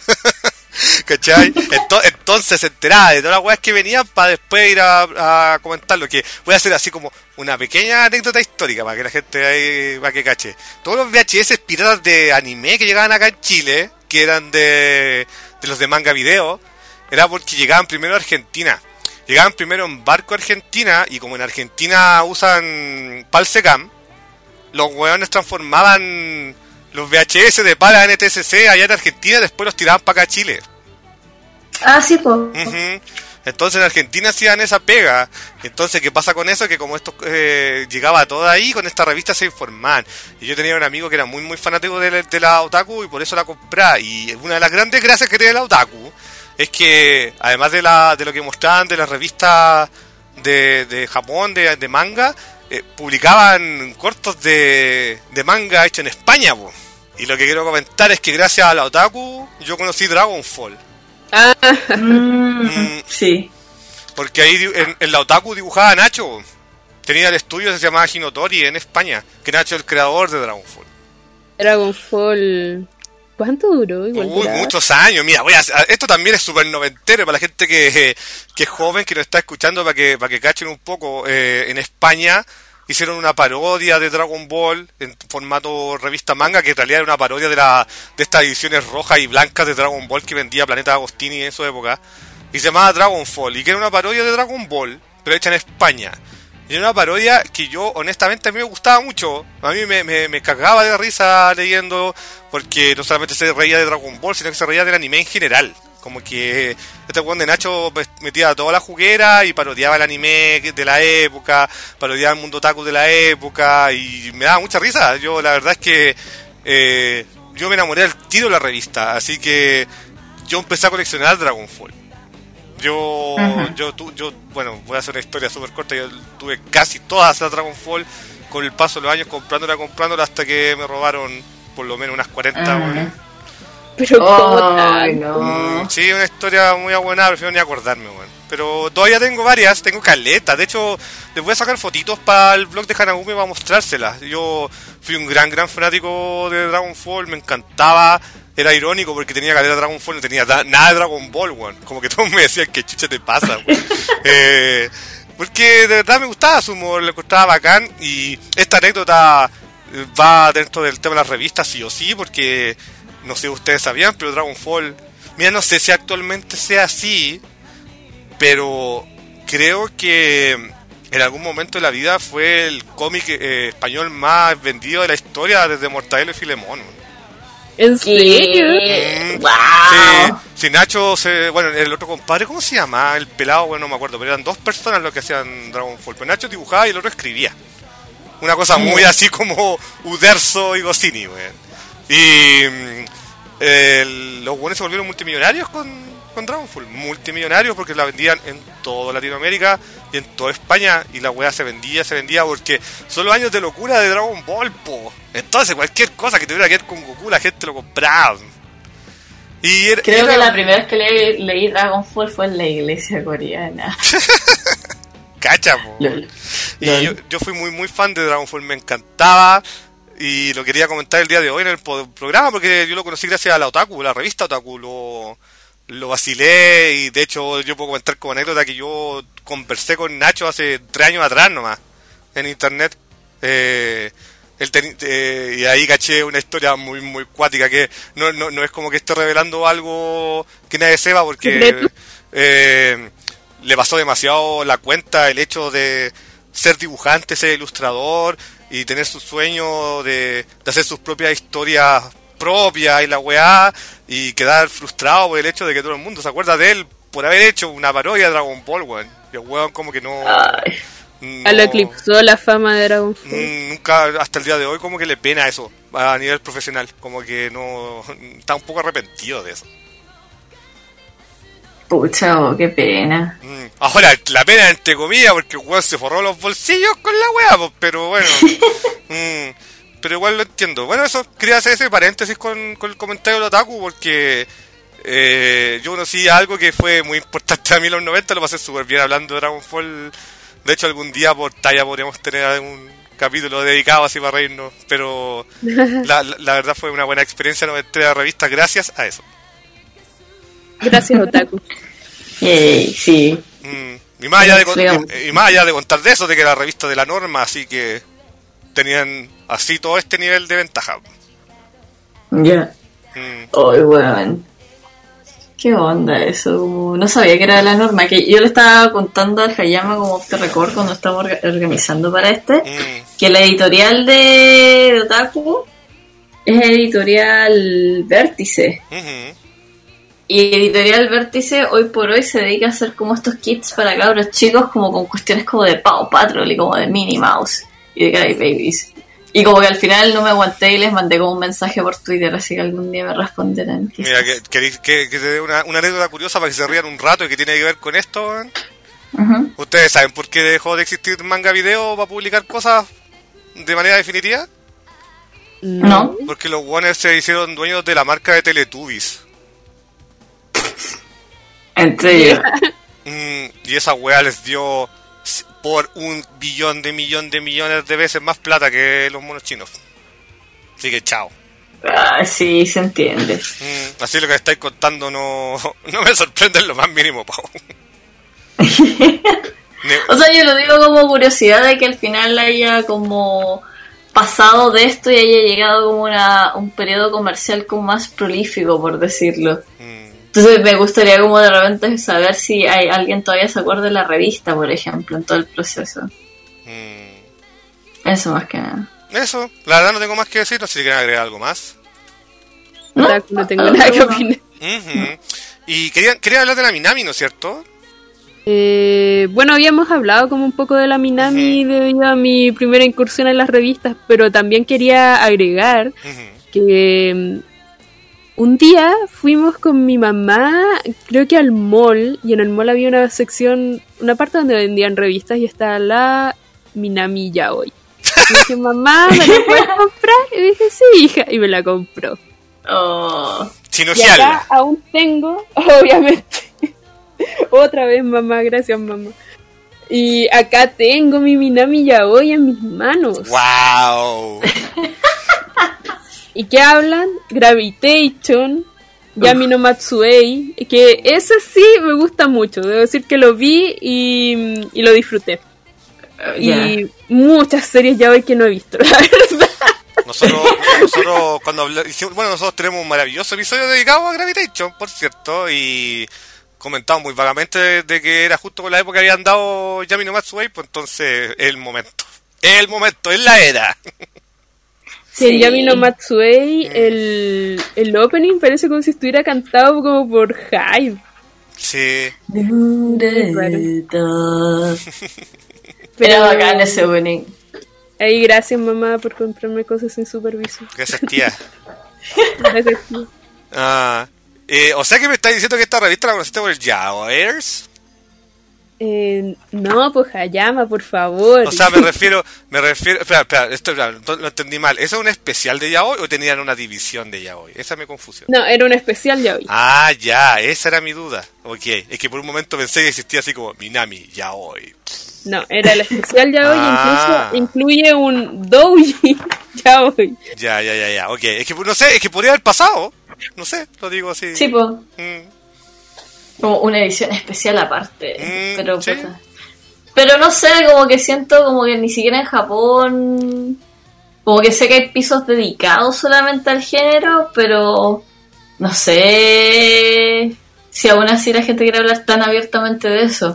¿Cachai? Entonces se enteraba de todas las weas que venían para después ir a, a comentarlo. Que voy a hacer así como una pequeña anécdota histórica para que la gente ahí, para que cache. Todos los V H S piratas de anime que llegaban acá en Chile, que eran de, de los de manga video, era porque llegaban primero a Argentina. Llegaban primero en barco a Argentina, y como en Argentina usan Palsecam, los weones transformaban los V H S de Pala N T S C allá en Argentina y después los tiraban para acá a Chile. Ah, sí, pues. Uh-huh. Entonces en Argentina hacían esa pega. Entonces, ¿qué pasa con eso? Que como esto eh, llegaba todo ahí, con esta revista se informaban. Y yo tenía un amigo que era muy muy fanático de, de la otaku y por eso la compraba. Y una de las grandes gracias que tiene la otaku es que, además de la de lo que mostraban de las revistas de, de Japón, de, de manga, eh, publicaban cortos de, de manga hechos en España, po. Y lo que quiero comentar es que gracias a la otaku yo conocí Dragonfall. Ah, mm, mm, sí. Porque ahí en, en la otaku dibujaba Nacho. Tenía el estudio que se llamaba Hinotori en España, que Nacho es el creador de Dragonfall. Dragonfall, ¿cuánto duró? Igual Uy, duraba. muchos años. Mira, voy a, esto también es súper noventero para la gente que, que es joven, que nos está escuchando, para que, para que cachen un poco. Eh, en España hicieron una parodia de Dragon Ball en formato revista manga, que en realidad era una parodia de la de estas ediciones rojas y blancas de Dragon Ball que vendía Planeta Agostini en su época, y se llamaba Dragonfall, y que era una parodia de Dragon Ball, pero hecha en España. Y era una parodia que yo, honestamente, a mí me gustaba mucho. A mí me, me, me cagaba de risa leyendo, porque no solamente se reía de Dragon Ball, sino que se reía del anime en general. Como que este weón de Nacho metía toda la juguera y parodiaba el anime de la época, parodiaba el mundo otaku de la época, y me daba mucha risa. Yo la verdad es que eh, yo me enamoré al tiro de la revista, así que yo empecé a coleccionar Dragonfall. Yo, uh-huh. yo, tu, yo, bueno, voy a hacer una historia súper corta. Yo tuve casi todas las Dragonfall con el paso de los años, comprándola, comprándola, hasta que me robaron por lo menos unas cuarenta, uh-huh. bueno. Pero oh, ¿cómo tal? No. Mm, sí, una historia muy buena, prefiero ni acordarme, bueno. pero todavía tengo varias, tengo caletas. De hecho, les voy a sacar fotitos para el blog de Hanagumi para mostrárselas. Yo fui un gran, gran fanático de Dragon Ball, me encantaba. Era irónico porque tenía caleta de Dragon Ball, no tenía da- nada de Dragon Ball, weón. Como que todos me decían, ¿qué chucha te pasa, weón? eh, porque de verdad me gustaba su humor, le encontraba bacán. Y esta anécdota va dentro del tema de las revistas, sí o sí, porque no sé si ustedes sabían, pero Dragon Ball, mira, no sé si actualmente sea así, pero creo que en algún momento de la vida fue el cómic eh, español más vendido de la historia desde Mortadelo y Filemón. ¿En serio? Mm, ¡Wow! sí, sí, Nacho, se, bueno, el otro compadre, ¿cómo se llama? El pelado, bueno, no me acuerdo, pero eran dos personas los que hacían Dragon Ball. Pero Nacho dibujaba y el otro escribía. Una cosa muy así como Uderzo y Goscinny, weón. Y mm, el, los buenos se volvieron multimillonarios con, con Dragon Ball. Multimillonarios porque la vendían en toda Latinoamérica y en toda España. Y la weá se vendía, se vendía porque son los años de locura de Dragon Ball, po. Entonces cualquier cosa que tuviera que ver con Goku la gente lo compraba. Y era, Creo era... que la primera vez que le, leí Dragon Ball fue en la iglesia coreana. Cacha, po. Lol. Y Lol. yo, yo fui muy muy fan de Dragon Ball, me encantaba. Y lo quería comentar el día de hoy en el po- programa porque yo lo conocí gracias a la Otaku, la revista Otaku. Lo, lo vacilé y de hecho yo puedo comentar como anécdota que yo conversé con Nacho hace tres años atrás nomás en internet. Eh, él ten- eh, y ahí caché una historia muy muy cuática que no, no, no es como que esté revelando algo que nadie sepa porque eh, le pasó demasiado la cuenta el hecho de ser dibujante, ser ilustrador y tener su sueño de, de hacer sus propias historias propias y la weá, y quedar frustrado por el hecho de que todo el mundo se acuerda de él por haber hecho una parodia de Dragon Ball, weón. Y el weón como que no... Ay. no A lo eclipsó la fama de Dragon Ball. mm, nunca, hasta el día de hoy, como que le pena eso a nivel profesional. Como que no... Está un poco arrepentido de eso. Pucha, oh, qué pena. Mm, Ahora, la pena entre comillas, porque el weón se forró los bolsillos con la weá, pues, pero bueno. mm, pero igual lo entiendo. Bueno, eso, quería hacer ese paréntesis con, con el comentario de Otaku, porque eh, yo conocí algo que fue muy importante a mí en los noventa, lo pasé súper bien hablando de Dragon Ball. De hecho, algún día por talla podríamos tener un capítulo dedicado así para reírnos, pero la, la, la verdad fue una buena experiencia noventera de revista gracias a eso. Gracias, Otaku. Yay, sí. Mm, y, más allá de, con- y, y más allá de contar de eso, de que la revista de la norma, así que tenían así todo este nivel de ventaja. Ya. Mm, Ay, weón. ¿Qué onda eso? Como- No sabía que era de la norma. Que yo le estaba contando al Hayama como off the record cuando estábamos orga- organizando para este. mm, Que la editorial de, de Otaku es editorial Vértice. ujú. Y editorial Vértice hoy por hoy se dedica a hacer como estos kits para cabros chicos como con cuestiones como de Paw Patrol y como de Minnie Mouse y de Cry Babies. Y como que al final no me aguanté y les mandé como un mensaje por Twitter, así que algún día me responderán. quizás. Mira, que, que, que- que te dé una, una anécdota curiosa para que se rían un rato y que tiene que ver con esto. ¿eh? Ujú. ¿Ustedes saben por qué dejó de existir Manga Video para publicar cosas de manera definitiva? No. Porque los Warner se hicieron dueños de la marca de Teletubbies. Entre ellos. Mm, y esa weá les dio s- por un billón de millón de millones de veces más plata que los monos chinos. Así que chao. Ah, sí, se entiende. Mm, así lo que estáis contando no, no me sorprende en lo más mínimo, Pau. Ne- O sea, yo lo digo como curiosidad de que al final haya como pasado de esto y haya llegado como una, un periodo comercial como más prolífico, por decirlo. mm, Entonces me gustaría como de repente saber si hay alguien todavía se acuerda de la revista, por ejemplo, en todo el proceso. mm. Eso más que nada. Eso, la verdad no tengo más que decir, no sé si quieren agregar algo más. ¿No? Otaku, no tengo Ah, nada que bueno. opinar. Ujú. Y quería, quería hablar de la Minami, ¿no es cierto? Eh, bueno, habíamos hablado como un poco de la Minami debido a mi primera incursión en las revistas, pero también quería agregar Ujú. que mm, un día fuimos con mi mamá, creo que al mall, y en el mall había una sección, una parte donde vendían revistas y estaba la Minami Yaoi. Y dije, mamá, ¿me la puedes comprar? Y dije, sí, hija, y me la compró. Oh, Y Chinogial. acá aún tengo, obviamente, Otra vez, mamá, gracias, mamá. Y acá tengo mi Minami Yaoi en mis manos. ¡Wow! ¿Y qué hablan? Gravitation, Yami no Matsuei, que ese sí me gusta mucho. Debo decir que lo vi y, y lo disfruté. Uh, yeah. Y muchas series yaoi que no he visto, la verdad. Nosotros, nosotros cuando hablamos, bueno, nosotros tenemos un maravilloso episodio dedicado a Gravitation, por cierto, y comentamos muy vagamente de, de que era justo con la época que habían dado Yami no Matsuei, pues entonces es el momento. Es el momento, es la era. Sí, en Yami no Matsuei, el, el opening parece como si estuviera cantado como por Hybe. Sí. Pero bacán ese opening. Ahí, gracias, mamá, por comprarme cosas sin supervisión. Gracias, tía. Gracias, tía. Ah, eh, o sea que me estás diciendo que esta revista la conociste por el Yaoers. Eh, no, pues Hayama, por favor. O sea, me refiero, me refiero, espera, espera, esto espera, lo entendí mal. ¿Eso es un especial de Yaoi o tenían una división de Yaoi? Esa es mi confusión. No, era un especial Yaoi. Ah, ya, esa era mi duda. Ok, es que por un momento pensé que existía así como Minami Yaoi. No, era el especial Yaoi, ah. incluso incluye un Douji Yaoi. Ya, ya, ya, ya, ok. Es que no sé, es que podría haber pasado. No sé, lo digo así. Sí, pues. Mm. Como una edición especial aparte. Mm, pero, ¿sí? pues, pero no sé, como que siento como que ni siquiera en Japón. Como que sé que hay pisos dedicados solamente al género, pero no sé si aún así la gente quiere hablar tan abiertamente de eso.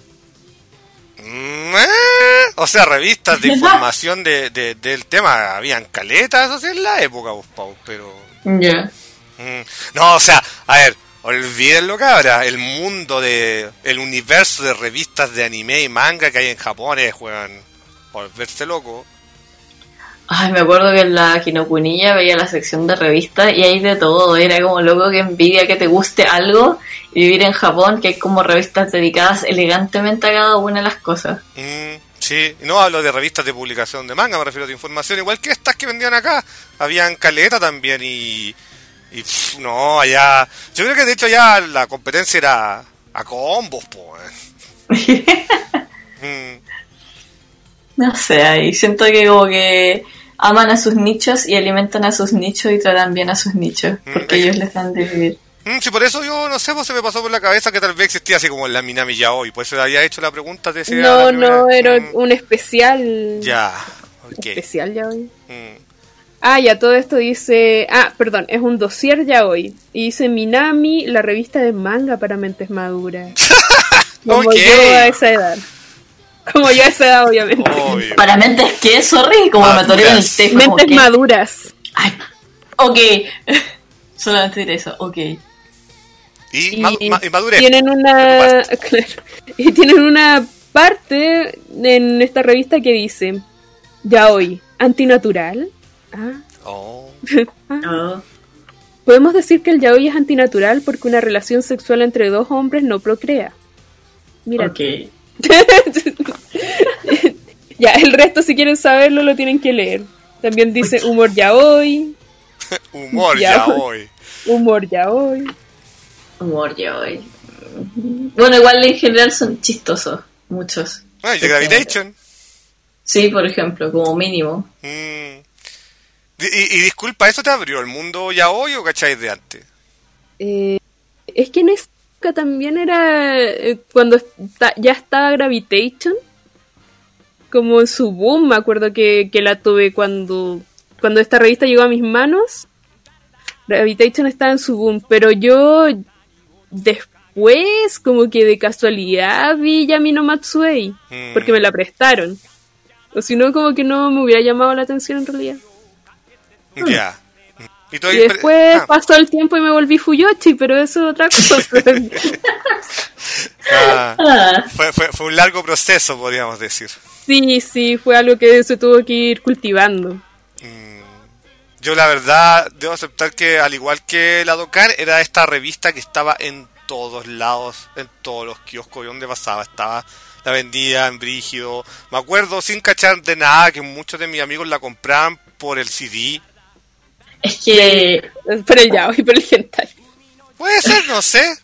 Mm, eh, o sea, revistas de información de, de, del tema, habían caletas, así en la época, vos, Pau, pero... Ya. Yeah. Mm, no, o sea, a ver, olvídenlo, cabra, el mundo de... el universo de revistas de anime y manga que hay en Japón es, juegan, por verse loco. Ay, me acuerdo que en la Kinokuniya veía la sección de revistas y hay de todo. Era como loco, que envidia que te guste algo y vivir en Japón, que hay como revistas dedicadas elegantemente a cada una de las cosas. Mm, sí, no hablo de revistas de publicación de manga, me refiero a información, igual que estas que vendían acá. Habían caleta también y... y pff, no, allá... Yo creo que de hecho ya la competencia era a combos, pues. mm. No sé, ahí siento que como que aman a sus nichos y alimentan a sus nichos y tratan bien a sus nichos, porque mm, ellos les dan de vivir. Mm, sí, por eso yo, no sé, pues se me pasó por la cabeza que tal vez existía así como la Minami Yaoi, por eso había hecho la pregunta de si No, era no, era mm. un especial. Ya, ok. Especial Yaoi. Mm. Ah, ya, todo esto dice... Ah, perdón, es un dossier Yaoi. Y dice Minami, la revista de manga para mentes maduras. Como okay. yo a esa edad. Como yo a esa edad, obviamente. Obvio. ¿Para mentes qué? Sorry, como me atoré en el té. Mentes que... maduras. Ay, ok. Solamente diré eso, ok. Y, y, ma- ma- y madurez. Tienen una... Claro, y tienen una parte en esta revista que dice... Yaoi, antinatural. Ah. Oh. ah. Oh. Podemos decir que el yaoi es antinatural porque una relación sexual entre dos hombres no procrea. Mira. Ok. Ya, el resto si quieren saberlo lo tienen que leer. También dice humor yaoi. Humor yaoi. Humor yaoi. Humor yaoi. Bueno, igual en general son chistosos, muchos. Ah, de Gravitation. Sí, por ejemplo, como mínimo. Mm. Y, y, y disculpa, ¿eso te abrió el mundo yaoi o cacháis de antes? Eh, es que en esa época también era eh, cuando está, ya estaba Gravitation, como en su boom. Me acuerdo que, que la tuve cuando, cuando esta revista llegó a mis manos. Gravitation estaba en su boom, pero yo después como que de casualidad vi Yami no Matsuei, mm. porque me la prestaron. O si no, como que no me hubiera llamado la atención en realidad. Ya. Yeah. Y, y después ah. pasó el tiempo y me volví Fuyoshi, pero eso es otra cosa. ah, fue, fue, fue un largo proceso, podríamos decir. Sí, sí, fue algo que se tuvo que ir cultivando. Mm, yo la verdad debo aceptar que al igual que la Dokkan, era esta revista que estaba en todos lados, en todos los kioscos donde pasaba, estaba... La vendía en brígido. Me acuerdo sin cachar de nada que muchos de mis amigos la compraban por el C D. Es que... Por el yaoi, por el hentai. Puede ser, no sé.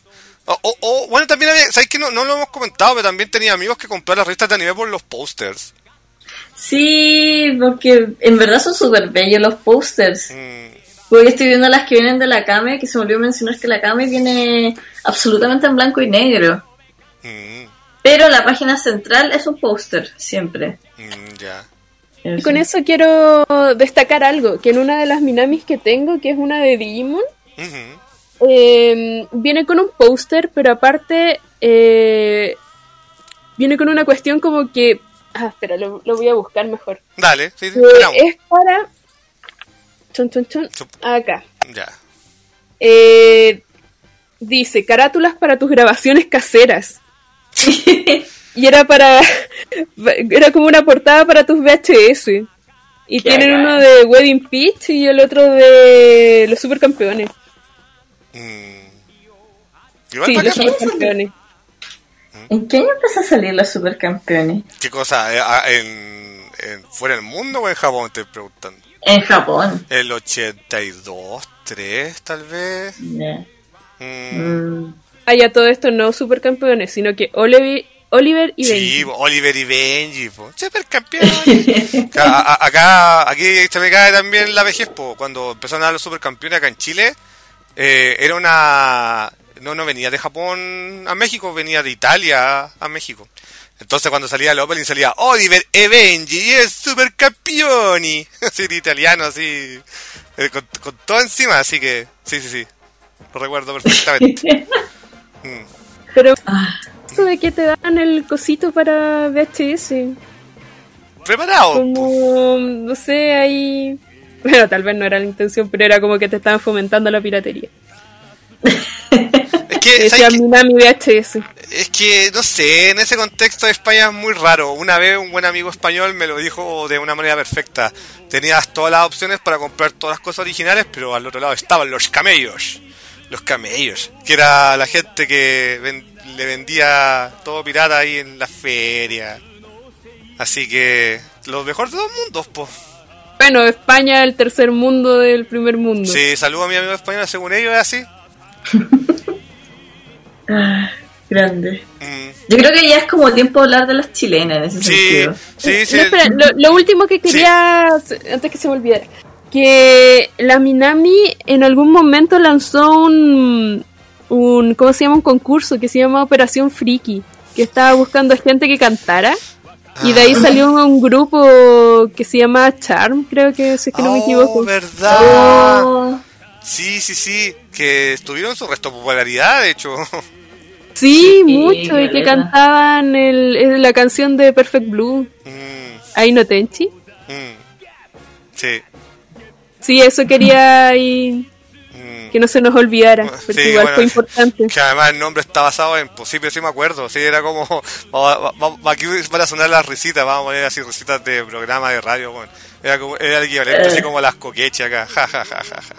O, o, o, bueno, también había, ¿sabes que no, no lo hemos comentado? Pero también tenía amigos que compraron las revistas de anime por los posters. Sí, porque en verdad son súper bellos los posters. Mm. Porque estoy viendo las que vienen de la Kame, que se me olvidó mencionar que la Kame viene absolutamente en blanco y negro. Mm. Pero la página central es un póster, siempre. Mm, ya. Y con eso quiero destacar algo, que en una de las Minamis que tengo, que es una de Digimon, Uh-huh. eh, viene con un póster, pero aparte eh, viene con una cuestión como que... Ah, espera, lo, lo voy a buscar mejor. Dale, sí, sí, Eh, esperamos. es para... Chon, chon, chon. Acá. Ya. Eh, dice, carátulas para tus grabaciones caseras. Y era para... Era como una portada para tus V H S. Y Qué tienen bacán. uno de Wedding Peach y el otro de los Supercampeones. Mm. Igual Sí, para los acá. Supercampeones. ¿En qué año empezó a salir los supercampeones? ¿Qué cosa? ¿Eh, ah, ¿En, en fuera del mundo o en Japón? Te estoy preguntando. En Japón. ¿El ochenta y dos, tres tal vez? Ya. Mm. Mm. Ah, ya todo esto no Supercampeones, sino que Oliver, Oliver y Sí, Benji. po, Oliver y Benji, po. Supercampeones. Acá, a- acá, aquí se me cae también la vejez, po. Cuando empezaron a dar los supercampeones acá en Chile, eh, era una... No, no venía de Japón a México, venía de Italia a México. Entonces cuando salía el opening salía Oliver e Benji es supercampeoni. Así en italiano, así, eh, con, con todo encima, así que sí, sí, sí. Lo recuerdo perfectamente. Mm. Pero Ah, eso de que te dan el cosito para V H S. Preparado. po. Como, no sé, ahí... Bueno, tal vez no era la intención, pero era como que te estaban fomentando la piratería. Es que, Decía ¿sabes qué? Minami V H S. Es que, no sé, en ese contexto de España es muy raro. Una vez un buen amigo español me lo dijo de una manera perfecta. Tenías todas las opciones para comprar todas las cosas originales, pero al otro lado estaban los camellos. Los camellos, que era la gente que ven- le vendía todo pirata ahí en la feria. Así que, lo mejor de dos mundos, po. Bueno, España, el tercer mundo del primer mundo. Sí, saludo a mi amigo español, según ellos es así. ah, grande. Mm. Yo creo que ya es como tiempo de hablar de las chilenas en ese Sí, sentido. sí, sí. No, espera, lo, lo último que quería, antes que se me olvidara, que la Minami en algún momento lanzó un, un, ¿cómo se llama? Un concurso que se llama Operación Friki, que estaba buscando gente que cantara. Y de ahí salió un grupo que se llama Charm, creo que, si es que no me Oh, equivoco. verdad. Oh, Sí, sí, sí, que tuvieron su resto de popularidad, de hecho. Sí, Sí, mucho, y que caleta. cantaban el, el- la canción de Perfect Blue, Mm, Ai no Tenchi. mm. Sí. Sí, eso quería y mm. que no se nos olvidara, porque Sí, igual bueno, fue importante. Que además el nombre está basado en... Pues sí, pero sí me acuerdo. Sí, era como... va- va- va- Aquí van a sonar las risitas. Vamos a poner así risitas de programa de radio. Bueno. Era, como, era el equivalente, Eh. así como las coquechas acá. Ja, ja, ja, ja, ja.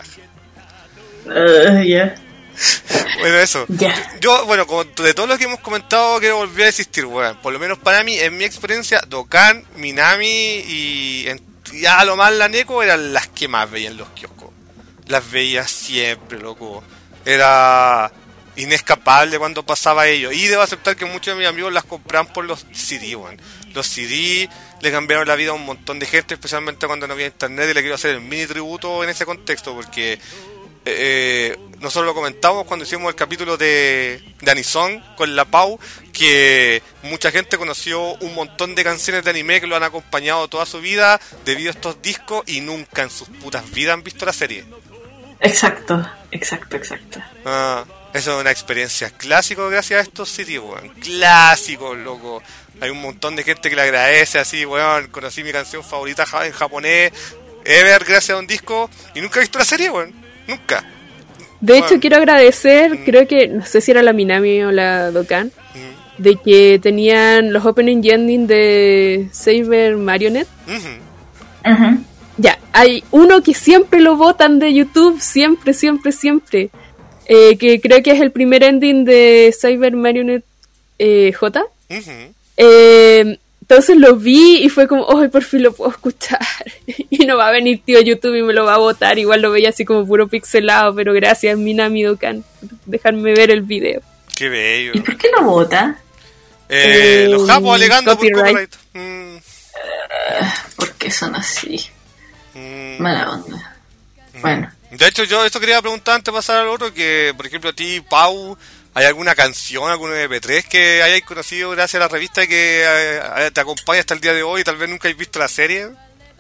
ah, ya. Bueno, eso. Ya. Yo, bueno, como de todo lo que hemos comentado, quiero volver a existir, weón. Por lo menos para mí, en mi experiencia, Dokkan, Minami y en- ya lo más la Neko eran las que más veía en los kioscos. Las veía siempre, loco. Era inescapable cuando pasaba ello. Y debo aceptar que muchos de mis amigos las compraban por los C D, weón. Los C D le cambiaron la vida a un montón de gente, especialmente cuando no había internet, y le quiero hacer el mini tributo en ese contexto, porque eh, nosotros lo comentamos cuando hicimos el capítulo de, de Anison con la Pau, que mucha gente conoció un montón de canciones de anime que lo han acompañado toda su vida debido a estos discos y nunca en sus putas vidas han visto la serie. Exacto, exacto, exacto. Ah, eso es una experiencia clásico gracias a estos sitios, weón. Clásicos, loco. Hay un montón de gente que le agradece así, weón. Conocí mi canción favorita ja- en japonés, ever, gracias a un disco, y nunca he visto la serie, weón. Nunca. De hecho, Bueno. quiero agradecer, Mm. creo que, no sé si era la Minami o la Dokkan, Mm. de que tenían los opening y ending de Saber Marionette. Ujú. Ujú. Ya, hay uno que siempre lo botan de YouTube, siempre, siempre, siempre. Eh, que creo que es el primer ending de Cyber Marionette eh, J. Ujú. Eh, entonces lo vi y fue como, ¡ay, por fin lo puedo escuchar! Y no va a venir tío YouTube y me lo va a botar. Igual lo veía así como puro pixelado, pero gracias Minami Dokkan por dejarme ver el video. Qué bello. ¿Y por qué lo vota? Eh, Eh, los japos alegando copyright. por copyright. Mm, ¿Por qué son así? mm. Mala onda. Bueno. De hecho, yo esto quería preguntar antes de pasar al otro, que por ejemplo a ti, Pau, ¿hay alguna canción, algún eme pe tres que hayáis conocido gracias a la revista y que eh, te acompaña hasta el día de hoy y tal vez nunca hayáis visto la serie?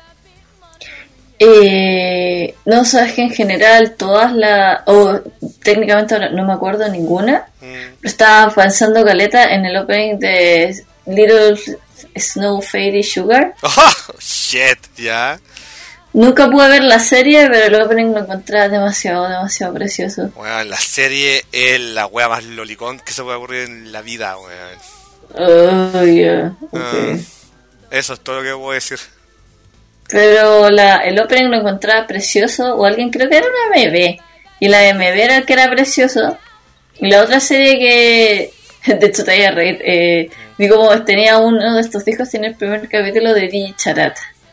Eh, no, sabes que en general todas las... O técnicamente ahora no me acuerdo ninguna. Mm. Pero estaba pensando caleta en el opening de Little Snow Fairy Sugar. Oh, shit, ya. Nunca pude ver la serie, pero el opening lo encontré demasiado, demasiado precioso. Bueno, la serie es la wea más lolicón que se puede ocurrir en la vida, weón. Oh, yeah. Ah, Okay. eso es todo lo que puedo decir. Pero la, el opening lo encontraba precioso, o alguien creo que era una eme be, y la eme be era el que era precioso, y la otra serie que, de hecho te voy a reír, eh, vi como tenía uno de estos hijos, tenía el primer capítulo de Digi Charat,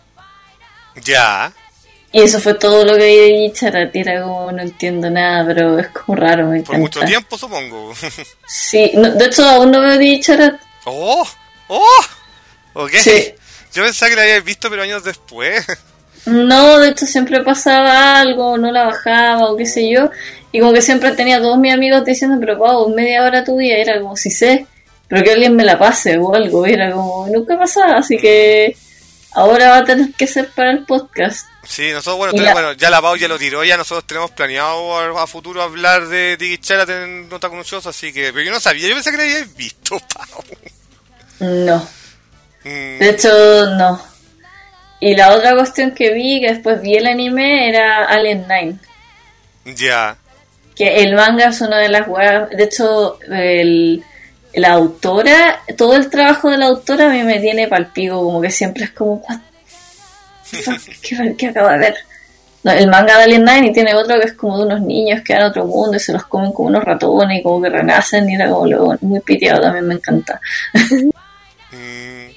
Ya. y eso fue todo lo que vi de Digi Charat, y era como, no entiendo nada, pero es como raro, me Por encanta. mucho tiempo, supongo. Sí, no, de hecho aún no veo Digi Charat. ¡Oh! ¡Oh! Ok. Sí. Yo pensaba que la habías visto, pero años después. No, de hecho siempre pasaba algo, no la bajaba o qué sé yo, y como que siempre tenía a todos mis amigos diciendo, pero Pau, media hora tu día, era como si sé, pero que alguien me la pase o algo, era como, nunca pasaba, así que ahora va a tener que ser para el podcast. Sí, nosotros, bueno, Y tenemos- la- bueno, ya la Pau ya lo tiró, ya nosotros tenemos planeado a, a futuro hablar de Tiki Charat en Nota Conociosa, así que, pero yo no sabía, yo pensé que la habías visto, Pau. No, Mm, de hecho no. Y la otra cuestión que vi, que después vi el anime, era Alien Nine. ya. Que el manga es una de las weas. De hecho, el, la autora, todo el trabajo de la autora a mí me tiene palpigo, como que siempre es como, what the fuck, ¿qué, qué acabo de ver? No, el manga de Alien Nine, y tiene otro que es como de unos niños que van a otro mundo y se los comen como unos ratones y como que renacen, y era como lo, muy piteado, también me encanta. Mm,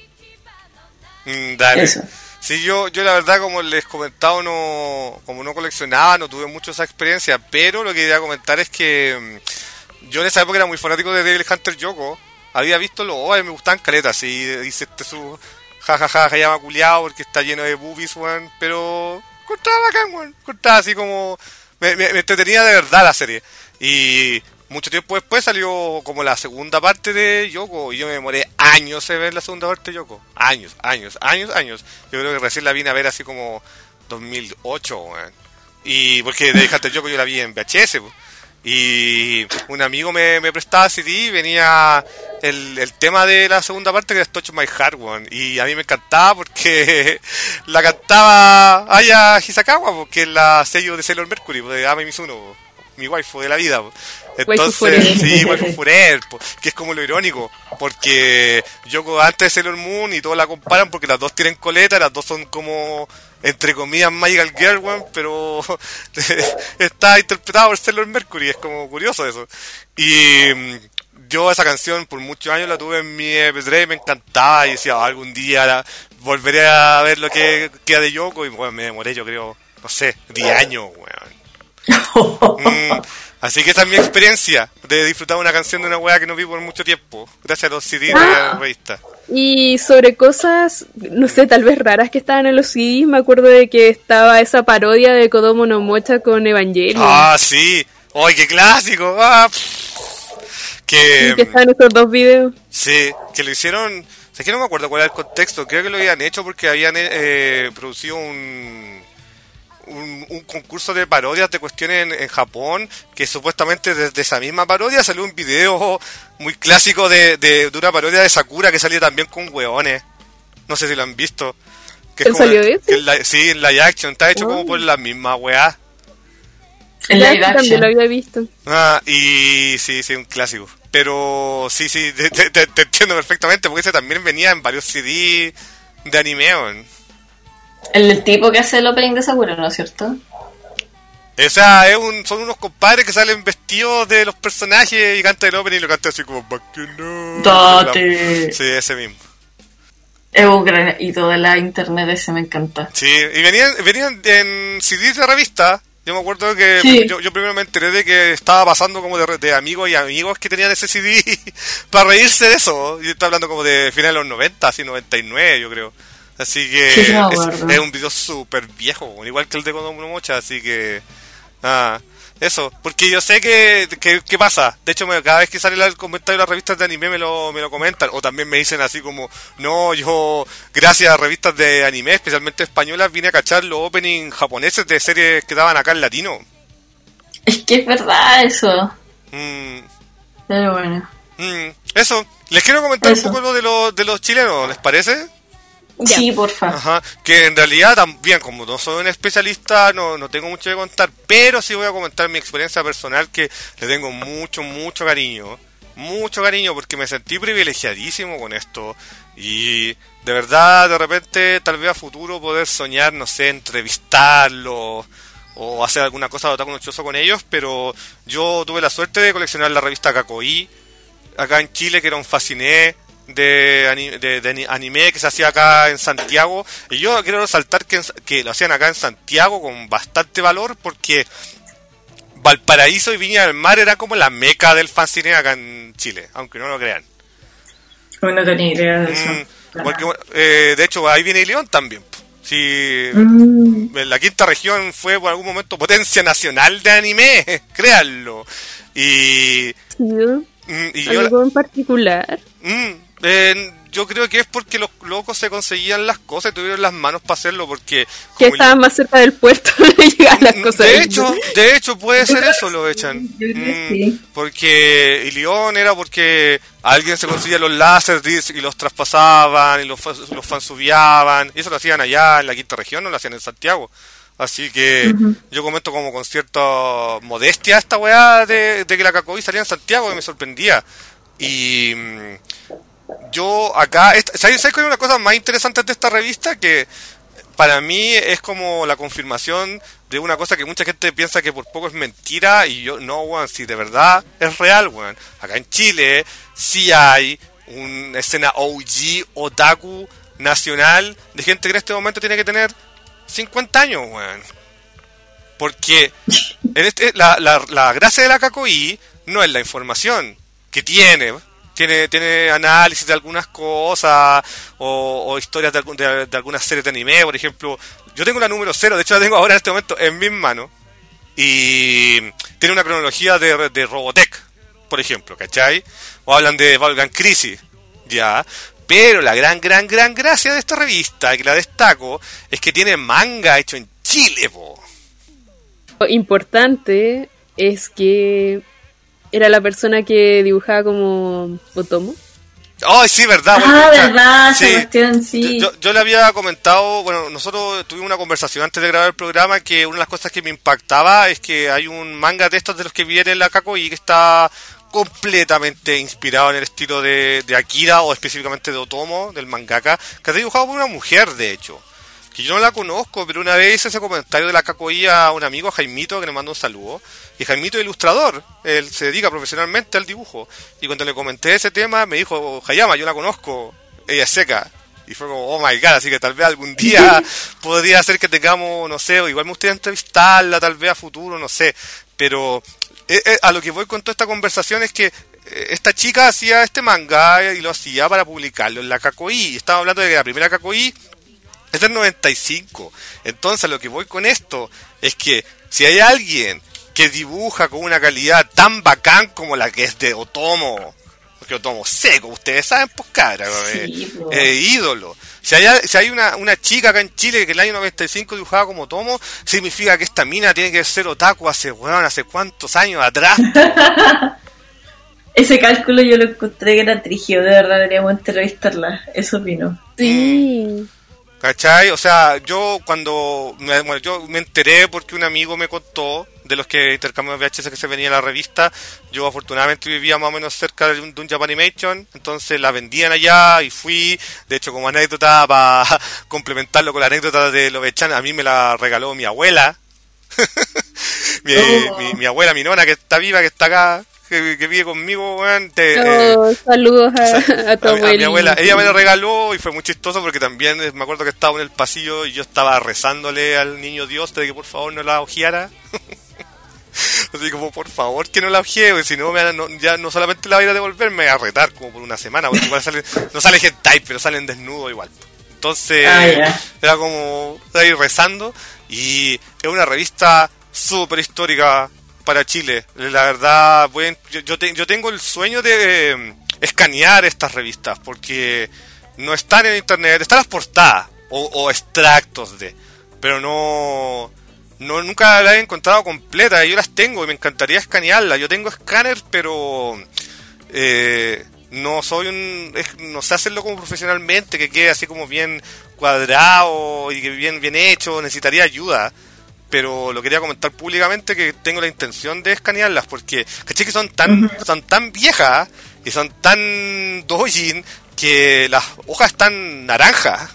mm, dale. Eso. Sí, yo, yo la verdad, como les comentaba, no, como no coleccionaba, no tuve mucho esa experiencia, pero lo que quería comentar es que mm, yo en esa época era muy fanático de Devil Hunter Yoko, había visto los O V A y me gustaban caletas, y dice este su jajaja, se llama culiao porque está lleno de boobies, weón, pero cortaba bacán, weón, cortaba así como, me, me, me entretenía de verdad la serie, y mucho tiempo después salió como la segunda parte de Yoko, y yo me demoré años en ver la segunda parte de Yoko. Años, años, años, años. Yo creo que recién la vine a ver así como dos mil ocho, weón. Y porque de Hunter Yoko yo la vi en ve hache ese, po. Y un amigo me, me prestaba ce de y venía el, el tema de la segunda parte, que era Touch My Heart, weón. Y a mí me encantaba porque la cantaba Aya Hisakawa, porque es la sello de Sailor Mercury, de Ame Mizuno, po. Mi waifu de la vida, po. Entonces, forever. sí, waifu forever, po, que es como lo irónico, porque Yoko antes de Sailor Moon y todos la comparan porque las dos tienen coleta, las dos son como, entre comillas, Magical Girl, weón, pero está interpretado por Sailor Mercury, es como curioso eso. Y mm, yo esa canción por muchos años la tuve en mi eme pe tres y me encantaba, y decía, "Oh, algún día la, volveré a ver lo que queda de Yoko", y bueno, me demoré, yo creo, no sé, diez años, weón. Mm, así que esa es mi experiencia de disfrutar una canción de una weá que no vi por mucho tiempo, gracias a los ce de de la revista. Y sobre cosas, no sé, tal vez raras que estaban en los ce des, me acuerdo de que estaba esa parodia de Kodomo no Mocha con Evangelion. Ah, sí, ¡ay, qué clásico! Ah, pff. que Y que estaban esos dos videos. sí, que lo hicieron, o sea, que no me acuerdo cuál era el contexto, creo que lo habían hecho porque habían eh, producido un Un, un concurso de parodias de cuestiones en, en Japón, que supuestamente desde esa misma parodia salió un video muy clásico de, de, de una parodia de Sakura que salía también con hueones. No sé si lo han visto. Que ¿Él salió ese? que en la- sí, en live action, está hecho Oh. como por la misma weá. En Ya, live sí, también action. lo había visto. Ah, y sí, sí, un clásico. Pero sí, sí, te, te- te- te entiendo perfectamente, porque ese también venía en varios ce de de anime, weón. El, el tipo que hace el opening de Sakura, ¿no es cierto? O sea, es un, son unos compadres que salen vestidos de los personajes y cantan el opening y lo cantan así como "Back in the-". Date. Sí, ese mismo. Es un gran... Y toda la internet ese me encanta. Sí, y venían, venían en ce de de revista, Yo me acuerdo que Sí. yo, yo primero me enteré de que estaba pasando como de, de amigos y amigos que tenían ese C D para reírse de eso. Yo estaba hablando como de finales de los noventa, así noventa y nueve yo creo. Así que Sí, sí me es, acuerdo. es un video súper viejo, igual que el de Kodomo no Mocha, así que... Ah, eso, porque yo sé que, que, que pasa. De hecho, me, cada vez que sale el comentario de las revistas de anime me lo, me lo comentan. O también me dicen así como, no, yo, gracias a revistas de anime, especialmente españolas, vine a cachar los openings japoneses de series que daban acá en latino. Es que es verdad eso. Mm, Pero bueno. mm, eso, les quiero comentar Eso. un poco lo de los, de los chilenos, ¿les parece? Ya. Sí, porfa. Ajá, que en realidad también, como no soy un especialista, no, no tengo mucho que contar, pero sí voy a comentar mi experiencia personal, que le tengo mucho, mucho cariño, mucho cariño, porque me sentí privilegiadísimo con esto, y de verdad, de repente, tal vez a futuro poder soñar, no sé, entrevistarlos, o hacer alguna cosa de otaku nochoso con ellos, pero yo tuve la suerte de coleccionar la revista Kakoi, acá en Chile, que era un fasciné de, ani- de, de ani- anime que se hacía acá en Santiago, y yo quiero resaltar que, en- que lo hacían acá en Santiago con bastante valor, porque Valparaíso y Viña del Mar era como la meca del fanzine acá en Chile, aunque no lo crean. No tenía idea de eso. Mm, porque, eh, de hecho, ahí viene León también. po. Si Mm. la quinta región fue por algún momento potencia nacional de anime, créanlo. Y, Sí, mm, y yo, algo en particular. Mm, eh, yo creo que es porque los locos se conseguían las cosas y tuvieron las manos para hacerlo, porque Que como estaba más cerca del puerto de llegar las el- cosas. de hecho, de hecho puede ser eso, lo echan. Yo creo que Mm, sí. Porque Ilión era porque alguien se conseguía los láser disc y los traspasaban y los, fa- los fansubiaban, y eso lo hacían allá en la quinta región, no lo hacían en Santiago. Así que yo comento como con cierta modestia esta weá de, de que la Kakoi salía en Santiago, que me sorprendía. Y mm, yo acá, esta- ¿sabes, ¿sabes cuál es una cosa más interesante de esta revista? Que para mí es como la confirmación de una cosa que mucha gente piensa que por poco es mentira, y yo, no, weón, si de verdad es real, weón. Acá en Chile sí hay una escena O G, otaku, nacional, de gente que en este momento tiene que tener cincuenta años, weón. Porque en este, la, la, la gracia de la Kakoi no es la información que tiene, tiene tiene análisis de algunas cosas o, o historias de, algún- de, de algunas series de anime, por ejemplo. Yo tengo la número cero, de hecho la tengo ahora en este momento en mis manos, y tiene una cronología de, de Robotech, por ejemplo, ¿cachai? O hablan de Valgan Crisis, ya. Pero la gran, gran, gran gracia de esta revista, que la destaco, es que tiene manga hecho en Chile, po. Lo importante es que era la persona que dibujaba como Otomo. Ay, sí, verdad. Ah, bueno, o sea, verdad, esa sí. cuestión, sí. Yo, yo, yo le había comentado, bueno, nosotros tuvimos una conversación antes de grabar el programa, que una de las cosas que me impactaba es que hay un manga de estos de los que viene en la Kakoi que está completamente inspirado en el estilo de, de Akira, o específicamente de Otomo, del mangaka, que está dibujado por una mujer, de hecho. Que yo no la conozco, pero una vez hice ese comentario de la Kakoi a un amigo, a Jaimito, que le mando un saludo. Y Jaimito es ilustrador, él se dedica profesionalmente al dibujo. Y cuando le comenté ese tema, me dijo, Hayama, yo la conozco, ella es seca. Y fue como, oh my god, así que tal vez algún día podría ser que tengamos, no sé, o igual me gustaría entrevistarla, tal vez a futuro, no sé. Pero eh, eh, a lo que voy con toda esta conversación es que eh, esta chica hacía este manga y lo hacía para publicarlo en la Kakoi. Y estaba hablando de que la primera Kakoi es del noventa y cinco. Entonces, a lo que voy con esto es que si hay alguien que dibuja con una calidad tan bacán como la que es de Otomo, porque Otomo seco, ustedes saben, pues cara, Sí, eh, po. eh, ídolo. Si hay, si hay una, una chica acá en Chile que en el año noventa y cinco dibujaba como Otomo, significa que esta mina tiene que ser otaku hace, weón, hace cuántos años atrás. Ese cálculo yo lo encontré que era trigio, de verdad deberíamos entrevistarla, eso opino. Sí. ¿Cachai? O sea, yo cuando me, bueno, yo me enteré porque un amigo me contó de los que intercambiamos V H S que se venía en la revista. Yo afortunadamente vivía más o menos cerca de un, de un Japanimation, entonces la vendían allá y fui. De hecho, como anécdota, para complementarlo con la anécdota de Lovechan, a mí me la regaló mi abuela. mi, Oh. mi, mi abuela, mi nona, que está viva, que está acá, que, que vive conmigo, weón. Te, oh, eh, saludos a, o sea, a tu a, a mi abuela. abuelita. Ella me lo regaló y fue muy chistoso porque también eh, me acuerdo que estaba en el pasillo y yo estaba rezándole al niño Dios de que por favor no la ojeara. Así como, por favor, que no la ojee, porque si no, me, no, ya no solamente la va a ir a devolver, me va a retar como por una semana, porque igual salen, no sale hentai, pero salen desnudos igual. Entonces, Ah, yeah. era como ahí rezando, y es una revista súper histórica para Chile. La verdad, voy, yo, yo, te, yo tengo el sueño de eh, escanear estas revistas, porque no están en internet, están las portadas, o, o extractos de, pero no... No, nunca la he encontrado completa. Yo las tengo y me encantaría escanearlas. Yo tengo escáner, pero eh, no soy un, es, no sé hacerlo como profesionalmente, que quede así como bien cuadrado y que bien bien hecho. Necesitaría ayuda, pero lo quería comentar públicamente que tengo la intención de escanearlas porque caché que son tan uh-huh. son tan viejas y son tan doujin que las hojas están naranjas.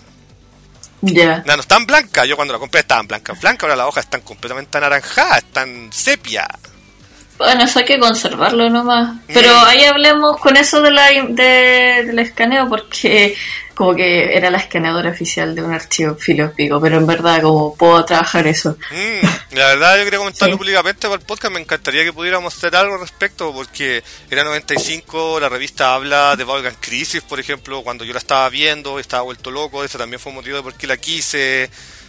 Yeah. No, no están blancas. Yo cuando la compré estaban blancas, blancas. Ahora las hojas están completamente anaranjadas, están sepia. Bueno, eso hay que conservarlo nomás. Pero mm. ahí hablemos con eso de la de, del escaneo, porque como que era la escaneadora oficial de un archivo filosófico, pero en verdad como puedo trabajar eso. Mm, la verdad yo quería comentarlo sí. públicamente para el podcast. Me encantaría que pudiéramos hacer algo al respecto, porque era noventa y cinco, la revista habla de Vaulgan Crisis, por ejemplo, cuando yo la estaba viendo, estaba vuelto loco. Ese también fue un motivo de por qué la quise.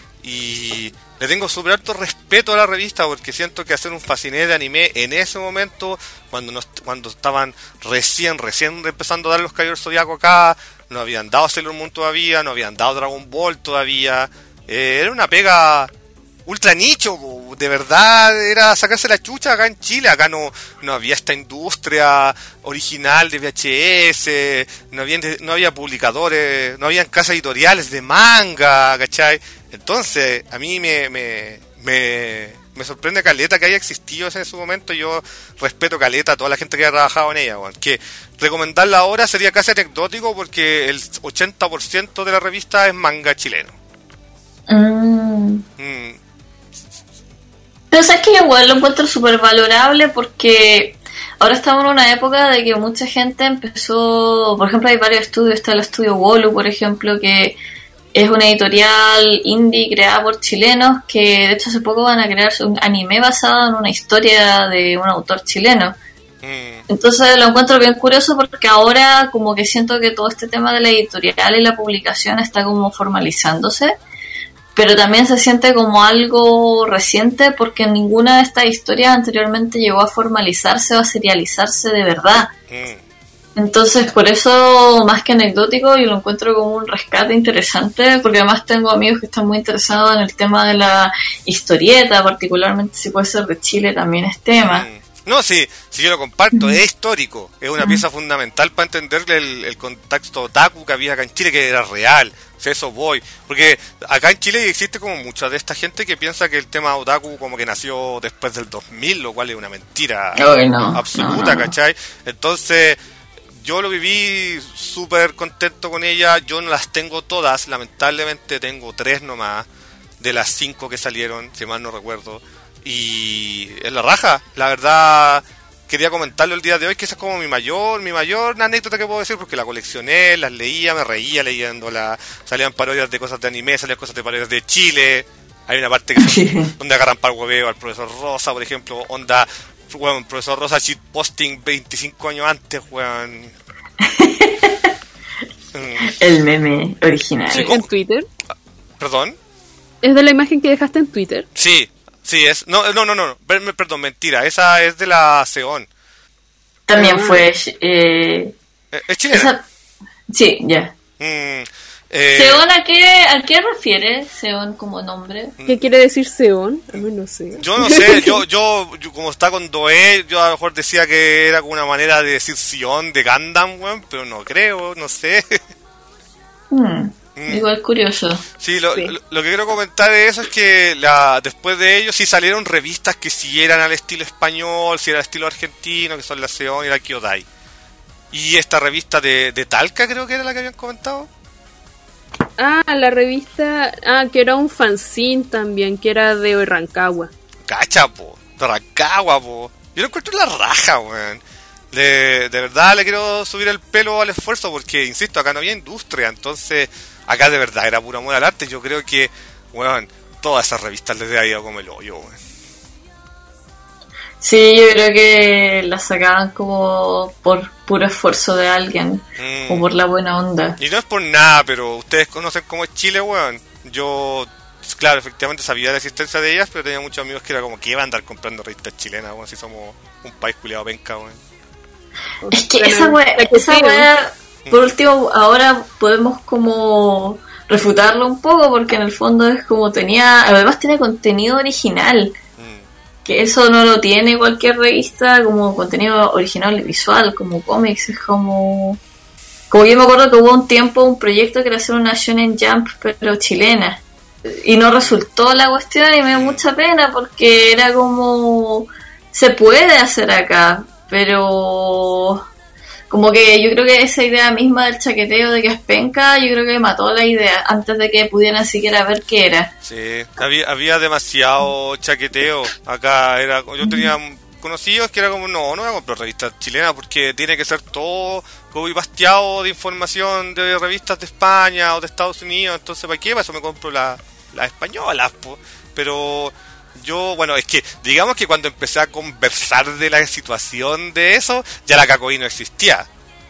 Y le tengo súper alto respeto a la revista, porque siento que hacer un fasciné de anime en ese momento, cuando nos, cuando estaban recién, recién empezando a dar los Caballeros Zodiaco acá, no habían dado Sailor Moon todavía, no habían dado Dragon Ball todavía, eh, era una pega ultra nicho, de verdad, era sacarse la chucha acá en Chile. Acá no, no había esta industria original de V H S, no había, no había publicadores, no habían casas editoriales de manga, ¿cachai? Entonces, a mí me, me, me, me sorprende caleta que haya existido en su momento. Yo respeto caleta a toda la gente que ha trabajado en ella, bueno. Que recomendarla ahora sería casi anecdótico porque el ochenta por ciento de la revista es manga chileno. Mm. Mm. Pero sabes que yo igual lo encuentro súper valorable porque ahora estamos en una época de que mucha gente empezó, por ejemplo hay varios estudios, está el estudio Wolu, por ejemplo, que es una editorial indie creada por chilenos que de hecho hace poco van a crear un anime basado en una historia de un autor chileno. Mm. Entonces lo encuentro bien curioso porque ahora como que siento que todo este tema de la editorial y la publicación está como formalizándose, pero también se siente como algo reciente porque ninguna de estas historias anteriormente llegó a formalizarse o a serializarse de verdad. Mm. Entonces, por eso, más que anecdótico, yo lo encuentro como un rescate interesante, porque además tengo amigos que están muy interesados en el tema de la historieta, particularmente si puede ser de Chile, también es tema. Mm. No, sí, sí yo lo comparto, mm. es histórico, es una mm. pieza fundamental para entender el, el contexto otaku que había acá en Chile, que era real, o sea, eso voy, porque acá en Chile existe como mucha de esta gente que piensa que el tema otaku como que nació después del dos mil, lo cual es una mentira oh, no, absoluta, no, no. ¿cachai? Entonces... Yo lo viví súper contento con ella. Yo no las tengo todas, lamentablemente tengo tres nomás de las cinco que salieron, si mal no recuerdo. Y es la raja, la verdad. Quería comentarlo el día de hoy, que esa es como mi mayor, mi mayor anécdota que puedo decir, porque la coleccioné, las leía, me reía leyéndola. Salían parodias de cosas de anime, salían cosas de parodias de Chile. Hay una parte que son, donde agarran para el hueveo al profesor Rosa, por ejemplo, onda... Weón, profesor Rosa shitposting veinticinco años antes, weón. El meme original. Sí, ¿en Twitter? ¿Perdón? ¿Es de la imagen que dejaste en Twitter? Sí, sí, es... No, no, no, no, perdón, mentira, esa es de la Seon. También fue... Eh, ¿Es chilena? Esa, sí, ya. Yeah. Mm, eh, ¿Seon a qué, a qué refiere? ¿Seon como nombre? ¿Qué quiere decir Seon? A mí no sé. Yo no sé, yo, yo, yo como está con Doe, yo a lo mejor decía que era como una manera de decir Sion de Gundam, weón, pero no creo, no sé. Hmm, mm. Igual curioso. Sí, lo, sí. Lo, lo que quiero comentar de eso es que la, después de ellos sí salieron revistas que sí eran al estilo español, sí era al estilo argentino, que son la Seon y la Kyodai. Y esta revista de, de Talca creo que era la que habían comentado. Ah, la revista... Ah, que era un fanzine también, que era de Rancagua. Cacha, po. De Rancagua, po. Yo lo encuentro la raja, weón. Le, de verdad le quiero subir el pelo al esfuerzo porque, insisto, acá no había industria, entonces acá de verdad era puro amor al arte. Yo creo que, bueno, todas esas revistas les había ido como el hoyo, bueno. Sí, yo creo que las sacaban como por puro esfuerzo de alguien, mm. o por la buena onda. Y no es por nada, pero ustedes conocen cómo es Chile, weón. Yo, claro, efectivamente sabía de la existencia de ellas, pero tenía muchos amigos que era como que iban a andar comprando revistas chilenas, weón, si somos un país culiado penca, weón. Es que esa weá, esa weá, por último, ahora podemos como refutarlo un poco, porque en el fondo es como tenía, además tiene contenido original. Que eso no lo tiene cualquier revista, como contenido original visual, como cómics, es como... Como yo me acuerdo que hubo un tiempo un proyecto que era hacer una Shonen Jump, pero chilena, y no resultó la cuestión y me dio mucha pena porque era como... Se puede hacer acá, pero... Como que yo creo que esa idea misma del chaqueteo de que es penca, yo creo que mató la idea antes de que pudieran siquiera ver qué era. Sí, había, había demasiado chaqueteo acá. Era, yo tenía conocidos que era como, no, no voy a comprar revistas chilenas porque tiene que ser todo copy pasteado de información de revistas de España o de Estados Unidos. Entonces, ¿para qué? Para eso me compro las la españolas, po. Pero... Yo, bueno, es que digamos que cuando empecé a conversar de la situación de eso, ya la Cacoí no existía.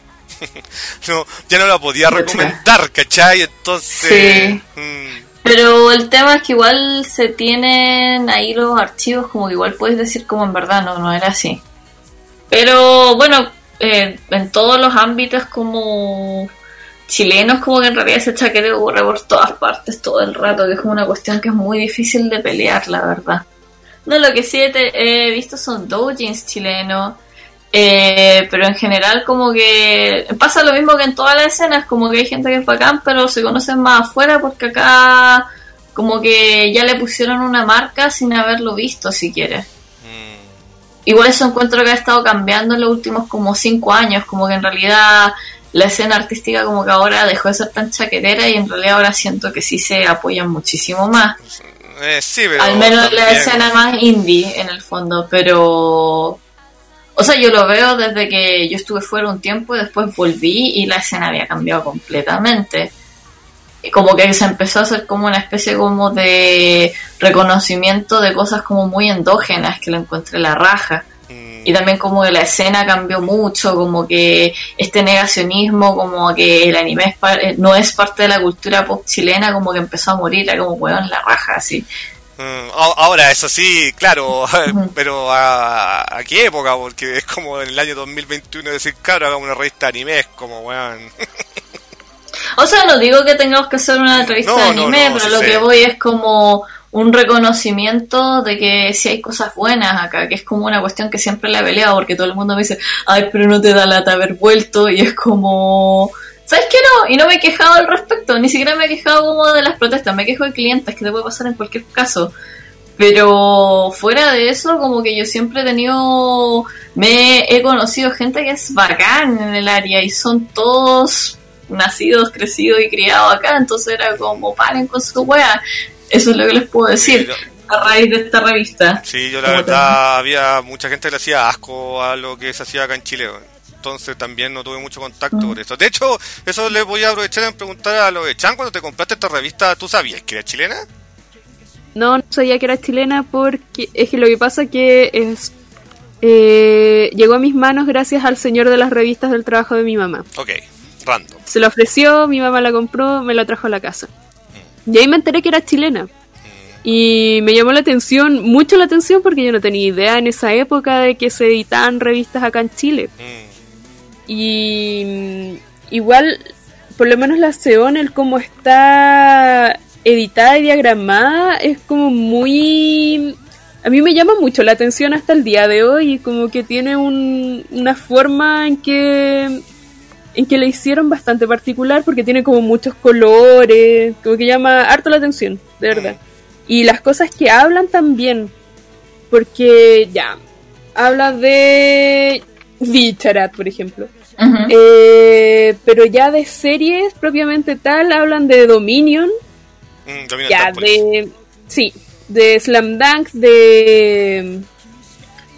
no, ya no la podía recomendar, ¿cachai? Entonces... Sí. Mmm. Pero el tema es que igual se tienen ahí los archivos, como que igual puedes decir como en verdad no, no era así. Pero bueno, eh, en todos los ámbitos como... chilenos, como que en realidad ese chaqueteo ocurre por todas partes todo el rato, que es como una cuestión que es muy difícil de pelear, la verdad. No, lo que sí he, he visto son doujins chilenos, eh, pero en general como que pasa lo mismo que en todas las escenas, como que hay gente que es bacán, pero se conocen más afuera porque acá como que ya le pusieron una marca sin haberlo visto siquiera. Mm. Igual eso encuentro que ha estado cambiando en los últimos como cinco años, como que en realidad... La escena artística como que ahora dejó de ser tan chaquetera y en realidad ahora siento que sí se apoyan muchísimo más. Eh, sí, pero al menos también... la escena más indie en el fondo, pero... O sea, yo lo veo desde que yo estuve fuera un tiempo y después volví y la escena había cambiado completamente. Y como que se empezó a hacer como una especie como de reconocimiento de cosas como muy endógenas que lo encontré la raja. Y también como que la escena cambió mucho, como que este negacionismo, como que el anime es par- no es parte de la cultura pop chilena, como que empezó a morir, era como hueón la raja, así. Mm, ahora, eso sí, claro, uh-huh. Pero ¿a, ¿a qué época? Porque es como en el año dos mil veintiuno decir, claro, hagamos una revista de anime, es como hueón. O sea, no digo que tengamos que hacer una revista no, de anime, no, no, pero sí lo sé. que voy es como... un reconocimiento de que sí hay cosas buenas acá, que es como una cuestión que siempre la he peleado, porque todo el mundo me dice, ay, pero no te da lata haber vuelto, y es como, ¿sabes qué no? Y no me he quejado al respecto, ni siquiera me he quejado como de las protestas, me quejo de clientes, que te puede pasar en cualquier caso, pero fuera de eso, como que yo siempre he tenido, me he conocido gente que es bacán en el área, y son todos nacidos, crecidos y criados acá, entonces era como, paren con su wea. Eso es lo que les puedo decir, sí, yo, a raíz de esta revista. Sí, yo la verdad también. Había mucha gente que le hacía asco a lo que se hacía acá en Chile, entonces también no tuve mucho contacto mm. por eso. De hecho, eso le voy a aprovechar en preguntar a lo de Chan, cuando te compraste esta revista, ¿tú sabías que era chilena? No, no sabía que era chilena porque es que lo que pasa que es eh, llegó a mis manos gracias al señor de las revistas del trabajo de mi mamá. Ok, random. Se la ofreció, mi mamá la compró, me la trajo a la casa. Y ahí me enteré que era chilena. Y me llamó la atención, mucho la atención, porque yo no tenía idea en esa época de que se editaban revistas acá en Chile. Mm. Y igual, por lo menos la Seon, el cómo está editada y diagramada, es como muy... A mí me llama mucho la atención hasta el día de hoy, como que tiene un, una forma en que... en que le hicieron bastante particular porque tiene como muchos colores, como que llama harto la atención, de verdad. Y las cosas que hablan también, porque ya, habla de Bicharat, por ejemplo. Uh-huh. Eh, pero ya de series propiamente tal, hablan de Dominion, mm, Dominion ya de... Sí, de Slam Dunk, de...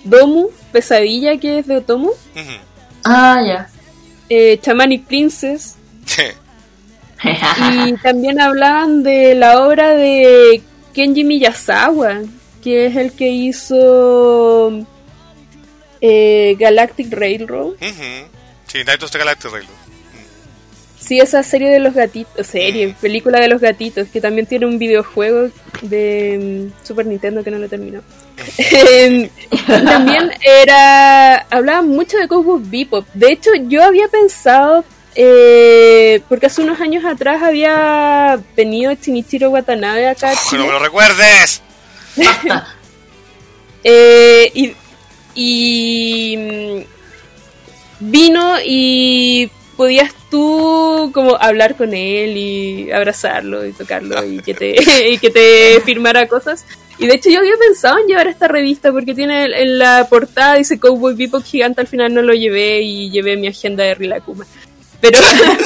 Domu, Pesadilla, que es de Otomo. Ujú. Ah, ya. Eh, Chamanic Princess. Sí. Y también hablaban de la obra de Kenji Miyazawa, que es el que hizo eh, Galactic Railroad. Ujú. Sí, Night of the Galactic Railroad. Sí, esa serie de los gatitos, serie, película de los gatitos, que también tiene un videojuego de um, Super Nintendo que no lo terminó. También era, hablaban mucho de Cowboy Bebop. De hecho, yo había pensado, eh, porque hace unos años atrás había venido Shinichiro Watanabe acá a Oh, Chile. ¡No me lo recuerdes! Basta. Eh, y, y mm, vino y podías tú como hablar con él y abrazarlo y tocarlo y que te y que te firmara cosas. Y de hecho yo había pensado en llevar esta revista porque tiene en la portada dice Cowboy Bebop gigante, al final no lo llevé y llevé mi agenda de Rilakkuma. Pero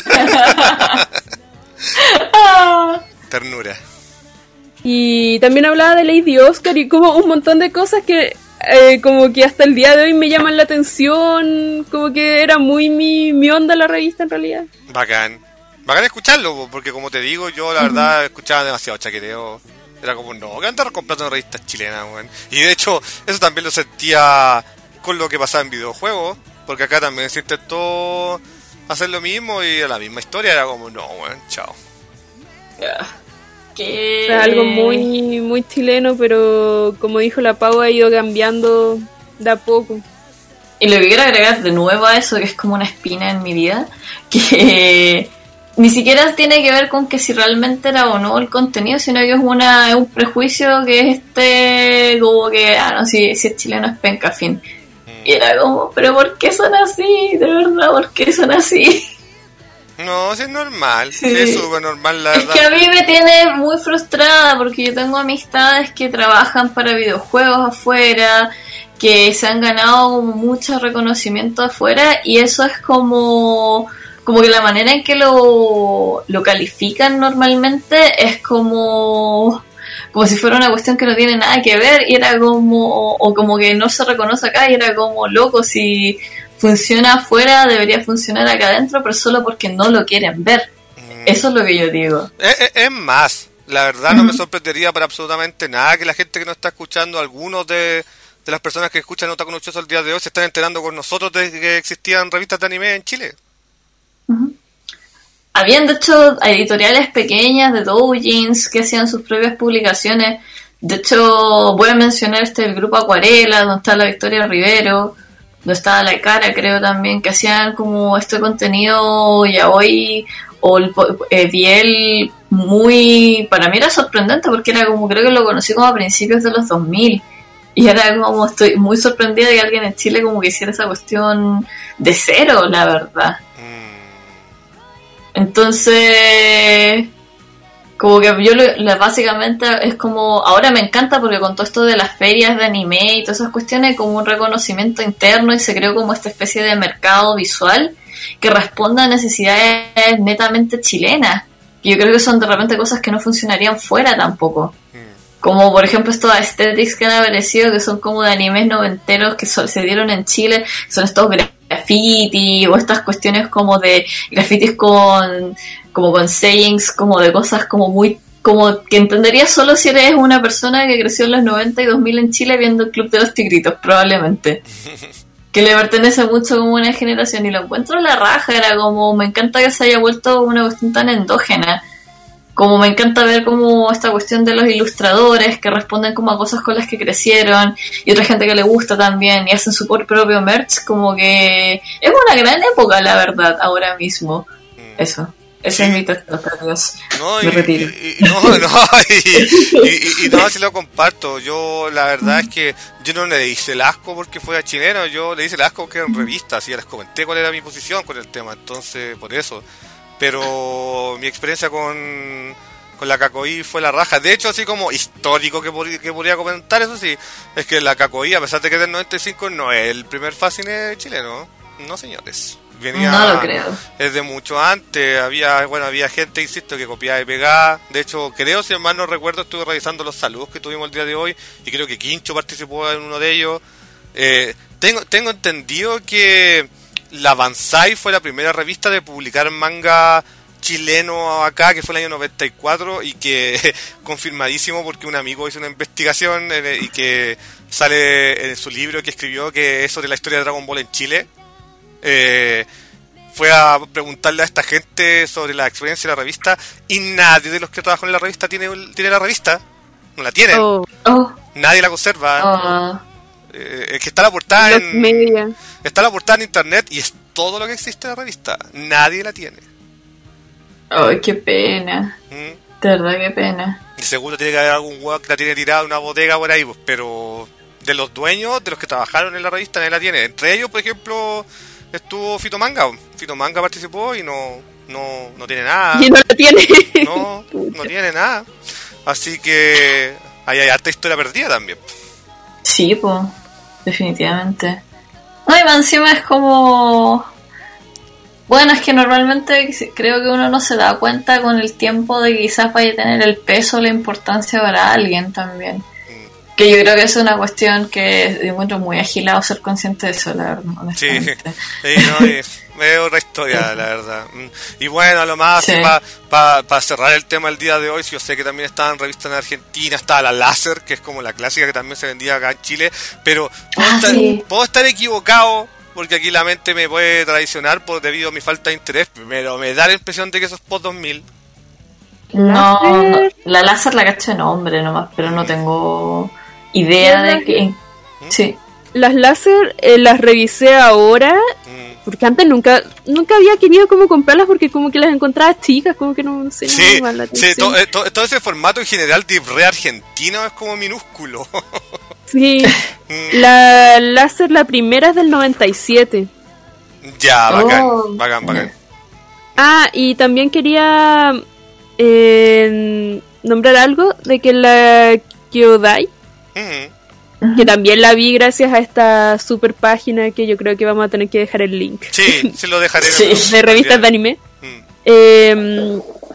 Ternura. y también hablaba de Lady Oscar y como un montón de cosas que eh, como que hasta el día de hoy me llaman la atención, como que era muy mi, mi onda la revista en realidad. Bacán. Bacán escucharlo, porque como te digo, yo la verdad escuchaba demasiado chaqueteo. Era como, no, que andar comprando revistas chilenas, weón. Y de hecho, eso también lo sentía con lo que pasaba en videojuegos, porque acá también se intentó hacer lo mismo y era la misma historia, era como, no, weón, chao. ¿Qué? Era algo muy muy chileno, pero como dijo la Pau ha ido cambiando de a poco. Y lo que quiero agregar de nuevo a eso, que es como una espina en mi vida, que ni siquiera tiene que ver con que si realmente era o no el contenido, sino que es una es un prejuicio que es este, como que, ah, no, si, si es chileno es penca, fin. Y era como, pero ¿por qué son así? De verdad, ¿por qué son así? No, sí es normal, sí, Sí. es súper normal, la Es verdad. que a mí me tiene muy frustrada porque yo tengo amistades que trabajan para videojuegos afuera, que se han ganado como mucho reconocimiento afuera y eso es como como que la manera en que lo, lo califican normalmente es como como si fuera una cuestión que no tiene nada que ver y era como o como que no se reconoce acá y era como loco, si funciona afuera debería funcionar acá adentro, pero solo porque no lo quieren ver. Mm. Eso es lo que yo digo. Es, es- es más, la verdad no me sorprendería para absolutamente nada que la gente que nos está escuchando, algunos de, de las personas que escuchan Otaku no Choso al día de hoy se están enterando con nosotros de que existían revistas de anime en Chile. Habían de hecho editoriales pequeñas de doujins que hacían sus propias publicaciones. De hecho, voy a mencionar este el grupo Acuarela, donde está la Victoria Rivero, donde estaba la Cara, creo también, que hacían como este contenido yaoi o el po- eh, Biel muy, para mí era sorprendente porque era como, creo que lo conocí como a principios de los dos mil y era como, estoy muy sorprendida de que alguien en Chile como que hiciera esa cuestión de cero, la verdad. Mm. Entonces, como que yo lo- la- básicamente es como, ahora me encanta porque con todo esto de las ferias de anime y todas esas cuestiones, como un reconocimiento interno y se creó como esta especie de mercado visual que responda a necesidades netamente chilenas. Y yo creo que son de repente cosas que no funcionarían fuera tampoco. Como por ejemplo estos aesthetics que han aparecido, que son como de animes noventeros que so- se dieron en Chile, son estos graffiti o estas cuestiones como de grafitis con como con sayings, como de cosas como muy, como que entenderías solo si eres una persona que creció en los noventa y dos mil en Chile viendo el Club de los Tigritos, probablemente. Que le pertenece mucho como una generación y lo encuentro en la raja, era como, me encanta que se haya vuelto una cuestión tan endógena. Como me encanta ver como esta cuestión de los ilustradores que responden como a cosas con las que crecieron y otra gente que le gusta también y hacen su propio merch, como que es una gran época, la verdad, ahora mismo. Eso, ese es mi texto, Dios. No, y, Me retiro. y- y- no, no, y, y- y no, si lo comparto. Yo, la verdad es que yo no le hice el asco porque fuera chileno, yo le hice el asco porque eran revistas, y ya les comenté cuál era mi posición con el tema, entonces, por eso. Pero mi experiencia con, con la Cacoí fue la raja. De hecho, así como histórico que, pod- que podría comentar, eso sí, es que la Cacoí, a pesar de que es del noventa y cinco, no es el primer fascine chileno. No, señores. Venía, No lo creo. es de mucho antes, había, bueno, había gente, insisto, que copiaba y pegaba. De hecho, creo, si mal no recuerdo, estuve revisando los saludos que tuvimos el día de hoy y creo que Quincho participó en uno de ellos. Eh, tengo, tengo entendido que la Banzai fue la primera revista de publicar manga chileno acá, que fue el año noventa y cuatro, y que confirmadísimo porque un amigo hizo una investigación eh, y que sale en su libro que escribió, que es sobre la historia de Dragon Ball en Chile. Eh, fue a preguntarle a esta gente sobre la experiencia de la revista y nadie de los que trabajan en la revista tiene, tiene la revista. No la tienen. Oh. Oh, Nadie la conserva. oh. Eh, es que está la portada Los en media. está la portada en internet y es todo lo que existe en la revista. Nadie la tiene. Ay, qué pena. ¿Mm? De verdad, qué pena. Y seguro tiene que haber algún hueón que la tiene tirada en una bodega por ahí, pues, pero de los dueños, de los que trabajaron en la revista, nadie la tiene. Entre ellos, por ejemplo, estuvo Fito Manga. Fito Manga participó y no, no, no tiene nada. Y no la tiene. No, no tiene nada. Así que ahí hay harta historia perdida también. Sí, pues, definitivamente. No, y más encima es como... Bueno, es que normalmente creo que uno no se da cuenta con el tiempo de que quizás vaya a tener el peso o la importancia para alguien también. Que yo creo que es una cuestión que encuentro muy agilado ser consciente de eso, la verdad, Sí, honestamente. sí, no, es, es otra historia, la verdad. Y bueno, a lo más, Sí. para pa, pa cerrar el tema el día de hoy, yo sé que también estaban revistas en Argentina, estaba la Láser, que es como la clásica que también se vendía acá en Chile, pero puedo, Ah, estar, sí. puedo estar equivocado, porque aquí la mente me puede traicionar por debido a mi falta de interés, pero me da la impresión de que eso es post dos mil. No, no, la láser la cacho de nombre nomás, pero no tengo idea de que... Sí. Las láser eh, las revisé ahora, Mm. porque antes nunca nunca había querido como comprarlas porque como que las encontraba chicas, como que no, no sé, no me Sí, llamaban la sí, atención. to- eh, to- todo ese formato en general de re argentino es como minúsculo. Sí, Mm. la láser, la primera es del noventa y siete. Ya, bacán, Oh. bacán, bacán. Ah, y también quería eh, nombrar algo de que la Kyodai, Mm. que también la vi gracias a esta super página que yo creo que vamos a tener que dejar el link, Sí, se lo dejaré. Sí. de revistas de anime. Mm. Eh,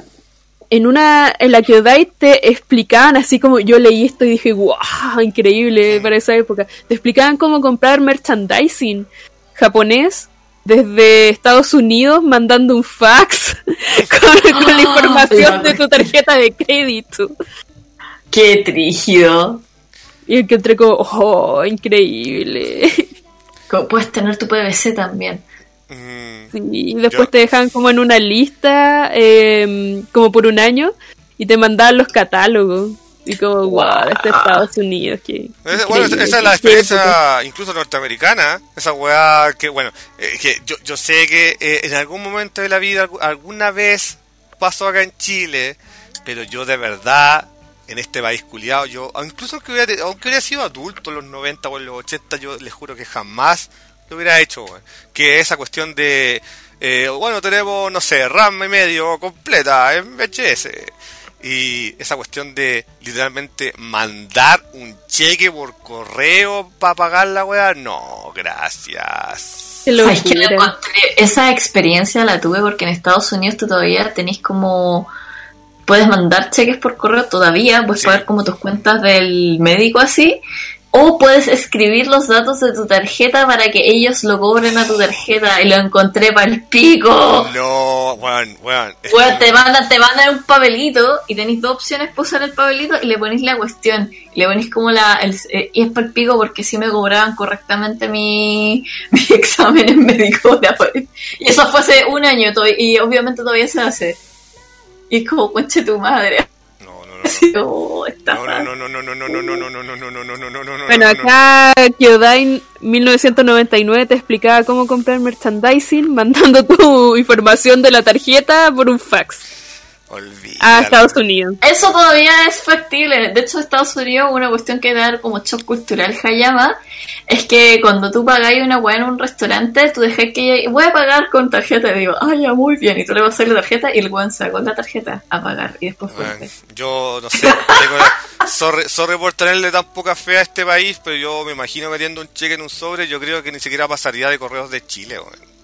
en una en la Kyodai te explicaban así como yo leí esto y dije wow, increíble para esa época. Te explicaban cómo comprar merchandising japonés desde Estados Unidos mandando un fax con, con la información de tu tarjeta de crédito. Qué trígido. Y encontré como oh, increíble. Como puedes tener tu P V C también. Mm. Sí, y después Yo- te dejan como en una lista eh, como por un año y te mandaban los catálogos y como wow, desde Estados Unidos que Esa- bueno, esa esa es la experiencia incluso norteamericana, esa weá que, bueno, eh, que yo, yo sé que eh, en algún momento de la vida, algu- alguna vez pasó acá en Chile, pero yo de verdad, en este país culiado, yo, incluso aunque hubiera, aunque hubiera sido adulto en los noventa o en los ochenta, yo les juro que jamás lo hubiera hecho, weón. Que esa cuestión de, eh, bueno, tenemos, no sé, RAM y medio completa en V H S. Y esa cuestión de literalmente mandar un cheque por correo para pagar la weá, no, gracias. Qué ¿Sabes qué? locura. Encontré- Esa experiencia la tuve porque en Estados Unidos tú todavía tenés como... Puedes mandar cheques por correo todavía, puedes Sí. pagar como tus cuentas del médico así, o puedes escribir los datos de tu tarjeta para que ellos lo cobren a tu tarjeta, y lo encontré para el pico. No, weón, weón. es Bueno, que- te mandan, te mandan un papelito y tenéis dos opciones para usar el papelito y le ponéis la cuestión. Y le ponéis como la... El, eh, y es para el pico porque sí me cobraban correctamente mi, mi examen médico. Y eso fue hace un año to- y obviamente todavía se hace. Y es como, conche tu madre. No, no, no. Así como, está No, no, no, no, no, no, no, no, no, no, no, no, no, no, no, no, no, no, Bueno, no, no. acá Kyodai mil novecientos noventa y nueve te explicaba cómo comprar merchandising mandando tu información de la tarjeta por un fax Olvídalo. a Estados Unidos. Eso todavía es factible. De hecho, Estados Unidos, una cuestión que da como shock cultural Hayama, es que cuando tú pagáis una weá en un restaurante, tú dejas que ella, voy a pagar con tarjeta, y digo, ah, ya, muy bien, y tú le vas a hacer la tarjeta, y el weón sacó la tarjeta a pagar, y después fue. Bueno, yo no sé, tengo- sorry, sorry por tenerle tan poca fe a este país, pero yo me imagino metiendo un cheque en un sobre, yo creo que ni siquiera pasaría de correos de Chile, weón.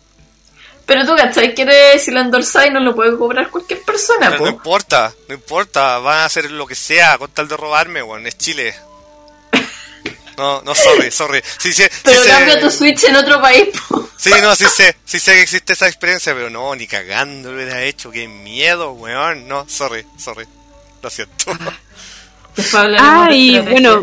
Pero tú, ¿cachai? Que si lo endorsáis no lo puede cobrar cualquier persona, Pero no po. importa, no importa, van a hacer lo que sea con tal de robarme, weón, es Chile. No, no, sorry, sorry. Sí, sí, pero sí cambia sé, tu Switch en otro país, po. sí, no, sí sé, sí sé que existe esa experiencia, pero no, ni cagando lo hubiera hecho, qué miedo, weón. No, sorry, sorry. Lo siento. Después hablaremos Ah, de y estrategia. bueno,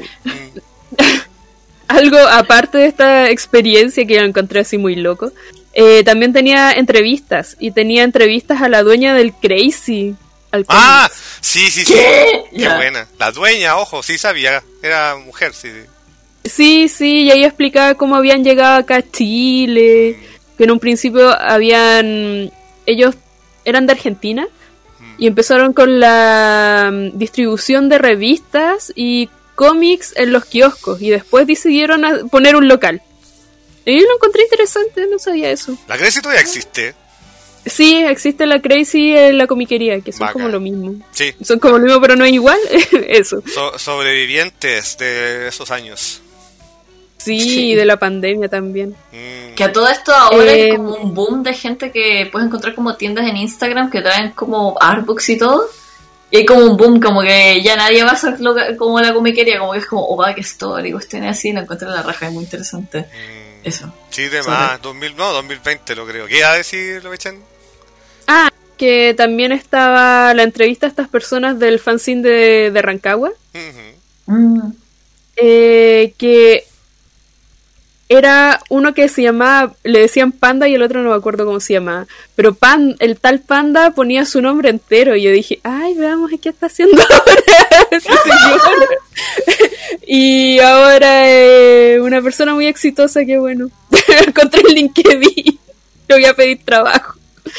algo aparte de esta experiencia que yo encontré así muy loco, eh, también tenía entrevistas, y tenía entrevistas a la dueña del Crazy. Al Ah, sí, sí, sí. ¿Qué? Qué Ya. buena. La dueña, ojo, sí sabía. Era mujer, sí, sí. Sí, sí, y ahí explicaba cómo habían llegado acá a Chile, que en un principio habían... Ellos eran de Argentina, y empezaron con la mm, distribución de revistas y cómics en los kioscos, y después decidieron a poner un local. Y lo encontré interesante, no sabía eso. La Grecia todavía existe. Sí, existe la Crazy en la comiquería, que son Bacán. como lo mismo. Sí. Son como lo mismo, pero no es igual. Eso. So- sobrevivientes de esos años. Sí, Sí. de la pandemia también. Mm. Que a todo esto ahora Eh, hay como un boom de gente que puedes encontrar como tiendas en Instagram que traen como artbooks y todo. Y hay como un boom, como que ya nadie va a hacer lo que- como la comiquería, como que es como Obaque Store y cuestiones así, la encontré en la raja, es muy interesante. Mm. Eso. Sí, de Sobre. más. dos mil, no, dos mil veinte lo creo. ¿Qué iba a decir, lo echan? Ah, que también estaba la entrevista a estas personas del fanzine de, de Rancagua, Mm. eh, que era uno que se llamaba, le decían Panda y el otro no me acuerdo cómo se llamaba, pero pan, el tal Panda ponía su nombre entero y yo dije, ay, veamos qué está haciendo ahora ese señor. Y ahora eh, una persona muy exitosa, que bueno, encontré el LinkedIn, le voy a pedir trabajo.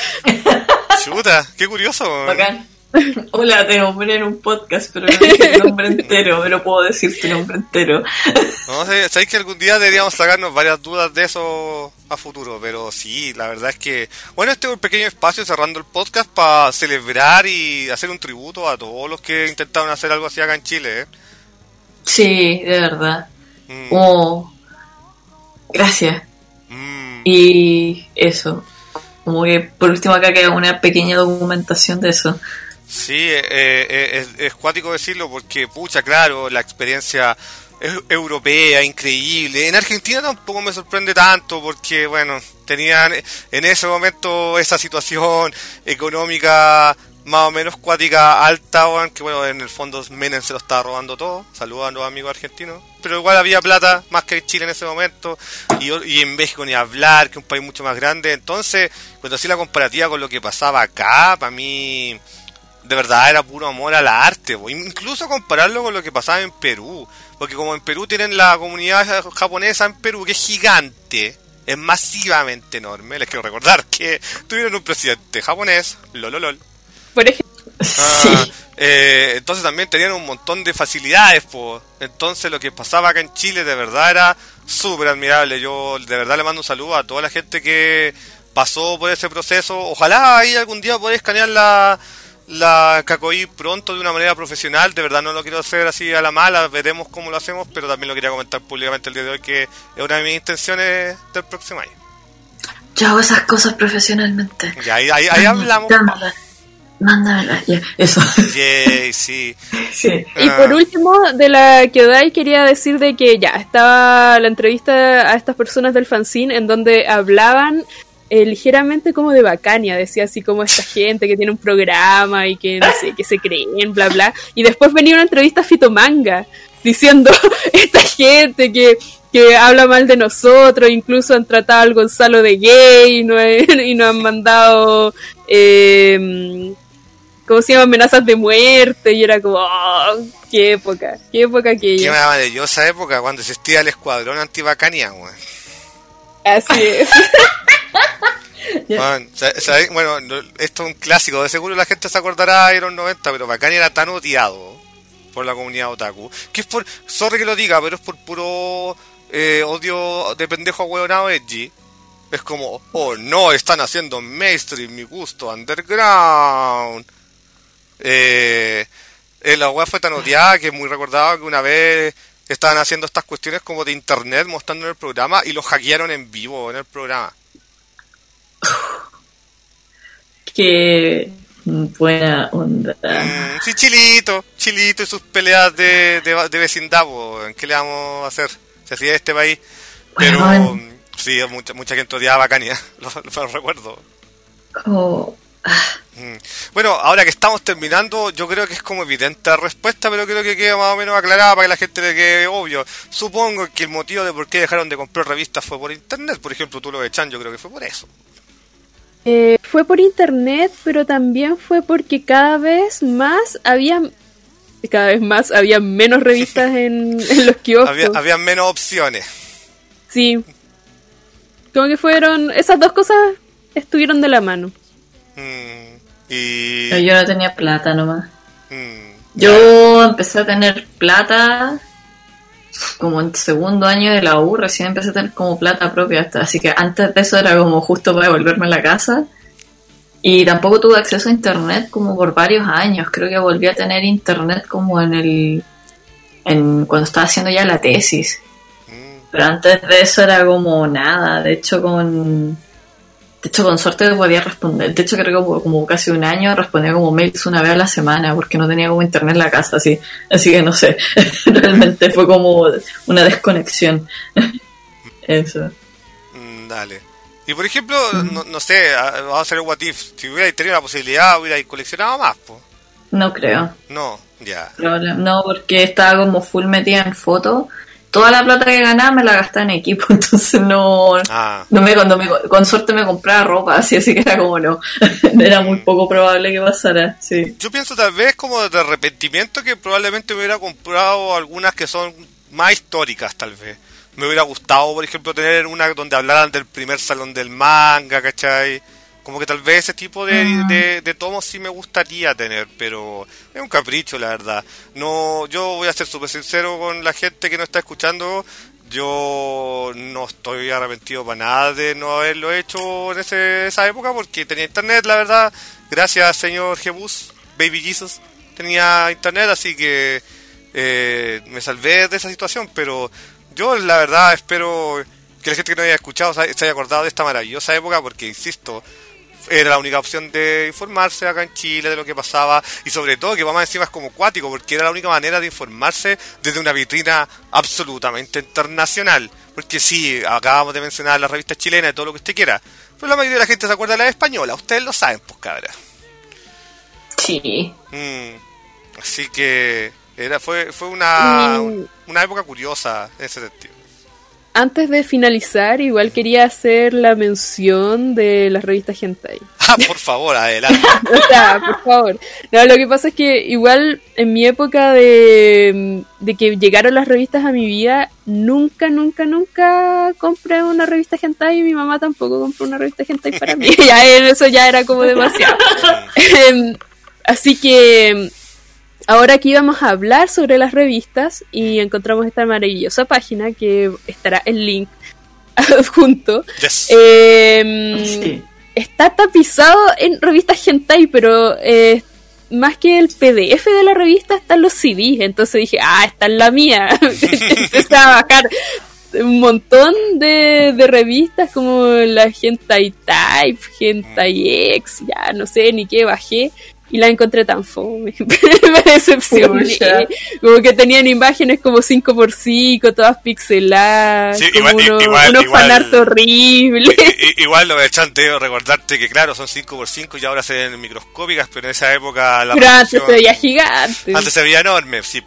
Chuta, qué curioso. Bacán. Hola, te nombré en un podcast, pero no dije tu nombre entero, pero puedo decir tu nombre entero. No sé, sabéis que algún día deberíamos sacarnos varias dudas de eso a futuro, pero sí, la verdad es que, bueno, este es un pequeño espacio cerrando el podcast para celebrar y hacer un tributo a todos los que intentaron hacer algo así acá en Chile, ¿eh? Sí, de verdad. Mm, Como, gracias. mm. Y eso. Como que por último acá queda una pequeña documentación de eso. Sí, eh, eh, es, es cuático decirlo porque, pucha, claro, la experiencia es europea, increíble. En Argentina tampoco me sorprende tanto porque, bueno, tenían en ese momento esa situación económica más o menos cuática alta, weón, que bueno, en el fondo Menem se lo estaba robando todo. Saludos a los amigos argentinos. Pero igual había plata más que en Chile en ese momento. Y, y en México ni hablar, que es un país mucho más grande. Entonces, cuando hacía la comparativa con lo que pasaba acá, para mí, de verdad era puro amor al arte. Po. Incluso compararlo con lo que pasaba en Perú. Porque como en Perú tienen la comunidad japonesa en Perú, que es gigante, es masivamente enorme. Les quiero recordar que tuvieron un presidente japonés, lololol. Por ejemplo, Sí. Ah, eh, entonces también tenían un montón de facilidades, pues. Entonces lo que pasaba acá en Chile de verdad era súper admirable. Yo de verdad le mando un saludo a toda la gente que pasó por ese proceso. Ojalá ahí algún día poder escanear la, la Cacoí pronto de una manera profesional. De verdad no lo quiero hacer así a la mala, veremos cómo lo hacemos, pero también lo quería comentar públicamente el día de hoy, que es una de mis intenciones del próximo año. Yo hago esas cosas profesionalmente. Ya, ahí, ahí, ahí hablamos. Mándamela. Mándamela. Ya, eso. Yay, sí. Sí. y por último, de la Kyodai quería decir de que ya estaba la entrevista a estas personas del fanzine en donde hablaban eh, ligeramente como de Bacania, decía así como esta gente que tiene un programa y que no sé, que se creen, bla bla, y después venía una entrevista a Fitomanga diciendo esta gente que que habla mal de nosotros, incluso han tratado al Gonzalo de gay y no, y nos han mandado eh, ¿cómo se llama? Amenazas de muerte, y era como, oh, qué época, qué época Qué aquella. maravillosa época cuando existía el escuadrón antibacania, weón. Así es. Bueno, ¿sabes? Bueno, no, esto es un clásico, de seguro la gente se acordará de los noventa, pero Bacania era tan odiado por la comunidad otaku, que es por, sorry que lo diga, pero es por puro eh, odio de pendejo hueonado edgy. Es como, oh no, están haciendo mainstream, mi gusto, underground. Eh, eh, la web fue tan odiada que es muy recordado que una vez estaban haciendo estas cuestiones como de internet mostrando en el programa y los hackearon en vivo en el programa. Qué buena onda. Mm, sí, Chilito, Chilito y sus peleas de, de, de vecindad, po, ¿en qué le vamos a hacer? se hacía en este país. Pero bueno, sí, mucha, mucha gente odiaba a Kanye, lo, lo recuerdo. Oh. Bueno, ahora que estamos terminando, yo creo que es como evidente la respuesta, pero creo que queda más o menos aclarada para que la gente le quede obvio. Supongo que el motivo de por qué dejaron de comprar revistas fue por internet. Por ejemplo, tú lo de Chan, yo creo que fue por eso. Eh, fue por internet, pero también fue porque cada vez más había cada vez más había menos revistas en, en los kioscos. Había, había menos opciones. Sí. Como que fueron, esas dos cosas estuvieron de la mano. Mm, y... Pero yo no tenía plata nomás. Mm, yo ya. empecé a tener plata como en segundo año de la U, recién empecé a tener como plata propia hasta, así que antes de eso era como justo para devolverme a la casa. Y tampoco tuve acceso a internet como por varios años. Creo que volví a tener internet como en el en cuando estaba haciendo ya la tesis. Pero antes de eso era como nada. De hecho con de hecho con suerte podía responder. De hecho creo que como, como casi un año respondía como mails una vez a la semana porque no tenía como internet en la casa, así. Así que no sé. Realmente fue como una desconexión. Eso. Dale. Y por ejemplo, mm. no, no sé, vamos a hacer el what if. Si hubierais tenido la posibilidad, hubierais coleccionado más, po. No creo. No, ya. No, porque estaba como full metida en fotos. Toda la plata que ganaba me la gastaba en equipo, entonces no, ah. no me, cuando me, con suerte me compraba ropa, así, así que era como no, era muy poco probable que pasara, sí. Yo pienso tal vez como de arrepentimiento que probablemente me hubiera comprado algunas que son más históricas, tal vez. Me hubiera gustado, por ejemplo, tener una donde hablaran del primer salón del manga, ¿cachai? Como que tal vez ese tipo de, uh-huh. de, de tomos sí me gustaría tener, pero es un capricho, la verdad. No, yo voy a ser súper sincero con la gente que no está escuchando. Yo no estoy arrepentido para nada de no haberlo hecho en ese, esa época, porque tenía internet, la verdad. Gracias, señor Jebus, Baby Jesus, tenía internet, así que eh, me salvé de esa situación, pero yo la verdad espero que la gente que no haya escuchado se haya acordado de esta maravillosa época, porque insisto, era la única opción de informarse acá en Chile de lo que pasaba, y sobre todo que más encima es como cuático, porque era la única manera de informarse desde una vitrina absolutamente internacional, porque sí, acabamos de mencionar las revistas chilenas y todo lo que usted quiera, pero la mayoría de la gente se acuerda de la española, ustedes lo saben, pues cabra. Sí. Mm, así que era fue fue una, mm. una época curiosa en ese sentido. Antes de finalizar, igual quería hacer la mención de las revistas hentai. Ah, por favor, adelante. O sea, por favor. No, lo que pasa es que igual en mi época de, de que llegaron las revistas a mi vida, nunca, nunca, nunca compré una revista hentai y mi mamá tampoco compró una revista hentai para mí. Ya eso ya era como demasiado. Así que ahora aquí vamos a hablar sobre las revistas y encontramos esta maravillosa página que estará el link adjunto. Yes. Eh, sí. Está tapizado en revistas hentai, pero eh, más que el P D F de la revista están los C Ds. Entonces dije, ah, esta es la mía. Empecé a bajar un montón de, de revistas como la Hentai Type, Hentai X, ya no sé ni qué bajé. Y la encontré tan fome, me decepcioné. Como que tenían imágenes como cinco por cinco, todas pixeladas, sí, como igual, uno, igual, unos igual, fanart horribles. Igual lo de Chante, debo recordarte que claro, son cinco por cinco y ahora se ven microscópicas, pero en esa época la pero antes se veía gigante. Antes se veía enorme, sí.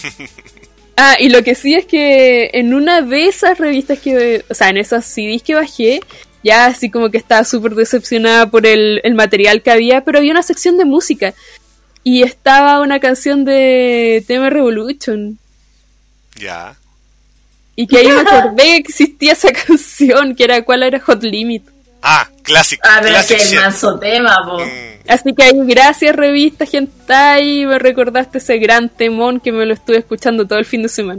Ah, y lo que sí es que en una de esas revistas que, o sea, en esos C Ds que bajé, ya así como que estaba súper decepcionada por el, el material que había, pero había una sección de música y estaba una canción de T M Revolution. Ya. Y que ahí me acordé que existía esa canción, que era, ¿cuál era? Hot Limit. Ah, clásico. Ah, pero es el manso tema, po. Mm. Así que ahí, gracias revista hentai, me recordaste ese gran temón que me lo estuve escuchando todo el fin de semana.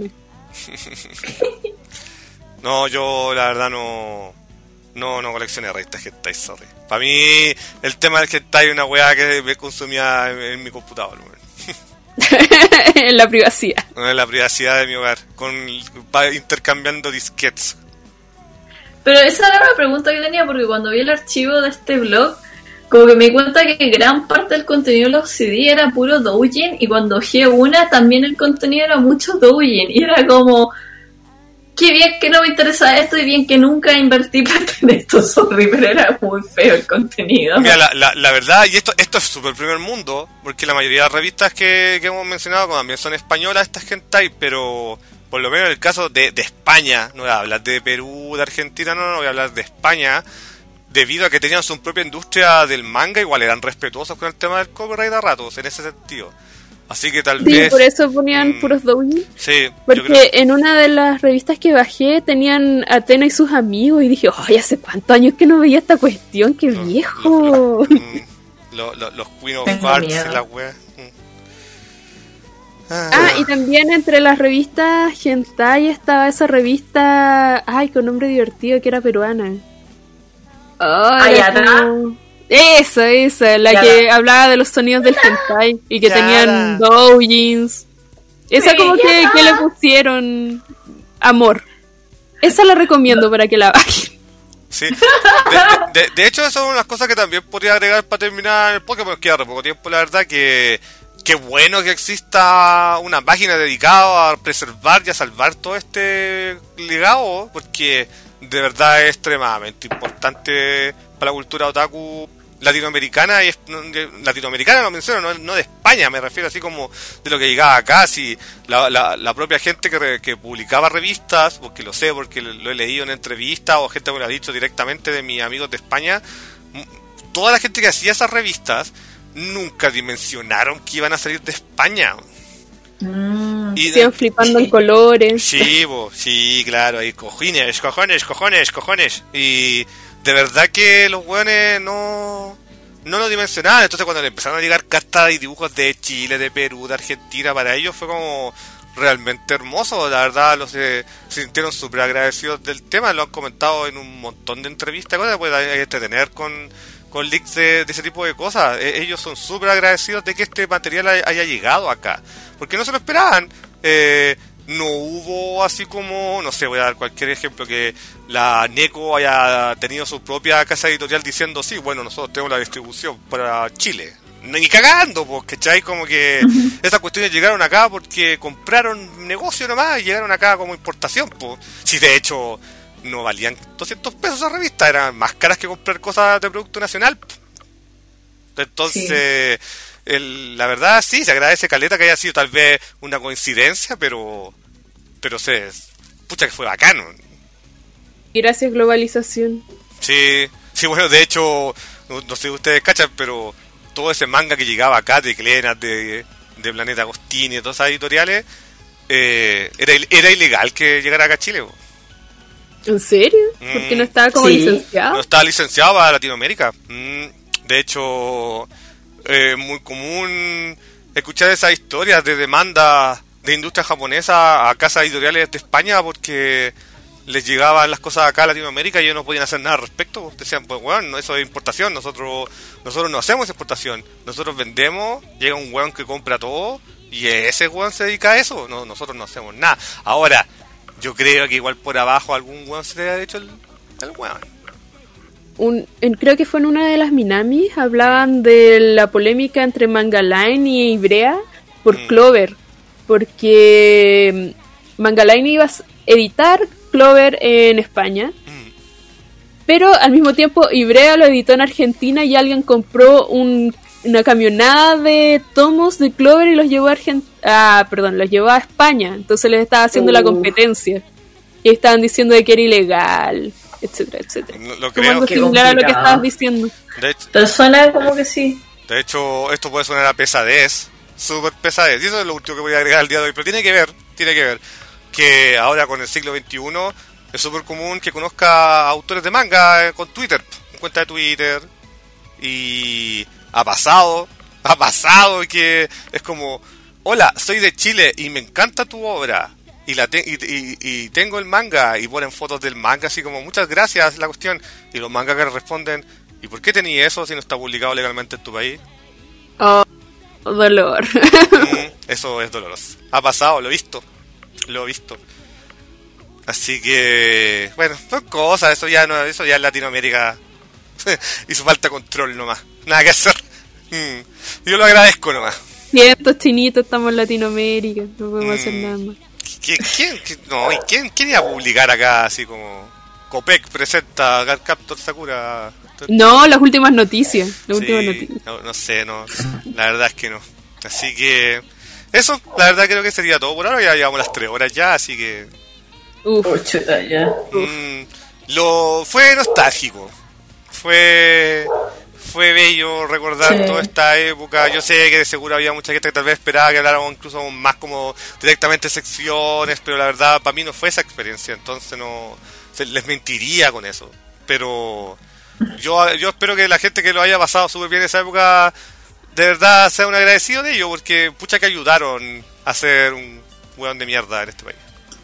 No, yo la verdad no... No, no coleccioné revistas hentai, sorry. Para mí, el tema del hentai es una weá que me consumía en, en mi computador, en la privacidad. En la privacidad de mi hogar, con pa, intercambiando disquetes. Pero esa era la pregunta que tenía, porque cuando vi el archivo de este blog, como que me di cuenta que gran parte del contenido de los C D era puro doujin, y cuando ojé una, también el contenido era mucho doujin, y era como... qué bien que no me interesa esto y bien que nunca invertí plata en esto, sorry, pero era muy feo el contenido. Mira, la, la, la verdad, y esto esto es súper primer mundo, porque la mayoría de las revistas que, que hemos mencionado también son españolas, estas hentai, pero por lo menos en el caso de, de España, no voy a hablar de Perú, de Argentina, no, no voy a hablar de España, debido a que tenían su propia industria del manga, igual eran respetuosos con el tema del copyright a ratos, en ese sentido. Así que tal Sí, vez... por eso ponían mm, puros doujin. Sí, Porque yo creo... en una de las revistas que bajé tenían a Atena y sus amigos y dije, ay, hace cuántos años que no veía esta cuestión, qué Los, viejo. los, los, los, los, los Queen of Tengo Hearts miedo. y la wea. Ah, Ah, y también entre las revistas hentai estaba esa revista, ay, con nombre divertido, que era peruana. Ay, era Ayana. como- Esa, esa, la Yara. que hablaba de los sonidos del hentai y que Yara. tenían doujins. Esa Sí, como que, Yara. que le pusieron amor. Esa la recomiendo para que la bajen. sí. De, de, de hecho, eso es una de las cosas que también podría agregar para terminar el podcast, porque nos queda re poco tiempo, la verdad, que qué bueno que exista una página dedicada a preservar y a salvar todo este legado, porque de verdad es extremadamente importante para la cultura otaku latinoamericana, y es, no, de- latinoamericana lo menciono, no, no de España, me refiero así como de lo que llegaba acá, si la, la, la propia gente que, re- que publicaba revistas, porque lo sé, porque lo, lo he leído en entrevistas, o gente me lo ha dicho directamente de mis amigos de España, m- toda la gente que hacía esas revistas nunca dimensionaron que iban a salir de España. Mm, Y, Siguen flipando en Sí. colores. Sí, bo, sí, claro, hay cojines, cojones, cojones, cojones. Y de verdad que los hueones no, no lo dimensionaban. Entonces cuando le empezaron a llegar cartas y dibujos de Chile, de Perú, de Argentina, para ellos fue como realmente hermoso. La verdad, los eh, se sintieron súper agradecidos del tema. Lo han comentado en un montón de entrevistas, cosas, pues hay que entretener con, con leaks de, de ese tipo de cosas. Eh, ellos son súper agradecidos de que este material haya, haya llegado acá, porque no se lo esperaban. Eh, no hubo así como, no sé, voy a dar cualquier ejemplo, que la Neko haya tenido su propia casa editorial diciendo, sí, bueno, nosotros tenemos la distribución para Chile. Ni cagando, pues, ¿cachai? Como que esas cuestiones llegaron acá porque compraron negocio nomás y llegaron acá como importación, pues. Si de hecho no valían doscientos pesos esa revista, eran más caras que comprar cosas de producto nacional, po. Entonces... El, la verdad sí, se agradece caleta que haya sido tal vez una coincidencia, pero pero se pucha que fue bacano. Y gracias globalización. Sí, sí, bueno, de hecho, no, no sé si ustedes cachan, pero todo ese manga que llegaba acá de Clenat, de, de Planeta Agostini, de todas esas editoriales, eh, era, era ilegal que llegara acá a Chile. Po. ¿En serio? Mm. Porque no estaba como Sí. licenciado. No estaba licenciado para Latinoamérica. Mm, de hecho, es muy común escuchar esas historias de demanda de industria japonesa a casas editoriales de España porque les llegaban las cosas acá a Latinoamérica y ellos no podían hacer nada al respecto. Decían, pues weón, no, eso es importación, nosotros nosotros no hacemos exportación, nosotros vendemos, llega un weón que compra todo y ese weón se dedica a eso, no, nosotros no hacemos nada. Ahora, yo creo que igual por abajo algún weón se le ha hecho el, el weón. Un, en, creo que fue en una de las Minamis, hablaban de la polémica entre Mangaline y Ibrea por Mm. Clover, porque mm, Mangaline iba a s- editar Clover en España, Mm. pero al mismo tiempo Ibrea lo editó en Argentina y alguien compró un, una camionada de tomos de Clover y los llevó a Argen- ah, perdón, los llevó a España, entonces les estaba haciendo la Uh. competencia y estaban diciendo de que era ilegal, etcétera, etcétera. No- lo Como creo. algo Qué similar a lo que complicado. estabas diciendo. De hecho, Pero suena como que sí. De hecho, esto puede sonar a pesadez, súper pesadez, y eso es lo último que voy a agregar al día de hoy, pero tiene que ver, tiene que ver, que ahora con el siglo veintiuno es súper común que conozca autores de manga eh, con Twitter, en cuenta de Twitter, y ha pasado, ha pasado que es como, hola, soy de Chile y me encanta tu obra, y la te- y, y- y tengo el manga, y ponen fotos del manga, así como, muchas gracias, la cuestión, y los mangas que responden, ¿y por qué tenía eso si no está publicado legalmente en tu país? Oh, dolor. Mm, eso es doloroso. Ha pasado, lo he visto. Lo he visto. Así que, bueno, son cosas, eso ya no, eso ya en Latinoamérica hizo falta control nomás. Nada que hacer. Mm, yo lo agradezco nomás. Cientos chinitos, estamos en Latinoamérica, no podemos Mm. hacer nada más. ¿Quién, quién, quién- no, ¿y quién, quién iba a publicar acá así como Copec presenta Card Captor Sakura? No, las últimas noticias. Las Sí, últimas noticias. no, no sé, no. La verdad es que no. Así que eso, la verdad creo que sería todo por ahora. Ya llevamos las tres horas ya, así que Uf. Oh, chuta, ya. mm, lo fue nostálgico. Fue fue bello recordar Sí. toda esta época. Yo sé que de seguro había mucha gente que tal vez esperaba que habláramos incluso más como directamente secciones, pero la verdad para mí no fue esa experiencia, entonces no se- les mentiría con eso. Pero yo yo espero que la gente que lo haya pasado súper bien esa época de verdad sea un agradecido de ello, porque pucha que ayudaron a ser un hueón de mierda en este país.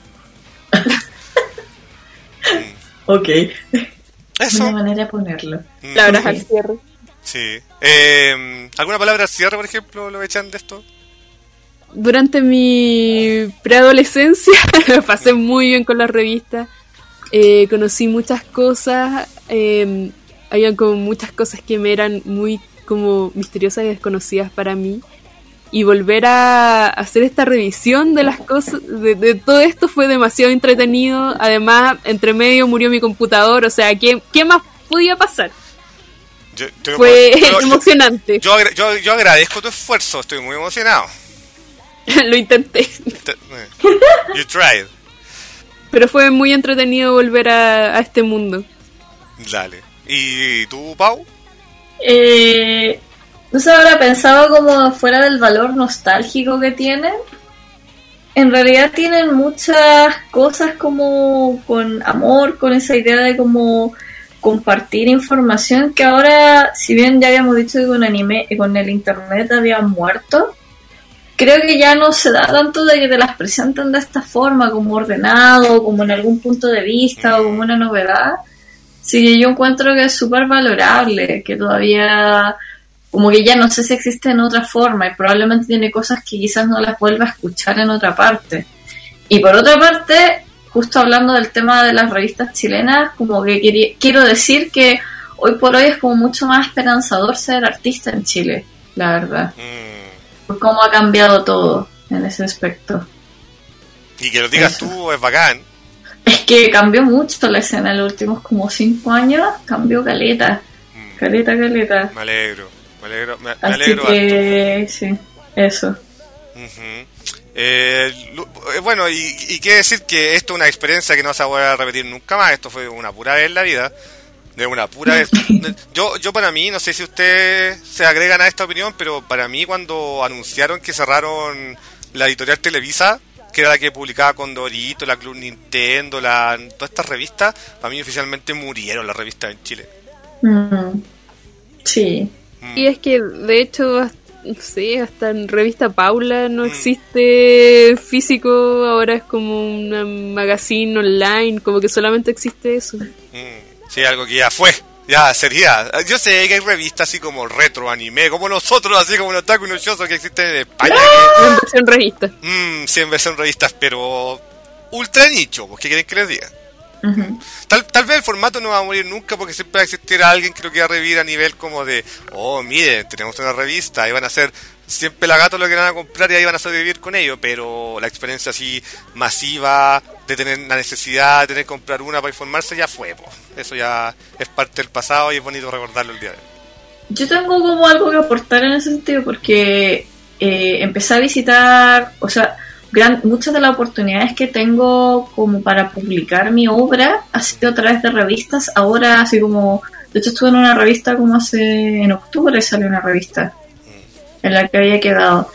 Ok. Eso. Una manera de ponerlo. Mm, Palabras Sí. al cierre. sí. Eh, ¿Alguna palabra al cierre, por ejemplo, lo echan de esto? Durante mi preadolescencia pasé muy bien con las revistas. Eh, conocí muchas cosas. Eh, habían como muchas cosas que me eran muy como misteriosas y desconocidas para mí. Y volver a hacer esta revisión de las cosas, de, de todo esto fue demasiado entretenido. Además, entre medio murió mi computador. O sea, ¿qué, qué más podía pasar? Yo, yo- Fue yo- emocionante. yo, agra- yo, yo agradezco tu esfuerzo, estoy muy emocionado. Lo intenté. Te- eh, You tried. Pero fue muy entretenido volver a, a este mundo. Dale. ¿Y tú, Pau? Eh, no sé, ahora pensaba como fuera del valor nostálgico que tienen. En realidad tienen muchas cosas como con amor, con esa idea de como compartir información que ahora, si bien ya habíamos dicho que con anime, con el internet había muerto, creo que ya no se da tanto de que te las presenten de esta forma, como ordenado, como en algún punto de vista o como una novedad. Sí, que yo encuentro que es súper valorable, que todavía, como que ya no sé si existe en otra forma y probablemente tiene cosas que quizás no las vuelva a escuchar en otra parte. Y por otra parte, justo hablando del tema de las revistas chilenas, como que quería, quiero decir que hoy por hoy es como mucho más esperanzador ser artista en Chile, la verdad. Mm, Por cómo ha cambiado todo en ese aspecto. y que lo digas Eso. tú es bacán. Es que cambió mucho la escena en los últimos como cinco años, cambió caleta, Mm, caleta, caleta. me alegro. Me alegro, me, me Así alegro harto. que sí, eso. Ujú. Eh, lu- eh, bueno, y, y qué decir que esto es una experiencia que no se va a volver a repetir nunca más. Esto fue una pura vez en la vida. De una pura vez. De- Yo, yo para mí, no sé si ustedes se agregan a esta opinión, pero para mí cuando anunciaron que cerraron la editorial Televisa, que era la que publicaba Condorito, la Club Nintendo, la, todas estas revistas, para mí oficialmente murieron las revistas en Chile. Mm, sí. Mm. Y es que, de hecho, hasta, no sé, hasta en revista Paula no Mm. existe físico, ahora es como una magazine online, como que solamente existe eso. Mm, sí, algo que ya fue, ya sería. Yo sé que hay revistas así como retro anime, como nosotros, así como un otaku nochoso que existen en España. En versión revista. Que, mm, sí, en versión revistas, pero ultra nicho, pues, ¿qué quieren que les diga? Ujú. Tal, tal vez el formato no va a morir nunca porque siempre va a existir alguien que lo quiera revivir a nivel como de, oh, miren, tenemos una revista, y van a ser cien pelagatos lo que van a comprar y ahí van a sobrevivir con ello, pero la experiencia así masiva de tener la necesidad de tener que comprar una para informarse ya fue, pues. Eso ya es parte del pasado y es bonito recordarlo el día de hoy. Yo tengo como algo que aportar en ese sentido porque eh, empecé a visitar, o sea, gran, muchas de las oportunidades que tengo como para publicar mi obra ha sido a través de revistas. Ahora, así como, de hecho estuve en una revista como hace, en octubre salió una revista en la que había quedado.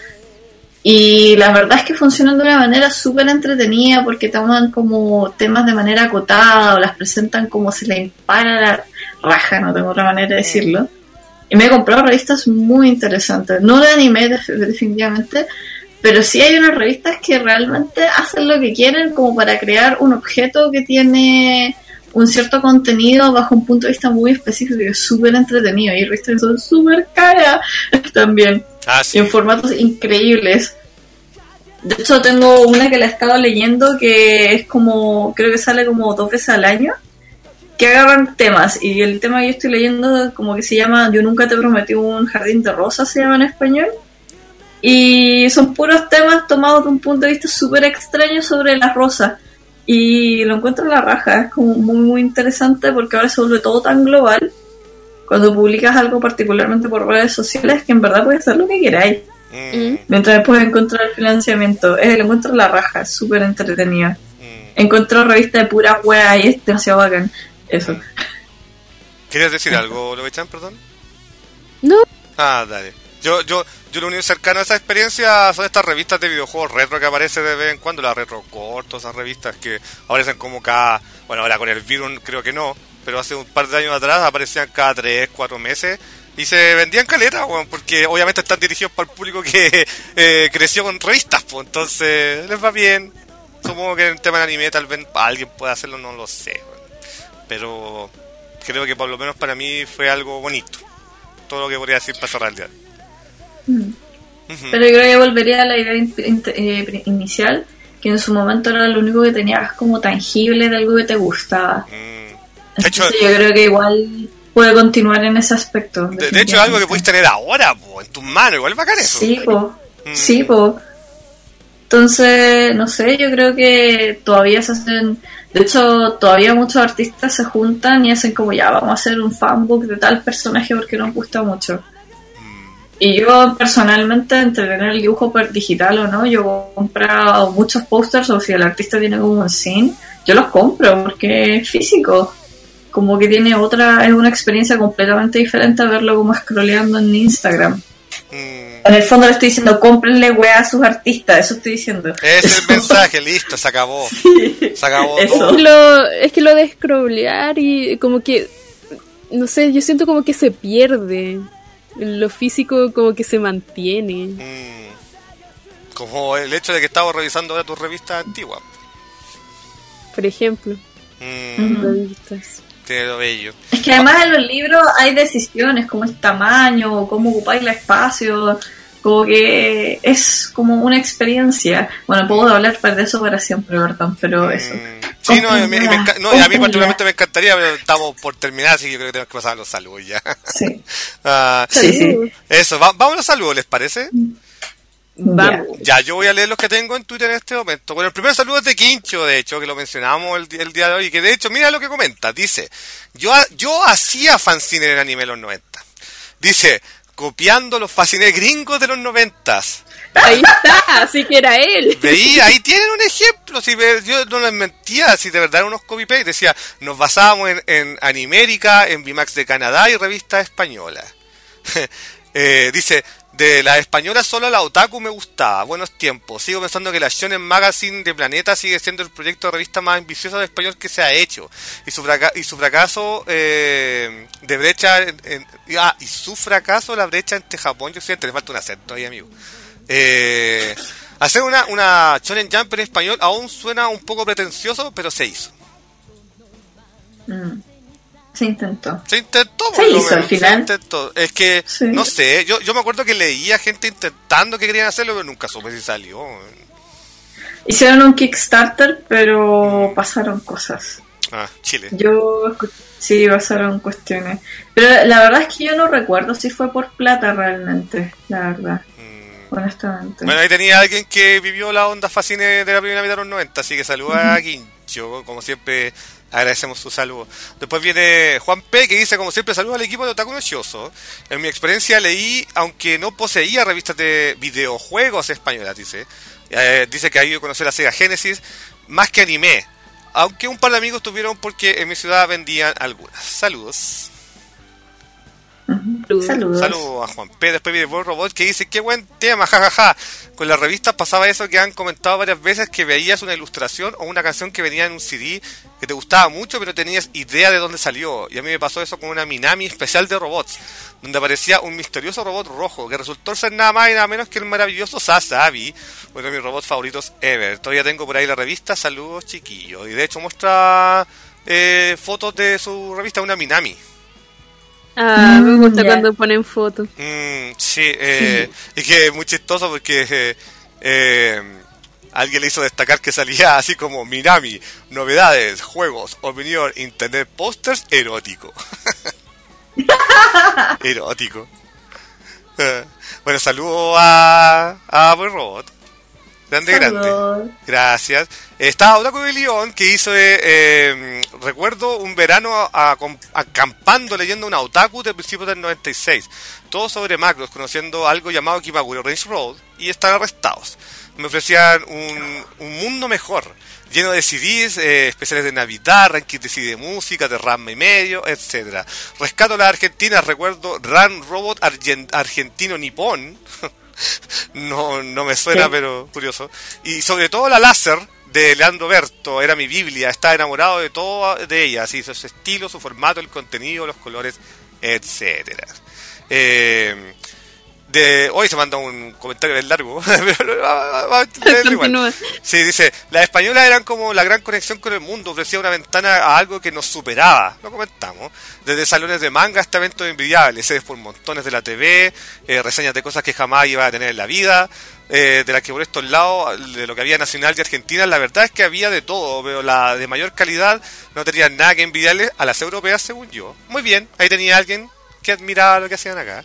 Y la verdad es que funcionan de una manera súper entretenida porque toman como temas de manera acotada o las presentan como se les para la raja, no tengo otra manera de decirlo. Y me he comprado revistas muy interesantes, no de anime def- definitivamente, pero sí hay unas revistas que realmente hacen lo que quieren como para crear un objeto que tiene un cierto contenido bajo un punto de vista muy específico y es súper entretenido. Y hay revistas que son súper caras también. Ah, Y sí. en formatos increíbles. De hecho, tengo una que la he estado leyendo que es como, creo que sale como dos veces al año, que agarran temas. Y el tema que yo estoy leyendo como que se llama Yo nunca te prometí un jardín de rosas, se llama en español. Y son puros temas tomados de un punto de vista súper extraño sobre la rosa. Y lo encuentro en la raja, es como muy muy interesante porque ahora se vuelve todo tan global. Cuando publicas algo particularmente por redes sociales, que en verdad puedes hacer lo que queráis. Mm. Mientras puedes encontrar financiamiento. Es el encuentro en la raja, es súper entretenida. Mm. Encontró revista de pura wea y es demasiado bacán. Eso. Mm. ¿Querías decir algo, Lovechan, perdón? No. Ah, dale. Yo, yo, yo lo único cercano a esa experiencia son estas revistas de videojuegos retro que aparecen de vez en cuando, las retro cortos, esas revistas que aparecen como cada, bueno, ahora con el virus creo que no, pero hace un par de años atrás aparecían cada tres, cuatro meses y se vendían caletas, bueno, porque obviamente están dirigidos para el público que eh, creció con revistas, pues, entonces les va bien. Supongo que en el tema de anime tal vez alguien pueda hacerlo, no lo sé, bueno. Pero creo que por lo menos para mí fue algo bonito, todo lo que podría decir para cerrar el día. Mm. Uh-huh. Pero yo creo que volvería a la idea in- in- eh, inicial, que en su momento era lo único que tenías como tangible de algo que te gustaba. Mm. De hecho, entonces yo creo que igual puede continuar en ese aspecto. De, de hecho es algo que puedes tener ahora, po, en tus manos, igual bacán eso. Sí, po. Mm. Sí, po. Entonces, no sé, yo creo que todavía se hacen... De hecho, todavía muchos artistas se juntan y hacen como, ya, vamos a hacer un fanbook de tal personaje porque nos gusta mucho. Y yo personalmente, entre tener el dibujo digital o no, yo he comprado muchos pósters, o si el artista tiene como un zine, yo los compro porque es físico. Como que tiene otra, es una experiencia completamente diferente a verlo como scrolleando en Instagram. Mm. En el fondo le estoy diciendo, cómprenle weá a sus artistas, eso estoy diciendo. Es eso. El mensaje, listo, se acabó. Sí, se acabó eso. todo. Lo, es que lo de scrollear y como que, no sé, yo siento como que se pierde. Lo físico como que se mantiene. Mm. Como el hecho de que estamos revisando ahora tus revistas antiguas. Por ejemplo. Mm. Revistas. Tiene lo bello. Es que además en los libros hay decisiones como el tamaño, cómo ocupáis el espacio. Como que es como una experiencia. Bueno, puedo hablar de eso para siempre, ¿verdad? Pero eso. Mm. Sí, no, me, me, me, no, a mí particularmente me encantaría, pero estamos por terminar, así que yo creo que tenemos que pasar a los saludos ya. Sí. uh, sí, sí. Eso, va, vamos a los saludos, ¿les parece? Vamos. Ya, yo voy a leer los que tengo en Twitter en este momento. Bueno, el primer saludo es de Quincho, de hecho, que lo mencionamos el, el día de hoy, y que de hecho, mira lo que comenta. Dice, yo, yo hacía fanzine en el anime en los noventa. Dice, copiando los fanzines gringos de los noventas. Ahí está, así que era él. Veía, ahí tienen un ejemplo. Si ve, yo no les mentía, si de verdad eran unos copy-paste. Decía, nos basábamos en, en Animérica, en VMAX de Canadá y revistas españolas. eh, dice, de las españolas solo la Otaku me gustaba. Buenos tiempos. Sigo pensando que la Shonen Magazine de Planeta sigue siendo el proyecto de revista más ambicioso de español que se ha hecho. Y su, fraca- y su fracaso eh, de brecha... En, en, ah, y su fracaso la brecha entre Japón y Occidente. Le falta un acento ahí, amigo. Eh, hacer una, una Shonen Jump en español aún suena un poco pretencioso, pero se hizo. Mm. Se intentó. Se intentó, se por lo hizo menos. al final. Se intentó. Es que, sí. no sé, yo, yo me acuerdo que leía gente intentando que querían hacerlo, pero nunca supe si salió. Hicieron un Kickstarter, pero pasaron cosas. Ah, Chile. Yo, sí, pasaron cuestiones. Pero la verdad es que yo no recuerdo si fue por plata realmente, la verdad. Mm. Honestamente. Bueno, ahí tenía alguien que vivió la onda fascine de la primera mitad de los noventa, así que saluda uh-huh. a Quincho, como siempre. Agradecemos su saludo. Después viene Juan P, que dice, como siempre, saludo al equipo de Otaku Nochioso. En mi experiencia leí, aunque no poseía revistas de videojuegos españolas, dice. Eh, dice que ha ido a conocer la Sega Genesis, más que anime. Aunque un par de amigos tuvieron porque en mi ciudad vendían algunas. Saludos. Uh-huh. Saludos. Saludos a Juan P. Después viene Boy Robot, que dice, qué buen tema, jajaja. Ja, ja. Con las revistas pasaba eso que han comentado varias veces, que veías una ilustración o una canción que venía en un C D que te gustaba mucho, pero tenías idea de dónde salió. Y a mí me pasó eso con una Minami especial de robots, donde aparecía un misterioso robot rojo, que resultó ser nada más y nada menos que el maravilloso Sasabi, uno de mis robots favoritos ever. Todavía tengo por ahí la revista, saludos chiquillos. Y de hecho muestra eh, fotos de su revista, una Minami. Ah, me gusta yeah. cuando ponen fotos. Mm, sí, eh, sí, es que es muy chistoso porque eh, eh, alguien le hizo destacar que salía así como Minami, novedades, juegos, opinión, internet, pósters, erótico. Erótico. Bueno, saludo a, a Boy Robot. Grande, Saludos. grande. Gracias. Estaba Otaku de León, que hizo, eh, eh, recuerdo, un verano a- a- acampando leyendo una otaku de principios del noventa y seis. Todo sobre macros, conociendo algo llamado Kimagure Range Road, y están arrestados. Me ofrecían un, un mundo mejor, lleno de C Ds, eh, especiales de Navidad, rankings de C D de música, de RAM y medio, etcétera. Rescato las Argentinas, recuerdo Run Robot Argen- Argentino Nippon. No, no me suena, Sí. pero curioso. Y sobre todo la láser de Leandro Berto, era mi Biblia, estaba enamorado de todo de ella, así, su estilo, su formato, el contenido, los colores, etcétera. Eh, de hoy se manda un comentario bien largo, pero va- va a leerlo igual. Continúa. Sí, dice, las españolas eran como la gran conexión con el mundo, ofrecía una ventana a algo que nos superaba, lo comentamos, desde salones de manga hasta eventos envidiables, sedes por montones de la T V, eh, reseñas de cosas que jamás iba a tener en la vida, eh, de las que por estos lados, de lo que había nacional y argentina, la verdad es que había de todo, pero la de mayor calidad no tenían nada que envidiarle a las europeas, según yo. Muy bien, ahí tenía alguien que admiraba lo que hacían acá.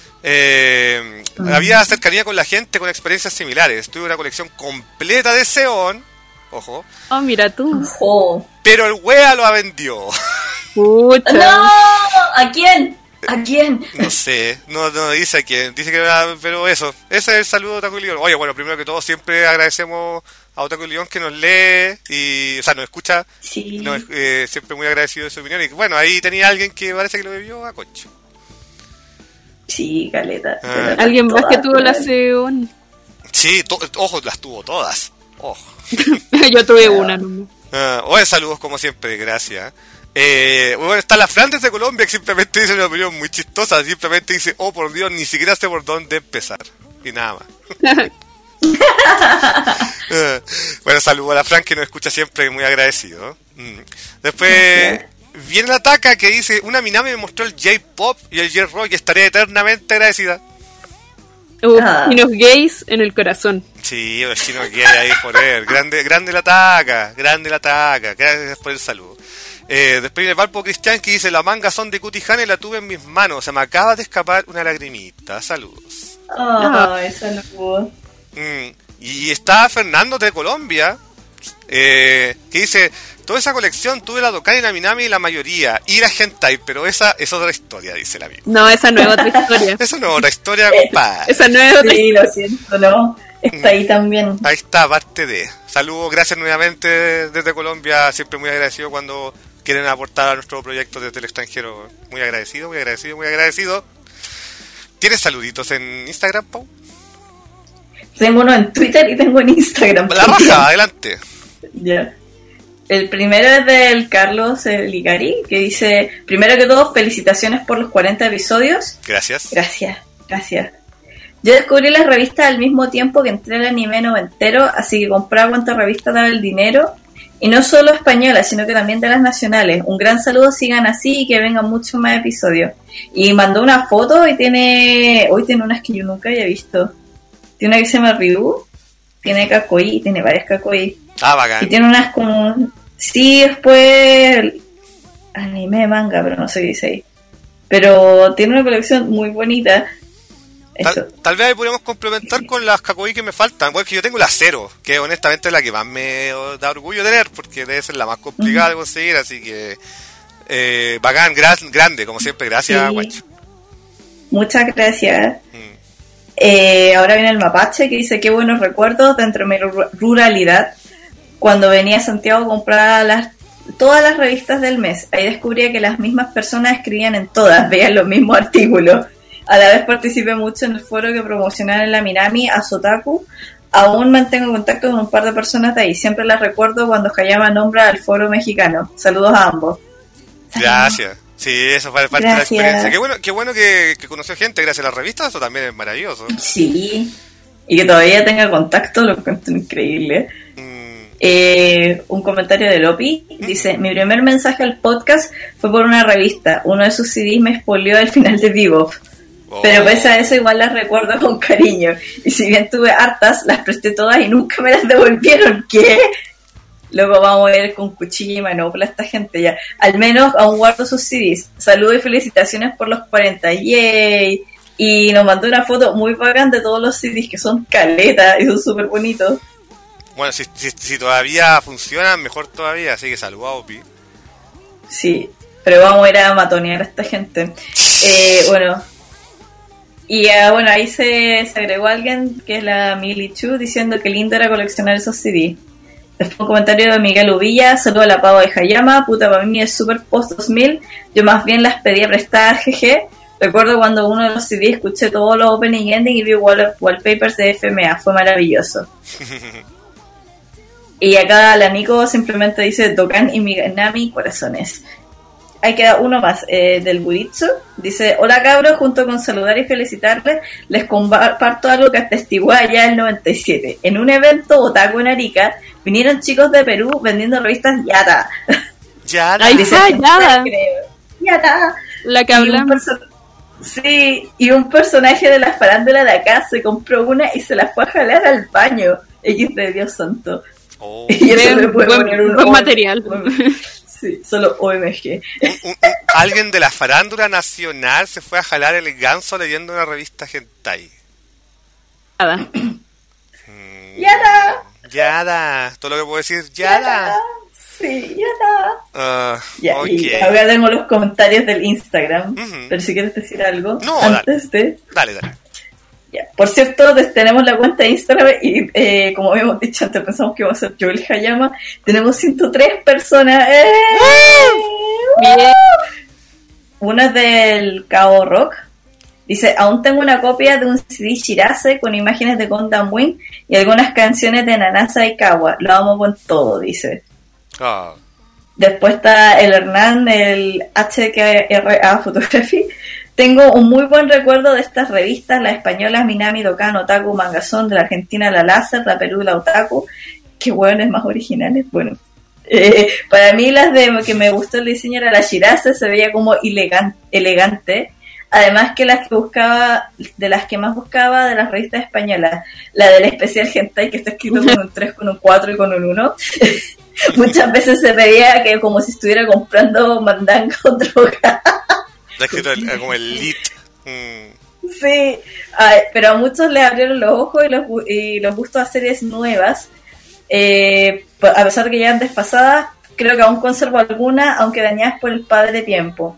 Eh, había cercanía con la gente, con experiencias similares. Tuve una colección completa de Seon, ojo, Oh, mira tú. ¡Oh! pero el wea lo vendió. Pucha. ¡No! ¿A quién? ¿A quién? No sé, no, no dice a quién, dice que era, pero eso, ese es el saludo de Otaku y León. Oye, bueno, primero que todo siempre agradecemos a Otaku y León que nos lee y, o sea, nos escucha, Sí. nos, eh, siempre muy agradecido de su opinión. Y bueno, ahí tenía alguien que parece que lo bebió a concho. Sí, caleta. Ah. Caleta, Alguien más que todas, tuvo la todas. Seon. Sí, to- ojo, las tuvo todas. Ojo. Yo tuve una nomás. Ah, oye, saludos como siempre, gracias. Eh, bueno, está la Fran desde Colombia que simplemente dice una opinión muy chistosa. Simplemente dice, oh por Dios, ni siquiera sé por dónde empezar. Y nada más. Eh, bueno, saludos a la Fran que nos escucha siempre, muy agradecido. Mm. Después Gracias. viene la Taka que dice, una Minami me mostró el J-Pop y el J-Rock y estaré eternamente agradecida. Uh, Ah. y los gays en el corazón. Sí, los chinos que hay ahí forever. Grande, grande la Taka, grande la Taka. Gracias por el saludo. Eh, después viene Valpo Cristian que dice, la manga son de Cutijana y la tuve en mis manos. Se me acaba de escapar una lagrimita. Saludos. Oh, esa no pudo. Mm, y está Fernando de Colombia, eh, que dice, toda esa colección tuve la Dokkan y la Minami y la mayoría, y la Hentai, pero esa es otra historia, dice el amigo. No, esa no es otra historia. Eso no es otra historia, compadre. Esa no es otra Sí, lo siento, no. Está ahí también. Ahí está, parte de. Saludos, gracias nuevamente desde Colombia, siempre muy agradecido cuando quieren aportar a nuestro proyecto desde el extranjero. Muy agradecido, muy agradecido, muy agradecido. ¿Tienes saluditos en Instagram, Pau? Tengo uno en Twitter y tengo en Instagram. La raja, adelante. Ya. El primero es del Carlos Ligari, que dice, primero que todo, felicitaciones por los cuarenta episodios. Gracias. Gracias, gracias. Yo descubrí las revistas al mismo tiempo que entré al anime noventero, así que compraba cuantas revistas daba el dinero. Y no solo españolas, sino que también de las nacionales. Un gran saludo, sigan así y que vengan muchos más episodios. Y mandó una foto y tiene... Hoy tiene unas que yo nunca había visto. Tiene una que se llama Ryu, tiene Kakoi, tiene varias Kakoi. Ah, Y bacán. tiene unas como... Sí, después... Anime, manga, pero no sé qué dice ahí. Pero tiene una colección muy bonita. Eso. Tal, tal vez ahí podríamos complementar con las Kakoi que me faltan. Bueno, es que yo tengo la cero, que honestamente es la que más me da orgullo tener, porque debe ser la más complicada de conseguir, así que eh, bacán, gran, grande, como siempre, gracias, Sí. guacho. Muchas gracias. Mm. Eh, ahora viene el mapache que dice, qué buenos recuerdos dentro de mi ru- ruralidad. Cuando venía a Santiago compraba las, todas las revistas del mes. Ahí descubría que las mismas personas escribían en todas, veían los mismos artículos. A la vez participé mucho en el foro que promocionaron en la Minami a Sotaku. Aún mantengo contacto con un par de personas de ahí. Siempre las recuerdo cuando Hayama nombra al foro mexicano. Saludos a ambos. Gracias. Sí, eso fue parte de la Gracias. experiencia. Qué bueno, qué bueno que, que conoció gente gracias a las revistas, eso también es maravilloso. Sí. Y que todavía tenga contacto, lo encuentro increíble. Mm, Eh, un comentario de Lopi dice, mi primer mensaje al podcast fue por una revista, uno de sus C Ds me spoileó el final de Bebop, oh. pero pese a eso igual las recuerdo con cariño, y si bien tuve hartas, las presté todas y nunca me las devolvieron. ¿Qué? Luego vamos a ir con cuchilla y manopla a esta gente ya. Al menos aún guardo sus C Ds. Saludos y felicitaciones por los cuarenta. ¡Yay! Y nos mandó una foto muy bacán de todos los C Ds que son caletas y son súper bonitos. Bueno, si, si, si todavía funcionan, mejor todavía, así que saludos a Opi. Sí, pero vamos a ir a matonear a esta gente. Eh, bueno, y uh, bueno, ahí se, se agregó alguien que es la Millie Chu diciendo que lindo era coleccionar esos C D. Después un comentario de Miguel Uvilla, saludo a la Pavo de Hayama, puta, para mí es super post dos mil, yo más bien las pedía prestadas, jeje. Recuerdo cuando uno de los C D escuché todos los opening ending y vi wall wallpapers de F M A, fue maravilloso. Y acá la Nico simplemente dice Dokkan y Minami corazones. Ahí queda uno más, eh, del Buritsu. Dice, hola cabros, junto con saludar y felicitarles, les comparto algo que atestigué allá en el noventa y siete. En un evento otaku en Arica, vinieron chicos de Perú vendiendo revistas Yata. Yata. Ahí Dice, está, Yata. Yata. La que hablamos. Sí, y un personaje de la farándula de acá se compró una y se la fue a jalar al baño. X de Dios santo. Oh. Y eso le puede buen, poner un buen O- material. Sí, solo O M G. Un- un- un- alguien de la farándula nacional se fue a jalar el ganso leyendo una revista hentai. Nada. Mm, ¡Yata! Yada. Todo lo que puedo decir, Yada. Sí, Yata. Ah, Ya, ok. y ahora tengo los comentarios del Instagram. Ujú. Pero si quieres decir algo No, antes de... Dale, dale. Ya. Por cierto, des- tenemos la cuenta de Instagram y eh, como habíamos dicho antes, pensamos que iba a ser yo el Hayama. Tenemos ciento tres personas. ¡Eh! Bien. Una es del Cabo Rock. Dice, aún tengo una copia de un C D Shirase con imágenes de Gundam Wing y algunas canciones de Nanasa y Kawa. Lo amo con todo, dice. Ah. Después está el Hernán, el H K R A Photography. Tengo un muy buen recuerdo de estas revistas, las españolas Minami, Dokkan, Otaku, Mangazón, de la Argentina La Láser, la Perú, la Otaku. Qué hueones más originales. Bueno, eh, para mí las de que me gustó el diseño era la Shirase, se veía como elegan- elegante. Además que las que buscaba, de las que más buscaba de las revistas españolas, la del especial Hentai, que está escrito con un tres, con un cuatro y con un uno. Muchas veces se veía que como si estuviera comprando mandanga o droga. Está escrito el- como el lit. Mm. Sí, ay, pero a muchos les abrieron los ojos y los, gu- y los gustos a series nuevas. Eh, a pesar de que ya han desfasadas, creo que aún conservo algunas, aunque dañadas por el padre tiempo.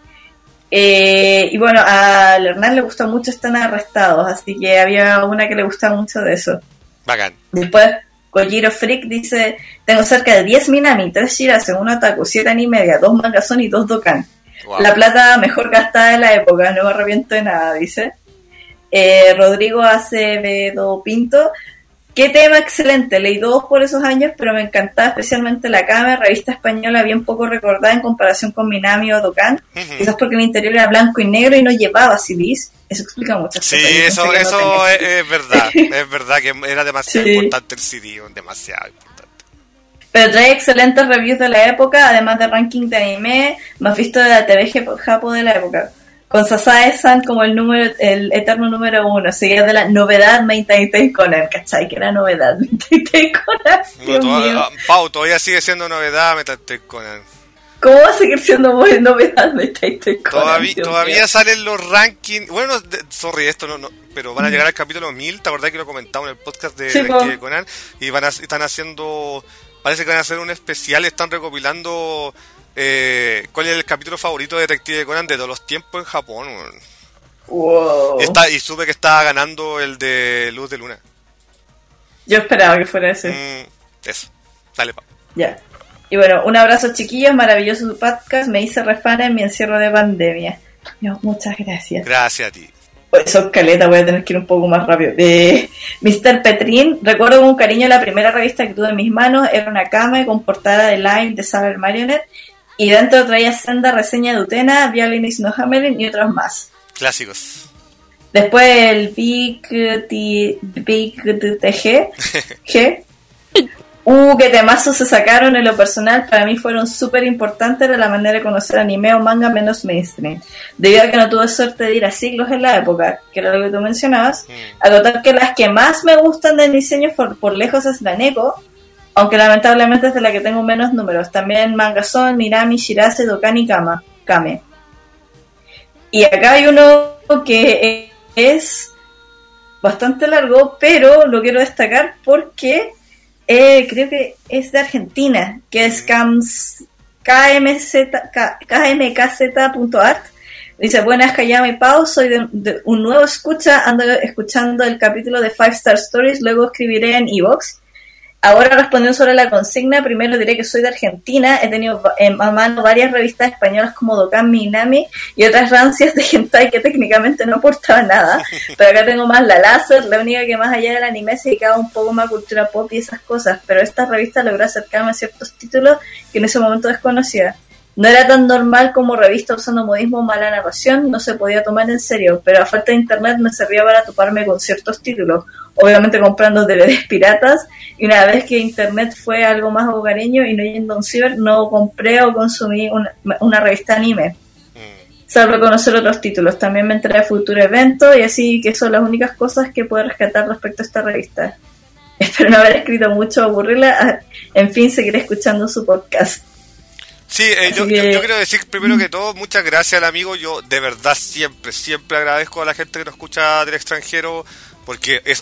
Eh, y bueno, al Hernán le gustó mucho Están Arrestados, así que había una que le gustaba mucho de eso. Bacán. Después, Kojiro Freak dice, tengo cerca de diez Minami, tres Shirase, un Otaku, siete Animedia, dos Mangazón y dos Dokkan. Wow. La plata mejor gastada de la época, no me arrepiento de nada, dice. Eh, Rodrigo Acevedo Pinto, qué tema excelente, leí dos por esos años, pero me encantaba especialmente la Kame, revista española bien poco recordada en comparación con Minami o Dokkan, Ujú. quizás porque el interior era blanco y negro y no llevaba C Ds, eso explica muchas Sí, cosas. Yo eso, pensé que no eso tenía es, C Ds. es verdad. Es verdad que era demasiado Sí. importante el C D, demasiado importante. Pero trae excelentes reviews de la época, además de ranking de anime más visto de la T V Japo de la época. Con Sasae-san como el número, el eterno número uno, seguida de la novedad Meitaitei Conan, ¿cachai? Que era novedad Meitaitei Conan. No, Dios toda- mío. ah, Pau, todavía sigue siendo novedad Metal Conan. ¿Cómo va a seguir siendo muy novedad Meitaitei Conan? Todavía, Dios todavía mío? salen los rankings. Bueno, de- sorry, esto no, no, pero van a llegar al capítulo mil. ¿Te acordás que lo comentamos en el podcast de Sí, Detective po. Conan? Y van a, están haciendo. Parece que van a hacer un especial. Están recopilando eh, cuál es el capítulo favorito de Detective Conan de todos los tiempos en Japón. weón. Wow. Y, está, y supe que estaba ganando el de Luz de Luna. Yo esperaba que fuera ese. Mm, eso. Dale, Pau. Ya. Y bueno, un abrazo chiquillos, maravilloso su podcast, me hice refana en mi encierro de pandemia. Dios, muchas gracias. Gracias a ti. Pues son caleta, voy a tener que ir un poco más rápido. De mister Petrin, recuerdo con cariño la primera revista que tuve en mis manos, era una Kame con portada de Live de Saber Marionette, y dentro traía senda reseña de Utena, Violin no Hammering y otros más. Clásicos. Después el Big T, Big T G, G. Uh, qué temazos se sacaron en lo personal, para mí fueron súper importantes, era la manera de conocer anime o manga menos mainstream. Debido a que no tuve suerte de ir a siglos en la época, que era lo que tú mencionabas, Mm. acotar que las que más me gustan del diseño por, por lejos es la Neko, aunque lamentablemente es de la que tengo menos números. También Mangazón, Minami, Shirase, Dokkan y Kama, Kame. Y acá hay uno que es bastante largo, pero lo quiero destacar porque eh, creo que es de Argentina, que es Cams, K M Z, K M K Z punto art. Dice: buenas, Kayama y Pau, soy de, de un nuevo escucha, ando escuchando el capítulo de Five Star Stories, luego escribiré en iVoox. Ahora, respondiendo sobre la consigna, primero diré que soy de Argentina, he tenido en a mano varias revistas españolas como Dokkan Minami y otras rancias de hentai que técnicamente no aportaban nada, pero acá tengo más la láser, la única que más allá del anime se dedicaba un poco más a cultura pop y esas cosas, pero esta revista logró acercarme a ciertos títulos que en ese momento desconocía. No era tan normal como revista usando modismo o mala narración, no se podía tomar en serio, pero a falta de internet me servía para toparme con ciertos títulos, obviamente comprando D V Ds piratas, y una vez que internet fue algo más hogareño y no yendo a un ciber, no compré o consumí una, una revista anime, salvo conocer otros títulos. También me enteré de futuro evento y así que son las únicas cosas que puedo rescatar respecto a esta revista. Espero no haber escrito mucho, aburrirla, en fin, seguiré escuchando su podcast. Sí, eh, yo, yo, yo quiero decir primero que todo, muchas gracias al amigo. Yo de verdad siempre, siempre agradezco a la gente que nos escucha del extranjero, porque es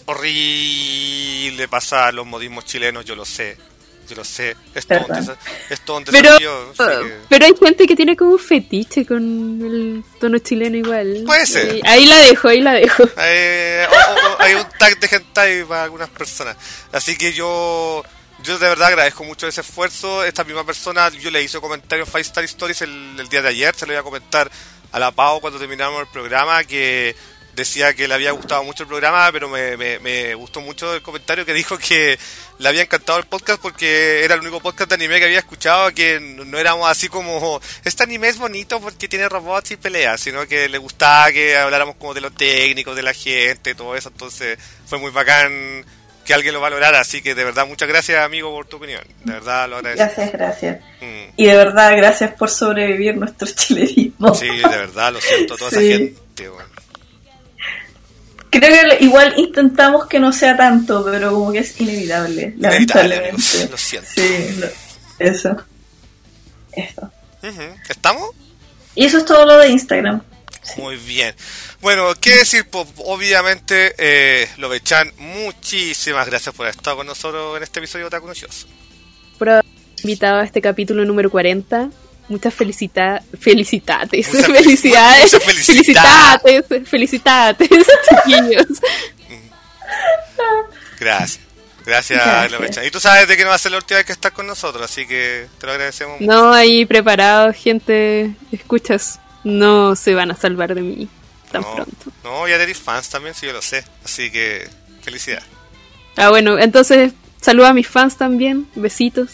horrible pasar los modismos chilenos, yo lo sé, yo lo sé, es todo un, desa- es todo un desafío. Pero, así que... pero hay gente que tiene como un fetiche con el tono chileno igual. Puede ser. Ahí, ahí la dejo, ahí la dejo. Eh, o, o, hay un tag de hentai para algunas personas, así que yo... Yo de verdad agradezco mucho ese esfuerzo. Esta misma persona, yo le hice comentarios Five Star Stories el, el día de ayer, se lo iba a comentar a la Pau cuando terminamos el programa, que decía que le había gustado mucho el programa, pero me, me, me gustó mucho el comentario que dijo que le había encantado el podcast porque era el único podcast de anime que había escuchado, que no éramos así como, este anime es bonito porque tiene robots y peleas, sino que le gustaba que habláramos como de lo técnico, de la gente, todo eso. Entonces fue muy bacán que alguien lo valorara, así que de verdad muchas gracias, amigo, por tu opinión, de verdad lo agradezco. Gracias, gracias. Mm. Y de verdad gracias por sobrevivir nuestro chilenismo. Sí, de verdad, lo siento a toda Sí. esa gente, bueno. Creo que igual intentamos que no sea tanto, pero como que es inevitable, Inevitable, lamentablemente. amigos, lo siento. Sí, lo- eso. Esto. Uh-huh. ¿Estamos? Y eso es todo lo de Instagram. Muy bien. Bueno, ¿qué decir? Pues, obviamente, eh, Lovechan, muchísimas gracias por haber estado con nosotros en este episodio de Otaku Nochioso. Por haber invitado a este capítulo número cuarenta. Muchas felicita felicitates, Muchas fel- felicidades, muchas felicidades. felicitates, felicitates, chiquillos. Gracias. Gracias, Gracias. Lovechan. Y tú sabes de que no va a ser la última vez que estás con nosotros, así que te lo agradecemos mucho. No, ahí preparados, gente, escuchas, no se van a salvar de mí tan no, pronto. No, ya tenéis fans también, sí, yo lo sé. Así que, felicidad. Ah, bueno, entonces, saludo a mis fans también, besitos,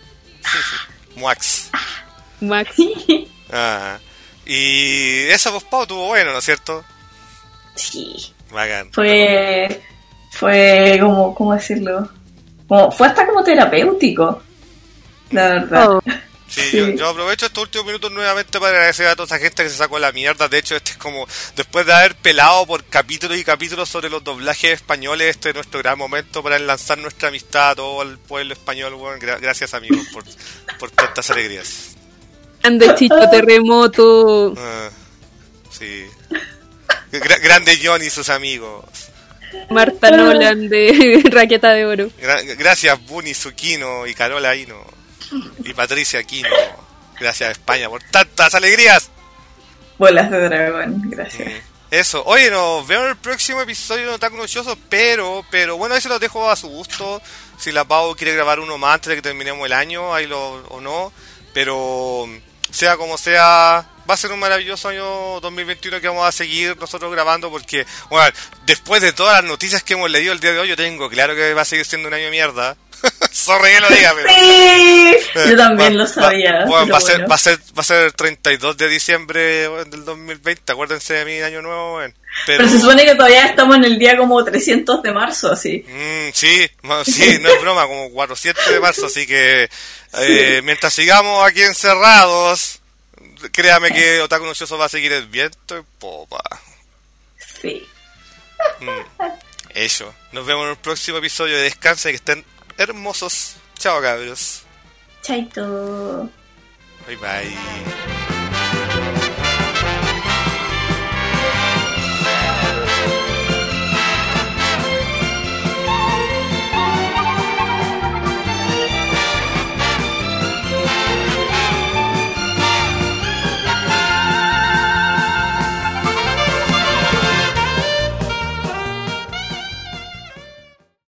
Muax. Max. Ah, y eso, pues, Pau, tuvo bueno, ¿no es cierto? Sí. Bacán. Fue, fue como, ¿cómo decirlo? Como, fue hasta como terapéutico, la verdad. Oh, Sí, Sí. Yo, yo aprovecho estos últimos minutos nuevamente para agradecer a toda esa gente que se sacó la mierda. De hecho, este es como, después de haber pelado por capítulos y capítulos sobre los doblajes españoles, este es nuestro gran momento para enlazar nuestra amistad a todo el pueblo español. Bueno, gra- gracias, amigos, por, por tantas alegrías. Ande Chicho Terremoto. Ah, sí. Gra- grande John y sus amigos. Marta Nolan de Raqueta de Oro. Gra- gracias, Bunny Zuquino y Carola Hino. Y Patricia Aquino. Gracias, España, por tantas alegrías. Bolas de dragón, gracias. Eso, oye, nos vemos en el próximo episodio de Otaku Nochioso, pero, pero bueno, ahí se los dejo a su gusto. Si la Pau quiere grabar uno más antes de que terminemos el año, ahí lo, o no. Pero, sea como sea, va a ser un maravilloso año dos mil veintiuno que vamos a seguir nosotros grabando, porque, bueno, después de todas las noticias que hemos leído el día de hoy, yo tengo claro que va a seguir siendo un año de mierda. Sorry que lo diga, pero... Sí, yo también Va- lo sabía. Va, bueno, pero va, a ser, bueno. va a ser va a ser el treinta y dos de diciembre bueno, del dos mil veinte. Acuérdense de mi año nuevo, bueno. Pero, Pero se supone que todavía estamos en el día como trescientos de marzo, así. mm, sí, no, sí, no es broma, como cuatrocientos de marzo, así que eh, Sí. mientras sigamos aquí encerrados, créame que Otaku Nochioso va a seguir el viento en popa. Sí. Mm, eso. Nos vemos en el próximo episodio de Descansa y que estén hermosos. Chao, cabros. Chaito. Bye bye.